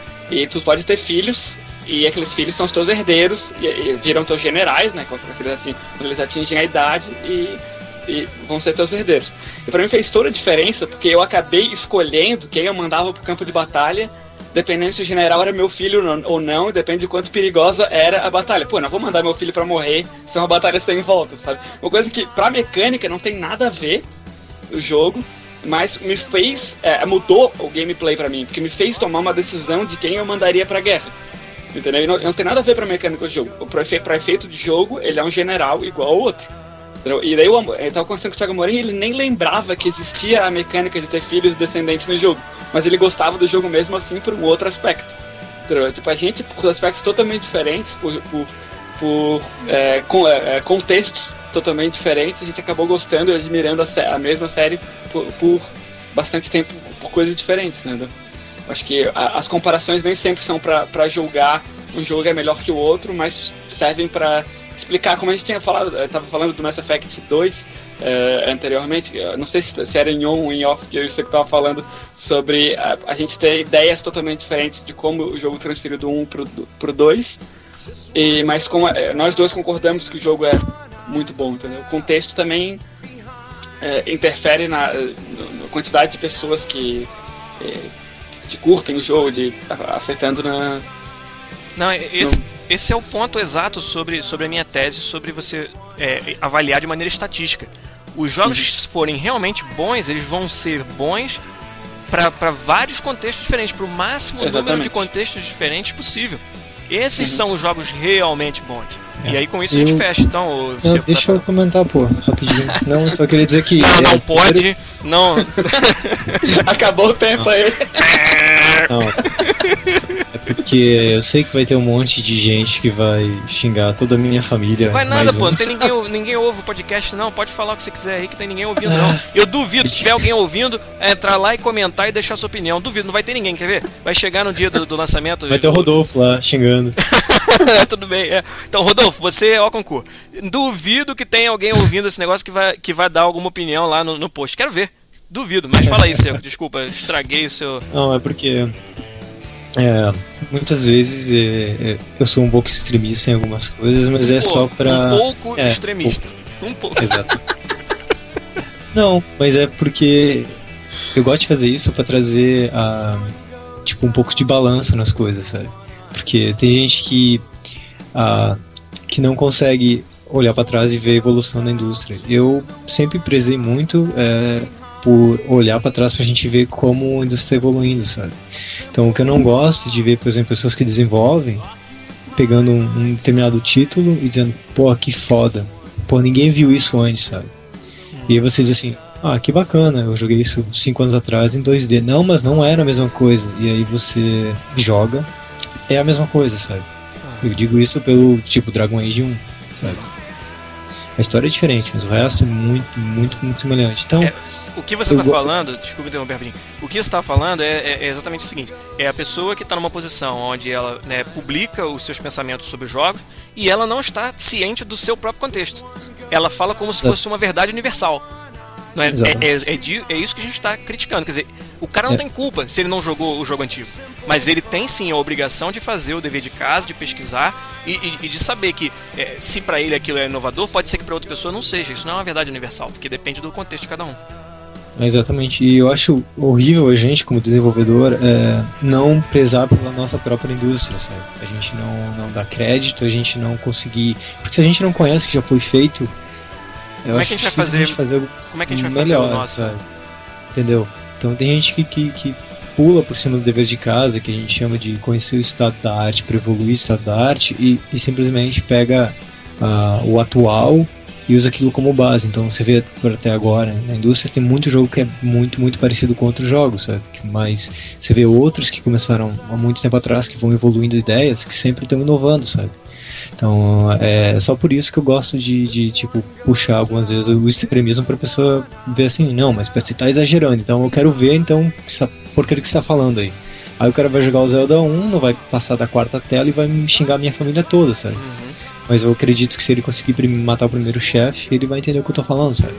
C: e tu pode ter filhos, e aqueles filhos são os teus herdeiros, e, e viram teus generais, né, quando eles, assim, quando eles atingem a idade, e, e vão ser teus herdeiros. E pra mim fez toda a diferença, porque eu acabei escolhendo quem eu mandava pro campo de batalha, dependendo se o general era meu filho ou não, e depende de quanto perigosa era a batalha. Pô, não vou mandar meu filho pra morrer se é uma batalha sem volta, sabe? Uma coisa que, pra mecânica, não tem nada a ver o jogo, mas me fez, é, mudou o gameplay pra mim, porque me fez tomar uma decisão de quem eu mandaria pra guerra. Entendeu? E não, não tem nada a ver pra mecânica do jogo. O pra efeito de jogo, ele é um general igual ao outro. Entendeu? E daí eu, eu tava conversando com o Thiago Amorim, ele nem lembrava que existia a mecânica de ter filhos e descendentes no jogo. Mas ele gostava do jogo mesmo assim por um outro aspecto. Entendeu? Tipo, a gente, por aspectos totalmente diferentes, por, por, por é, com, é, contextos totalmente diferentes, a gente acabou gostando e admirando a, a mesma série por, por bastante tempo, por coisas diferentes, né? Acho que a, as comparações nem sempre são pra, pra julgar um jogo é melhor que o outro, mas servem pra explicar, como a gente tinha falado, eu tava falando do Mass Effect dois uh, anteriormente, eu não sei se, se era em on ou em off que eu sei que tava falando sobre a, a gente ter ideias totalmente diferentes de como o jogo transferiu do um pro, pro dois, e, mas como uh, nós dois concordamos que o jogo é muito bom, entendeu? O contexto também uh, interfere na, na quantidade de pessoas que, uh, que curtem o jogo, de, afetando na...
B: Não, esse... no, Esse é o ponto exato sobre, sobre a minha tese, sobre você é, avaliar de maneira estatística. Os jogos que forem realmente bons, eles vão ser bons para vários contextos diferentes, para o máximo Exatamente. número de contextos diferentes possível. Esses uhum. são os jogos realmente bons. É. E aí com isso eu... a gente fecha. Então,
D: não, deixa eu comentar, pô, rapidinho. Não, só queria dizer que...
B: Não, não é, pode, não...
C: Acabou o tempo aí.
D: Não. É porque eu sei que vai ter um monte de gente que vai xingar toda a minha família.
B: Não vai nada, pô,
D: um.
B: não tem ninguém, ninguém ouve o podcast, não. Pode falar o que você quiser aí, que tem ninguém ouvindo, não. Eu duvido, se tiver alguém ouvindo, é entrar lá e comentar e deixar sua opinião. Duvido, não vai ter ninguém, quer ver? Vai chegar no dia do, do lançamento.
D: Vai ter o Rodolfo lá xingando.
B: Tudo bem, é. Então, Rodolfo, você é o concurso. Duvido que tenha alguém ouvindo esse negócio que vai, que vai dar alguma opinião lá no, no post. Quero ver. Duvido, mas fala aí, Seco. Desculpa, estraguei o seu...
D: Não, é porque... É, muitas vezes é, é, eu sou um pouco extremista em algumas coisas, mas é
B: Pô,
D: só pra...
B: Um pouco
D: é,
B: extremista.
D: Um
B: pouco.
D: Exato. Não, mas é porque eu gosto de fazer isso pra trazer a, tipo, um pouco de balança nas coisas, sabe? Porque tem gente que, a, que não consegue olhar pra trás e ver a evolução da indústria. Eu sempre prezei muito é, por olhar pra trás pra gente ver como a indústria está evoluindo, sabe? Então o que eu não gosto de ver, por exemplo, pessoas que desenvolvem pegando um, um determinado título e dizendo, pô, que foda, pô, ninguém viu isso antes, sabe? E aí você diz assim, ah, que bacana, eu joguei isso cinco anos atrás em dois D. Não, mas não era a mesma coisa. E aí você joga, é a mesma coisa, sabe? Eu digo isso pelo tipo Dragon Age um, sabe? A história é diferente, mas o resto é muito, muito, muito semelhante. Então,
B: é, o que você está go... falando, desculpa interromper rapidinho, o que você está falando é, é, é exatamente o seguinte: é a pessoa que está numa posição onde ela, né, publica os seus pensamentos sobre jogos e ela não está ciente do seu próprio contexto. Ela fala como se fosse uma verdade universal. Não é, é, é, é, de, é isso que a gente está criticando. Quer dizer, o cara não é. tem culpa se ele não jogou o jogo antigo. Mas ele tem sim a obrigação de fazer o dever de casa, de pesquisar e, e, e de saber que é, se para ele aquilo é inovador, pode ser que para outra pessoa não seja. Isso não é uma verdade universal, porque depende do contexto de cada um.
D: Exatamente. E eu acho horrível a gente, como desenvolvedor, é, não prezar pela nossa própria indústria, sabe? A gente não, não dá crédito, a gente não conseguir... Porque se a gente não conhece o que já foi feito... Eu
B: como é que a gente vai fazer,
D: a gente fazer
B: como é que a gente vai
D: melhor,
B: fazer o nosso?
D: Sabe? Entendeu? Então tem gente que, que, que pula por cima do dever de casa, que a gente chama de conhecer o estado da arte, para evoluir o estado da arte, e, e simplesmente pega uh, o atual e usa aquilo como base. Então você vê por até agora, na indústria tem muito jogo que é muito, muito parecido com outros jogos, sabe? Mas você vê outros que começaram há muito tempo atrás, que vão evoluindo ideias, que sempre estão inovando, sabe? Então, é só por isso que eu gosto de, de tipo, puxar algumas vezes o extremismo pra pessoa ver assim, não, mas você tá exagerando, então eu quero ver, então, essa porcaria que você tá falando aí. Aí o cara vai jogar o Zelda um, não vai passar da quarta tela e vai me xingar a minha família toda, sabe? Uhum. Mas eu acredito que se ele conseguir matar o primeiro chefe, ele vai entender o que eu tô falando, sabe?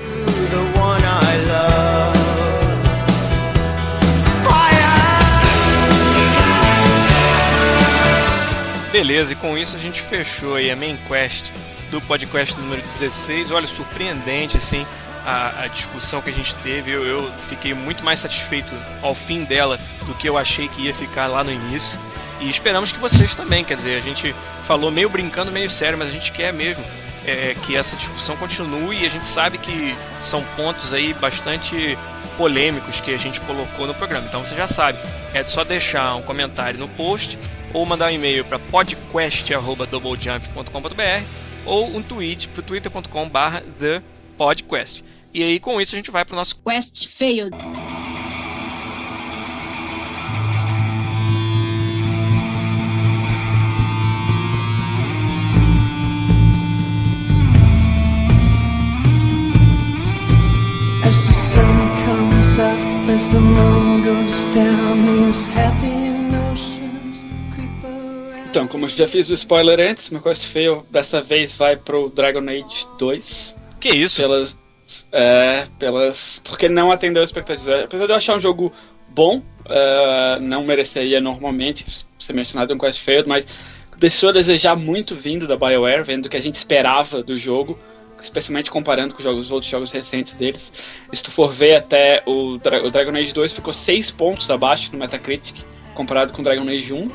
B: Beleza, e com isso a gente fechou aí a main quest do podcast número dezesseis. Olha, surpreendente assim a, a discussão que a gente teve. Eu, eu fiquei muito mais satisfeito ao fim dela do que eu achei que ia ficar lá no início. E esperamos que vocês também, quer dizer, a gente falou meio brincando, meio sério, mas a gente quer mesmo é, que essa discussão continue, e a gente sabe que são pontos aí bastante polêmicos que a gente colocou no programa. Então você já sabe, é só deixar um comentário no post ou mandar um e-mail para podcast arroba doublejump ponto com ponto b r ou um tweet para o twitter ponto com barra the podcast. E aí com isso a gente vai para o nosso
A: Quest Failed.
E: As the sun comes up, as the moon goes down, these happy notions creep around.
C: Então, como eu já fiz o spoiler antes, meu Quest Fail dessa vez vai pro Dragon Age dois.
B: Que isso?
C: Pelas, é, pelas... Porque não atendeu as expectativas. Apesar de eu achar um jogo bom, uh, não mereceria normalmente ser mencionado em Quest Fail, mas deixou a desejar muito vindo da BioWare, vendo o que a gente esperava do jogo, especialmente comparando com os, jogos, os outros jogos recentes deles. Se tu for ver, até o, Dra- o Dragon Age dois ficou seis pontos abaixo no Metacritic, comparado com o Dragon Age um,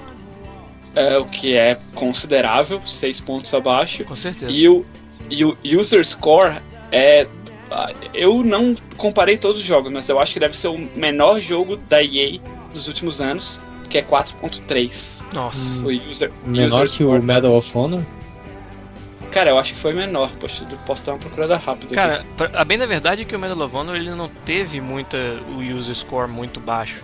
C: é, o que é considerável, seis pontos abaixo.
B: Com certeza.
C: E o, e o User Score é... Eu não comparei todos os jogos, mas eu acho que deve ser o menor jogo da E A dos últimos anos, que é quatro ponto três.
B: Nossa.
C: O user,
D: Menor
C: user
D: que o Medal of Honor?
C: Cara, eu acho que foi menor. Poxa, eu posso dar uma procurada rápida.
B: Cara, pra, a bem da verdade é que o Medal of Honor ele não teve muita, o user score muito baixo.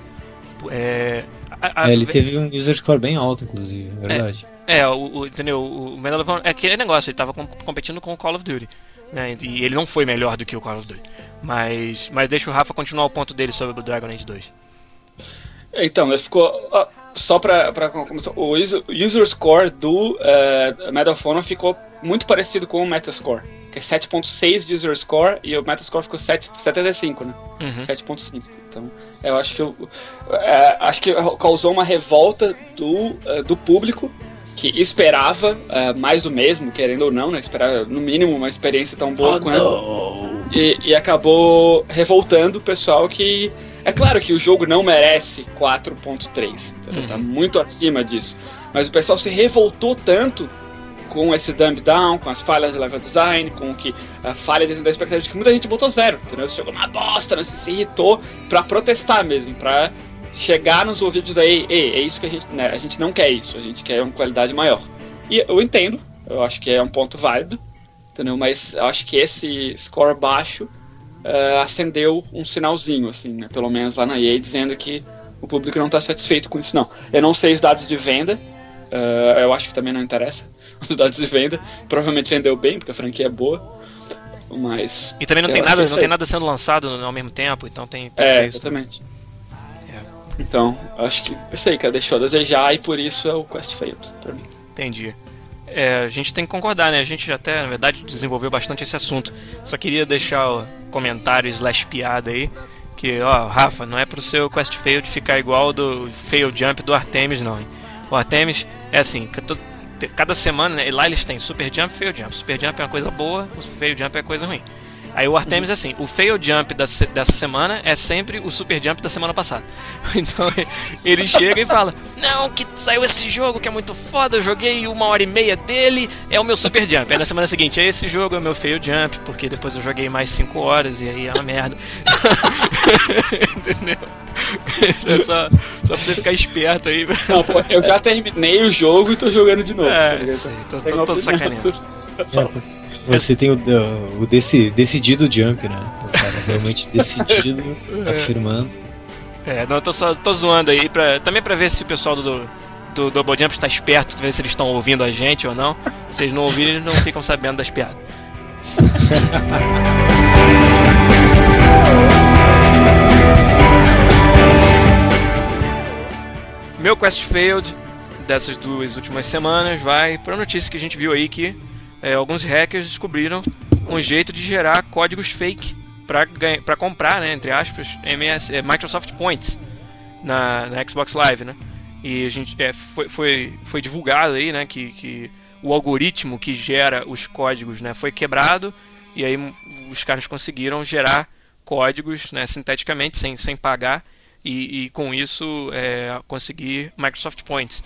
B: É, a, a,
D: é, ele teve um user score bem alto, inclusive, é verdade.
B: É, é o, o, entendeu? O Medal of Honor é aquele negócio, ele tava com, competindo com o Call of Duty, né? E ele não foi melhor do que o Call of Duty. Mas, mas deixa o Rafa continuar o ponto dele sobre o Dragon Age dois.
C: Então, ele ficou... Ó, só pra, pra começar, o user, user score do uh, Medal of Honor ficou muito parecido com o Metascore, que é sete ponto seis de user score, e o Metascore ficou sete, setenta e cinco, né? Uhum. sete ponto cinco. Então, eu acho que eu, uh, acho que causou uma revolta do, uh, do público, que esperava uh, mais do mesmo, querendo ou não, né? Esperava no mínimo uma experiência tão boa oh, quanto. E, e acabou revoltando o pessoal que... É claro que o jogo não merece quatro ponto três, uhum. Tá muito acima disso. Mas o pessoal se revoltou tanto com esse dumb down, com as falhas de level design, com que a falha dentro da expectativa, que muita gente botou zero, entendeu? Esse jogo é uma bosta, né? Se, se irritou pra protestar mesmo, pra chegar nos ouvidos daí, ei, é isso que a gente, né? A gente não quer isso, a gente quer uma qualidade maior. E eu entendo, eu acho que é um ponto válido, entendeu? Mas eu acho que esse score baixo Uh, acendeu um sinalzinho, assim, né? Pelo menos lá na E A, dizendo que o público não está satisfeito com isso, não. Eu não sei os dados de venda, Uh, eu acho que também não interessa os dados de venda. Provavelmente vendeu bem, porque a franquia é boa. Mas.
B: E também não tem nada, não tem nada sendo lançado ao mesmo tempo, então tem. tem
C: é,
B: isso,
C: exatamente. É. Então, acho que isso aí, cara, deixou a desejar e por isso é o Quest Failed pra mim.
B: Entendi. É, a gente tem que concordar, né? A gente já até, na verdade, desenvolveu bastante esse assunto. Só queria deixar o comentário slash piada aí. Que, ó, Rafa, não é pro seu Quest Failed ficar igual do Fail Jump do Artemis, não, hein? O Artemis é assim, cada semana, né, lá eles têm Super Jump e Fail Jump. Super Jump é uma coisa boa, o Fail Jump é coisa ruim. Aí o Artemis é assim, o Fail Jump dessa, dessa semana é sempre o Super Jump da semana passada. Então ele chega e fala, não, que saiu esse jogo que é muito foda, eu joguei uma hora e meia dele, é o meu Super Jump. Aí na semana seguinte, esse jogo é o meu Fail Jump, porque depois eu joguei mais cinco horas e aí é uma merda. Entendeu? É só, só pra você ficar esperto aí.
C: Não, pô, eu já terminei o jogo e tô jogando de novo.
B: É, tá isso aí, tô, tô, tô sacaneando.
D: Você tem o, o desse, decidido jump, né? O cara realmente decidido, é. afirmando.
B: É, não, eu tô, só, tô zoando aí, pra, também pra ver se o pessoal do, do Double Jump está esperto, pra ver se eles estão ouvindo a gente ou não. Se eles não ouvirem, eles não ficam sabendo das piadas. Meu Quest Failed dessas duas últimas semanas vai pra notícia que a gente viu aí que É, alguns hackers descobriram um jeito de gerar códigos fake para comprar, né, entre aspas, M S, é, Microsoft Points na, na Xbox Live, né? E a gente, é, foi, foi, foi divulgado aí, né, que, que o algoritmo que gera os códigos, né, foi quebrado e aí os caras conseguiram gerar códigos, né, sinteticamente, sem, sem pagar e, e com isso é, conseguir Microsoft Points.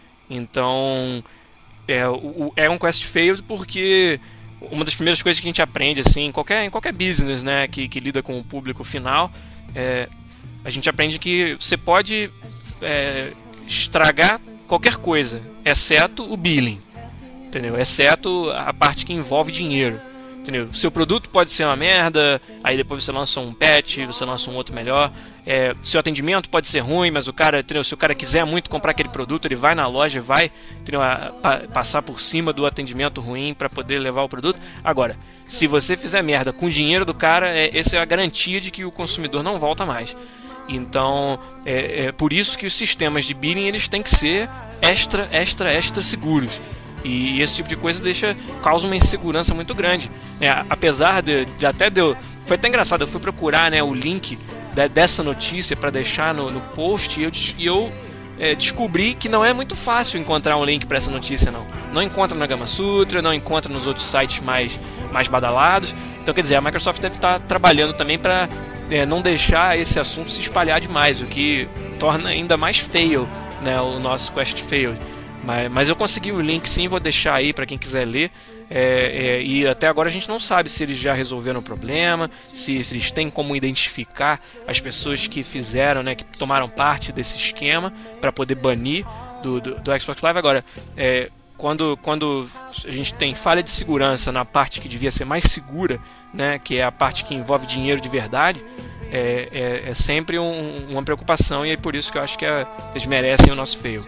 B: Então É, o, é um Quest Failed porque uma das primeiras coisas que a gente aprende assim, em, qualquer, em qualquer business, né, que, que lida com o público final, é, a gente aprende que você pode é, estragar qualquer coisa, exceto o billing, entendeu? Exceto a parte que envolve dinheiro. Entendeu? Seu produto pode ser uma merda, aí depois você lança um patch, você lança um outro melhor. É, seu atendimento pode ser ruim, mas o cara, entendeu? Se o cara quiser muito comprar aquele produto, ele vai na loja, vai, entendeu? A, pa, passar por cima do atendimento ruim para poder levar o produto. Agora, se você fizer merda com o dinheiro do cara, é, essa é a garantia de que o consumidor não volta mais. Então, é, é por isso que os sistemas de billing eles têm que ser extra, extra, extra seguros. E esse tipo de coisa deixa, causa uma insegurança muito grande. É, apesar de, de até de eu, foi até engraçado, eu fui procurar, né, o link de, dessa notícia para deixar no, no post e eu, e eu é, descobri que não é muito fácil encontrar um link para essa notícia, não. Não encontra na Gamasutra, não encontra nos outros sites mais, mais badalados. Então, quer dizer, a Microsoft deve estar trabalhando também para é, não deixar esse assunto se espalhar demais, o que torna ainda mais feio, né, o nosso Quest Failed. Mas, mas eu consegui o link sim, vou deixar aí para quem quiser ler. É, é, e até agora a gente não sabe se eles já resolveram o problema, se, se eles têm como identificar as pessoas que fizeram, né, que tomaram parte desse esquema para poder banir do, do, do Xbox Live. Agora, é, quando, quando a gente tem falha de segurança na parte que devia ser mais segura, né, que é a parte que envolve dinheiro de verdade, é, é, é sempre um, uma preocupação e é por isso que eu acho que é, eles merecem o nosso fail.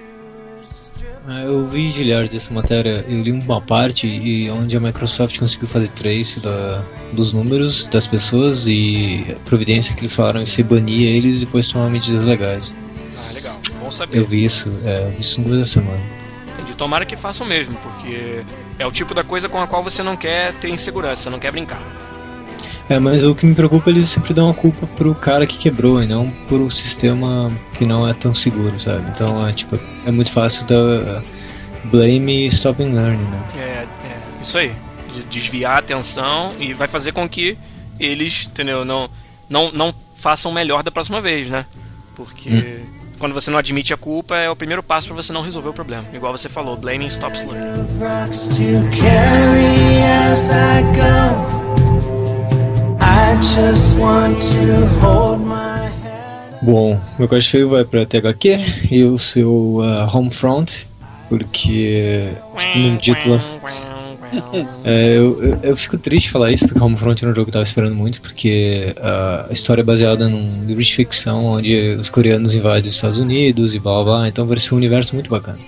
D: Eu vi, Giliard, essa matéria, eu li uma parte e onde a Microsoft conseguiu fazer trace da, dos números das pessoas e a providência que eles falaram em se banir eles e depois tomar medidas legais.
B: Ah, legal, bom saber.
D: Eu vi isso, é, eu vi isso no começo da semana.
B: Entendi, tomara que façam mesmo, porque é o tipo da coisa com a qual você não quer ter insegurança, você não quer brincar.
D: É, mas o que me preocupa é eles sempre dão a culpa pro cara que quebrou e não pro sistema que não é tão seguro, sabe? Então é tipo, é muito fácil dar blame e stop and learn, né?
B: É, é isso aí, desviar a atenção e vai fazer com que eles, entendeu, não, não, não façam melhor da próxima vez, né? Porque hum. quando você não admite a culpa é o primeiro passo para você não resolver o problema. Igual você falou, blaming stops learning.
D: Bom, meu Quest Failed vai pra T H Q e o seu uh, Homefront, porque no dito assim, é, eu, eu, eu fico triste de falar isso, porque Homefront era um jogo que eu tava esperando muito, porque uh, a história é baseada num livro de ficção onde os coreanos invadem os Estados Unidos e blá blá blá, então vai ser um universo muito bacana.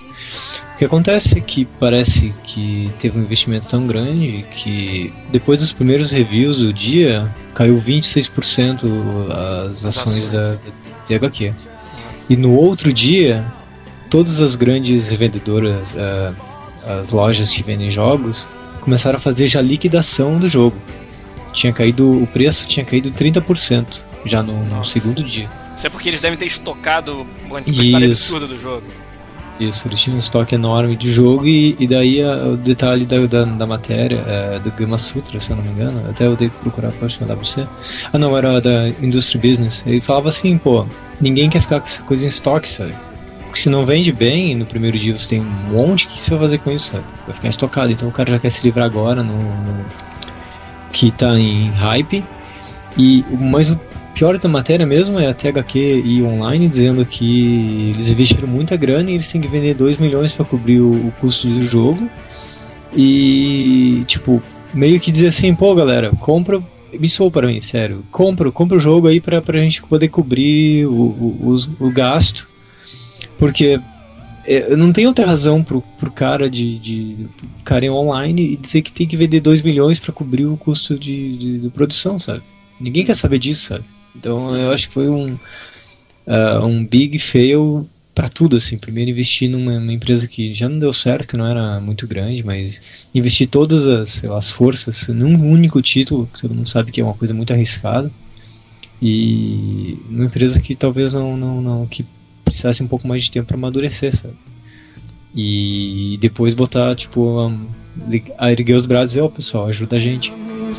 D: O que acontece é que parece que teve um investimento tão grande que depois dos primeiros reviews do dia caiu vinte e seis por cento as ações da, da T H Q. E no outro dia, todas as grandes revendedoras, uh, as lojas que vendem jogos, começaram a fazer já liquidação do jogo. Tinha caído, o preço tinha caído trinta por cento já no, no segundo dia.
B: Isso é porque eles devem ter estocado uma quantidade absurda do jogo.
D: Isso, eles tinham um estoque enorme de jogo e, e daí a, o detalhe da, da, da matéria é, do Gama Sutra, se eu não me engano, até eu dei que procurar, acho que é W C. Ah não, era da Industry Business. Ele falava assim, pô, ninguém quer ficar com essa coisa em estoque, sabe? Porque se não vende bem, no primeiro dia você tem um monte, o que você vai fazer com isso, sabe? Vai ficar estocado, então o cara já quer se livrar agora, no, no que tá em hype. E, mas o pior da matéria mesmo é a T H Q e online dizendo que eles investiram muita grana e eles têm que vender dois milhões para cobrir o, o custo do jogo. E, tipo, meio que dizer assim, pô galera, compra, me soou para mim, sério, compra, compra o jogo aí pra, pra gente poder cobrir o, o, o, o gasto. Porque é, não tem outra razão pro, pro cara de, de pro cara em online e dizer que tem que vender dois milhões para cobrir o custo de, de, de produção, sabe? Ninguém quer saber disso, sabe? Então eu acho que foi um, uh, um big fail para tudo, assim. Primeiro investir numa, numa empresa que já não deu certo, que não era muito grande, mas investir todas as, sei lá, as forças num único título, que todo mundo sabe que é uma coisa muito arriscada, e numa empresa que talvez não, não, não que precisasse um pouco mais de tempo para amadurecer, sabe? E depois botar, tipo, um, a erguer os braços e dizer, ó, oh, pessoal, ajuda a gente.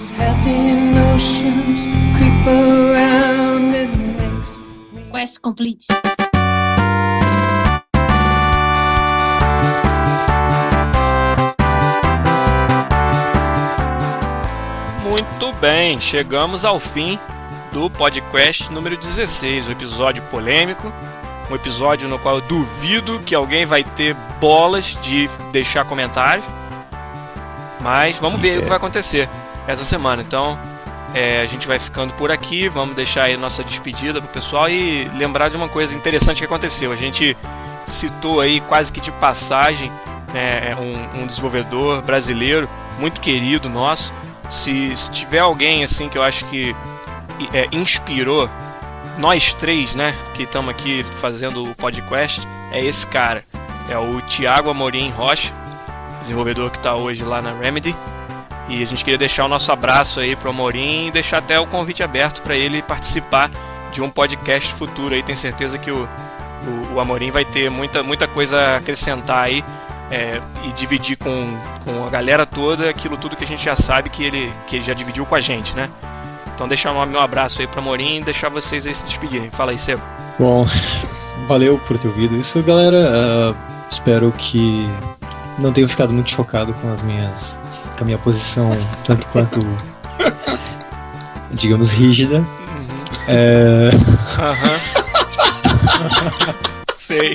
A: Quest complete.
B: Muito bem, chegamos ao fim do podcast número dezesseis, o episódio polêmico, um episódio no qual eu duvido que alguém vai ter bolas de deixar comentários, mas vamos ver o que vai acontecer essa semana. Então é, a gente vai ficando por aqui, vamos deixar aí a nossa despedida pro pessoal e lembrar de uma coisa interessante que aconteceu. A gente citou aí quase que de passagem, né, um, um desenvolvedor brasileiro muito querido nosso. Se, se tiver alguém assim que eu acho que é, inspirou nós três, né, que estamos aqui fazendo o podcast, é esse cara, é o Thiago Amorim Rocha, desenvolvedor que está hoje lá na Remedy. E a gente queria deixar o nosso abraço aí pro Amorim e deixar até o convite aberto para ele participar de um podcast futuro aí. Tenho certeza que o, o, o Amorim vai ter muita, muita coisa a acrescentar aí, é, e dividir com, com a galera toda aquilo tudo que a gente já sabe que ele, que ele já dividiu com a gente, né? Então deixar o meu abraço aí pro Amorim e deixar vocês aí se despedirem. Fala aí, Seco.
D: Bom, valeu por ter ouvido isso, galera. Uh, espero que não tenham ficado muito chocado com as minhas... com a minha posição tanto quanto digamos rígida.
B: Uhum.
D: É...
B: Uhum. Sei.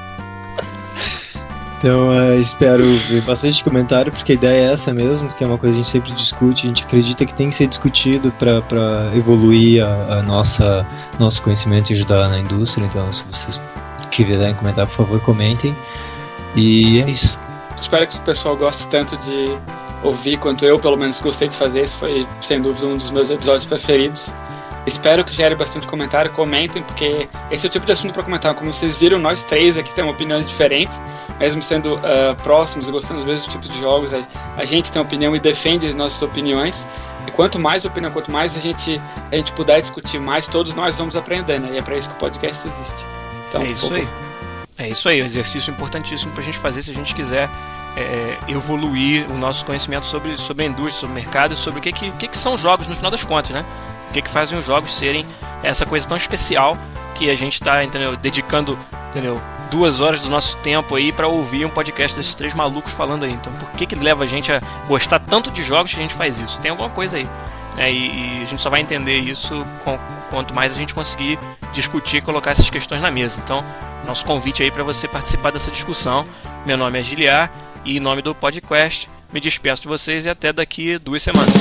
D: Então uh, espero ver bastante comentário, porque a ideia é essa mesmo, que é uma coisa que a gente sempre discute, a gente acredita que tem que ser discutido para evoluir a, a nossa nosso conhecimento e ajudar na indústria. Então se vocês quiserem comentar, por favor, comentem. E é isso.
C: Espero que o pessoal goste tanto de ouvir quanto eu, pelo menos, gostei de fazer. Esse foi, sem dúvida, um dos meus episódios preferidos. Espero que gere bastante comentário, comentem, porque esse é o tipo de assunto para comentar. Como vocês viram, nós três aqui temos opiniões diferentes, mesmo sendo uh, próximos e gostando dos mesmos tipos de jogos, a, a gente tem opinião e defende as nossas opiniões. E quanto mais opinião, quanto mais a gente, a gente puder discutir mais, todos nós vamos aprendendo, né? E é para isso que o podcast existe. Então,
B: é isso
C: pouco...
B: aí. É isso aí, um exercício importantíssimo pra gente fazer se a gente quiser é, evoluir o nosso conhecimento sobre, sobre a indústria, sobre o mercado e sobre o que, que, que, que são jogos no final das contas, né? O que, que fazem os jogos serem essa coisa tão especial que a gente está, entendeu, dedicando, entendeu, duas horas do nosso tempo aí para ouvir um podcast desses três malucos falando aí. Então por que que leva a gente a gostar tanto de jogos que a gente faz isso? Tem alguma coisa aí, né? E, e a gente só vai entender isso com, quanto mais a gente conseguir discutir e colocar essas questões na mesa. Então nosso convite aí para você participar dessa discussão. Meu nome é Giliar e em nome do podcast me despeço de vocês e até daqui duas semanas.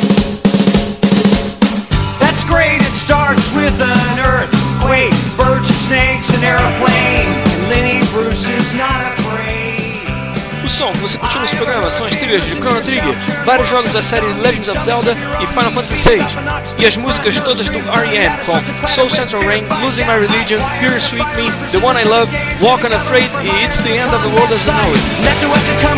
E: That's great, it starts with an earthquake, birds and snakes, an airplane, and Lenny Bruce is not afraid.
B: som que você curtiu nesse programa são as trilhas de Chrono Trigger, vários jogos da série Legends of Zelda e Final Fantasy seis, e as músicas todas do R E M com Soul Central Rain, Losing My Religion, Bittersweet Me, The One I Love, Walk Unafraid e It's the End of the World as I Know It.